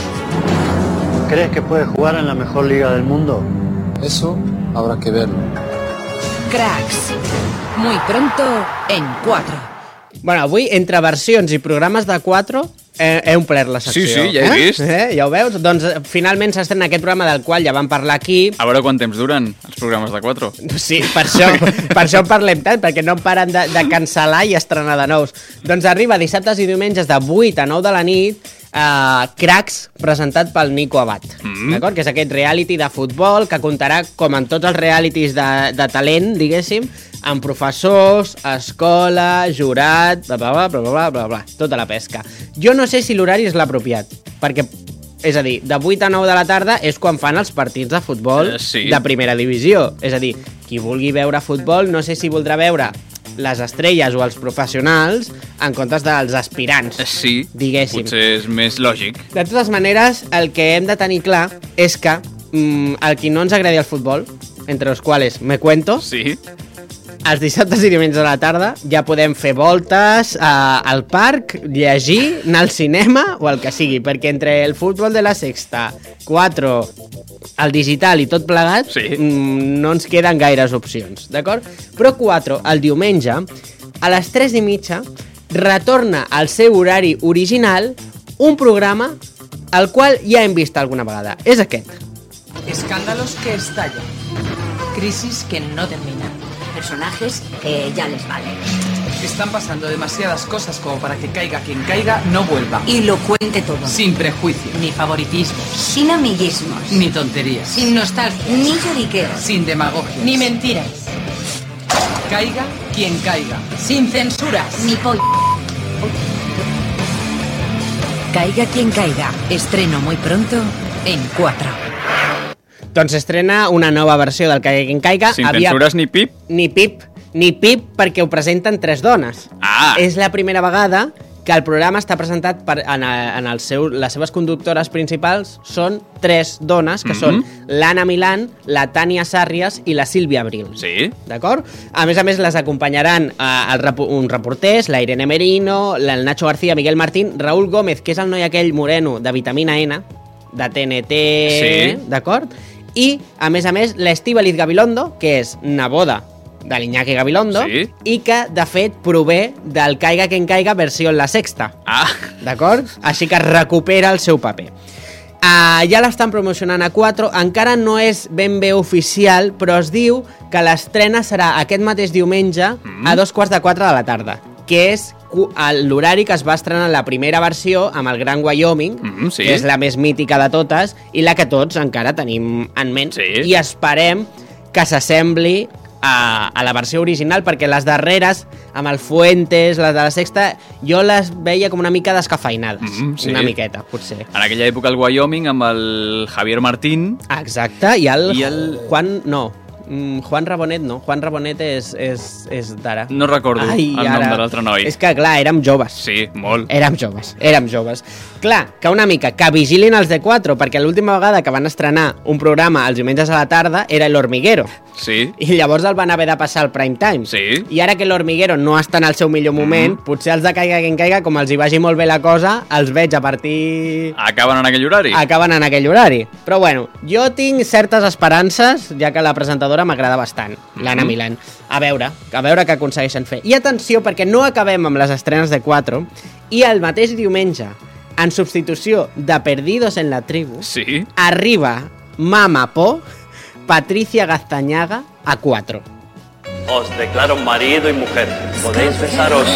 ¿Crees que puedes jugar en la mejor liga del mundo? Eso habrá que verlo. Cracks. Muy pronto en cuatro. Bueno, avui, entre versions i programes de quatre, he, he omplert la secció. Sí, sí, ja he eh? vist. Eh? Ja ho veus? Doncs finalment s'estrena aquest programa del qual ja vam parlar aquí. A veure quant temps duren els programes de quatre. Sí, per això, per això en parlem tant, perquè no paren de, de cancel·lar i estrenar de nous. Doncs arriba dissabtes i diumenges de vuit a nou de la nit, Uh, Cracks, presentat pel Nico Abad, mm. d'acord? Que és aquest reality de futbol que comptarà, com en tots els realities de, de talent, diguéssim, amb professors, escola, jurat, bla, bla, bla, bla, bla, bla, bla, tota la pesca. Jo no sé si l'horari és l'apropiat, perquè, és a dir, de vuit a nou de la tarda és quan fan els partits de futbol uh, sí. de primera divisió. És a dir, qui vulgui veure futbol, no sé si voldrà veure les estrelles o els professionals en comptes dels aspirants, sí, diguéssim. Potser és més lògic. De totes maneres, el que hem de tenir clar és que mm, el qui no ens agradi el futbol, entre els quals me cuento, sí. els dissabtes i diumenges a la tarda ja podem fer voltes uh, al parc, llegir, anar al cinema o el que sigui, perquè entre el futbol de la sexta, quatre, el digital i tot plegat, sí. mm, no ens queden gaires opcions, d'acord? Però quatre, el diumenge, a les tres i mitja, retorna al seu horari original un programa al qual ja hem vist alguna vegada. És aquest. Escándalos que estallan. Crisis que no terminan. Personajes que ya les vale. Están pasando demasiadas cosas como para que caiga quien caiga, no vuelva. Y lo cuente todo. Sin prejuicio. Ni favoritismos. Sin amiguismos. Ni tonterías. Sin nostalgia. Ni lloriqueos. Sin demagogia. Ni mentiras. Caiga quien caiga. Sin censuras. Ni pollo. Caiga quien caiga. Estreno muy pronto en cuatro. Doncs estrena una nova versió del Caiga quien caiga. Sin Havia... censures ni pip? Ni pip. Ni pip perquè ho presenten tres dones. Ah. És la primera vegada que el programa està presentat per, en, en el seu, les seves conductores principals són tres dones, que mm-hmm. són l'Anna Milán, la Tània Sàrries i la Sílvia Abril. Sí. D'acord? A més a més, les acompanyaran eh, el, un reporters, la Irene Merino, el Nacho García, Miguel Martín, Raúl Gómez, que és el noi aquell moreno de Vitamina N, de T N T, sí. D'acord? I, a més a més, l'Estíbaliz Gabilondo, que és neboda de l'Iñaki Gabilondo, sí. I que, de fet, prové del Caiga quien caiga versió en la sexta. Ah. D'acord? Així que recupera el seu paper. Uh, ja l'estan promocionant a quatre, encara no és ben bé oficial, però es diu que l'estrena serà aquest mateix diumenge mm. a dos quarts de quatre de la tarda, que és l'horari que es va estrenar la primera versió amb el Gran Wyoming, mm, sí. que és la més mítica de totes i la que tots encara tenim en ment, sí. I esperem que s'assembli a, a la versió original, perquè les darreres, amb el Fuentes, les de la sexta, jo les veia com una mica descafeinades, mm, sí. Una miqueta, potser. En aquella època el Wyoming amb el Javier Martín. Exacte, i el, I el... Juan... no... Juan Rabonet no, Juan Rabonet és, és, és d'ara. No recordo Ai, el nom de l'altre noi. És que, clar, érem joves. Sí, molt. Érem joves, érem joves. Clar, que una mica, que vigilin els de quatre, perquè l'última vegada que van estrenar un programa els diumenges a la tarda era El Hormiguero. Sí. I llavors el van haver de passar al prime time. Sí. I ara que l'Hormiguero no està en el seu millor moment, mm. potser els de Caiga quien caiga, com els hi vagi molt bé la cosa, els veig a partir... Acaben en aquell horari. Acaben en aquell horari. Però bueno, jo tinc certes esperances, ja que la presentadora m'agrada bastant, mm-hmm. l'Anna Milán. A veure, a veure què aconsegueixen fer. I atenció, perquè no acabem amb les estrenes de quatre, i el mateix diumenge, en substitució de Perdidos en la Tribu, sí. arriba Mama Po, Patricia Gaztañaga a cuatro. Os declaro marido y mujer. Podéis besaros.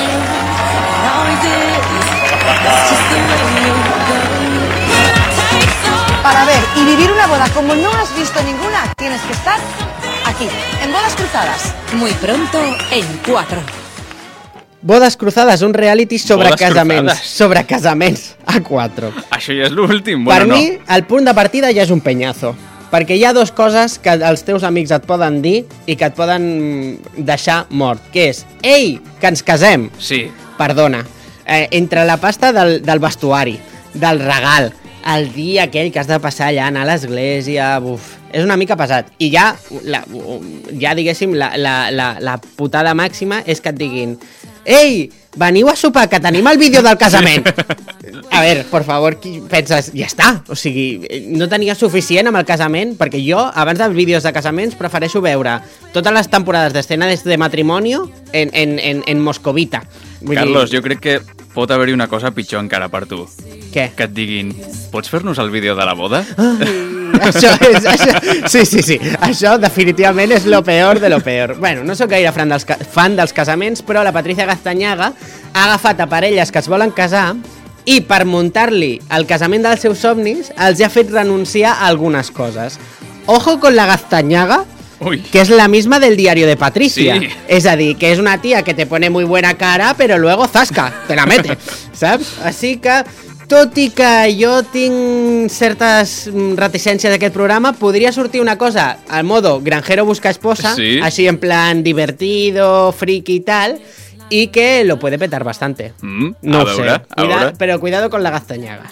Para ver y vivir una boda como no has visto ninguna, tienes que estar aquí, en Bodas Cruzadas. Muy pronto en cuatro. Bodas Cruzadas, un reality sobre Bodas casaments. Cruzadas. Sobre casaments a quatre. Això ja és l'últim. Per Bueno, mi, no. el punt de partida ja és un penyazo. Perquè hi ha dues coses que els teus amics et poden dir i que et poden deixar mort. Que és, ei, que ens casem. Sí. Perdona. Eh, entre la pasta del, del vestuari, del regal, el dia aquell que has de passar allà, anar a l'església... Uf, és una mica pesat. I ja, la, ja diguéssim, la, la, la, la putada màxima és que et diguin ei, veniu a sopar, que tenim el vídeo del casament. A veure, por favor, qui penses? Ja està. O sigui, no tenia suficient amb el casament, perquè jo, abans dels vídeos de casaments, prefereixo veure totes les temporades d'escena de matrimonio en, en, en, en moscovita. Vull Carlos, dir... jo crec que pot haver-hi una cosa pitjor encara per tu. Què? Que et diguin, pots fer-nos el vídeo de la boda? Això és... Això, sí, sí, sí. Això definitivament és lo peor de lo peor. Bueno, no sóc gaire fan dels, fan dels casaments, però la Patricia Gaztañaga ha agafat a parelles que es volen casar i per muntar-li el casament dels seus somnis els ha fet renunciar a algunes coses. Ojo con la Gaztañaga, Uy. que es la misma del diario de Patricia. Sí. Es decir, que es una tía que te pone muy buena cara, pero luego zasca, te la mete, saps? Així que, tot i que jo tinc certes reticències d'aquest programa, podria sortir una cosa al modo granjero busca esposa, sí. així en plan divertido, friki y tal, y que lo puede petar bastante. Mm, no a veure, sé, a Cuida, veure. pero cuidado con la Gaztañaga.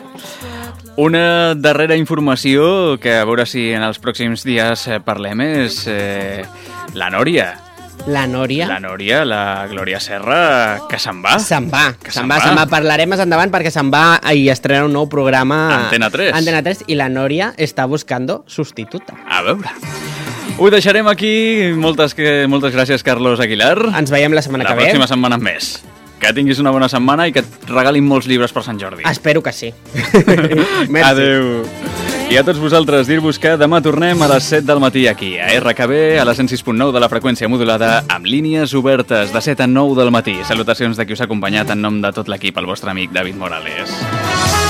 Una darrera informació que a veure si en els pròxims dies eh, parlem és eh, la Nòria. La Nòria? La Nòria, la Glòria Serra, que se'n va. Se'n va, Que se'n va, se'n va. Parlarem més endavant perquè se'n va i estrena un nou programa Antena tres. Antena tres i la Nòria està buscando sustituta. A veure. Ho deixarem aquí. Moltes, que, moltes gràcies, Carlos Aguilar. Ens veiem la setmana la que ve. La pròxima setmana més. Que tinguis una bona setmana i que et regalin molts llibres per Sant Jordi. Espero que sí. Adeu. I a tots vosaltres dir-vos que demà tornem a les set del matí aquí, a R K B, a la cent sis punt nou de la freqüència modulada, amb línies obertes de set a nou del matí. Salutacions de qui us ha acompanyat en nom de tot l'equip, el vostre amic David Morales.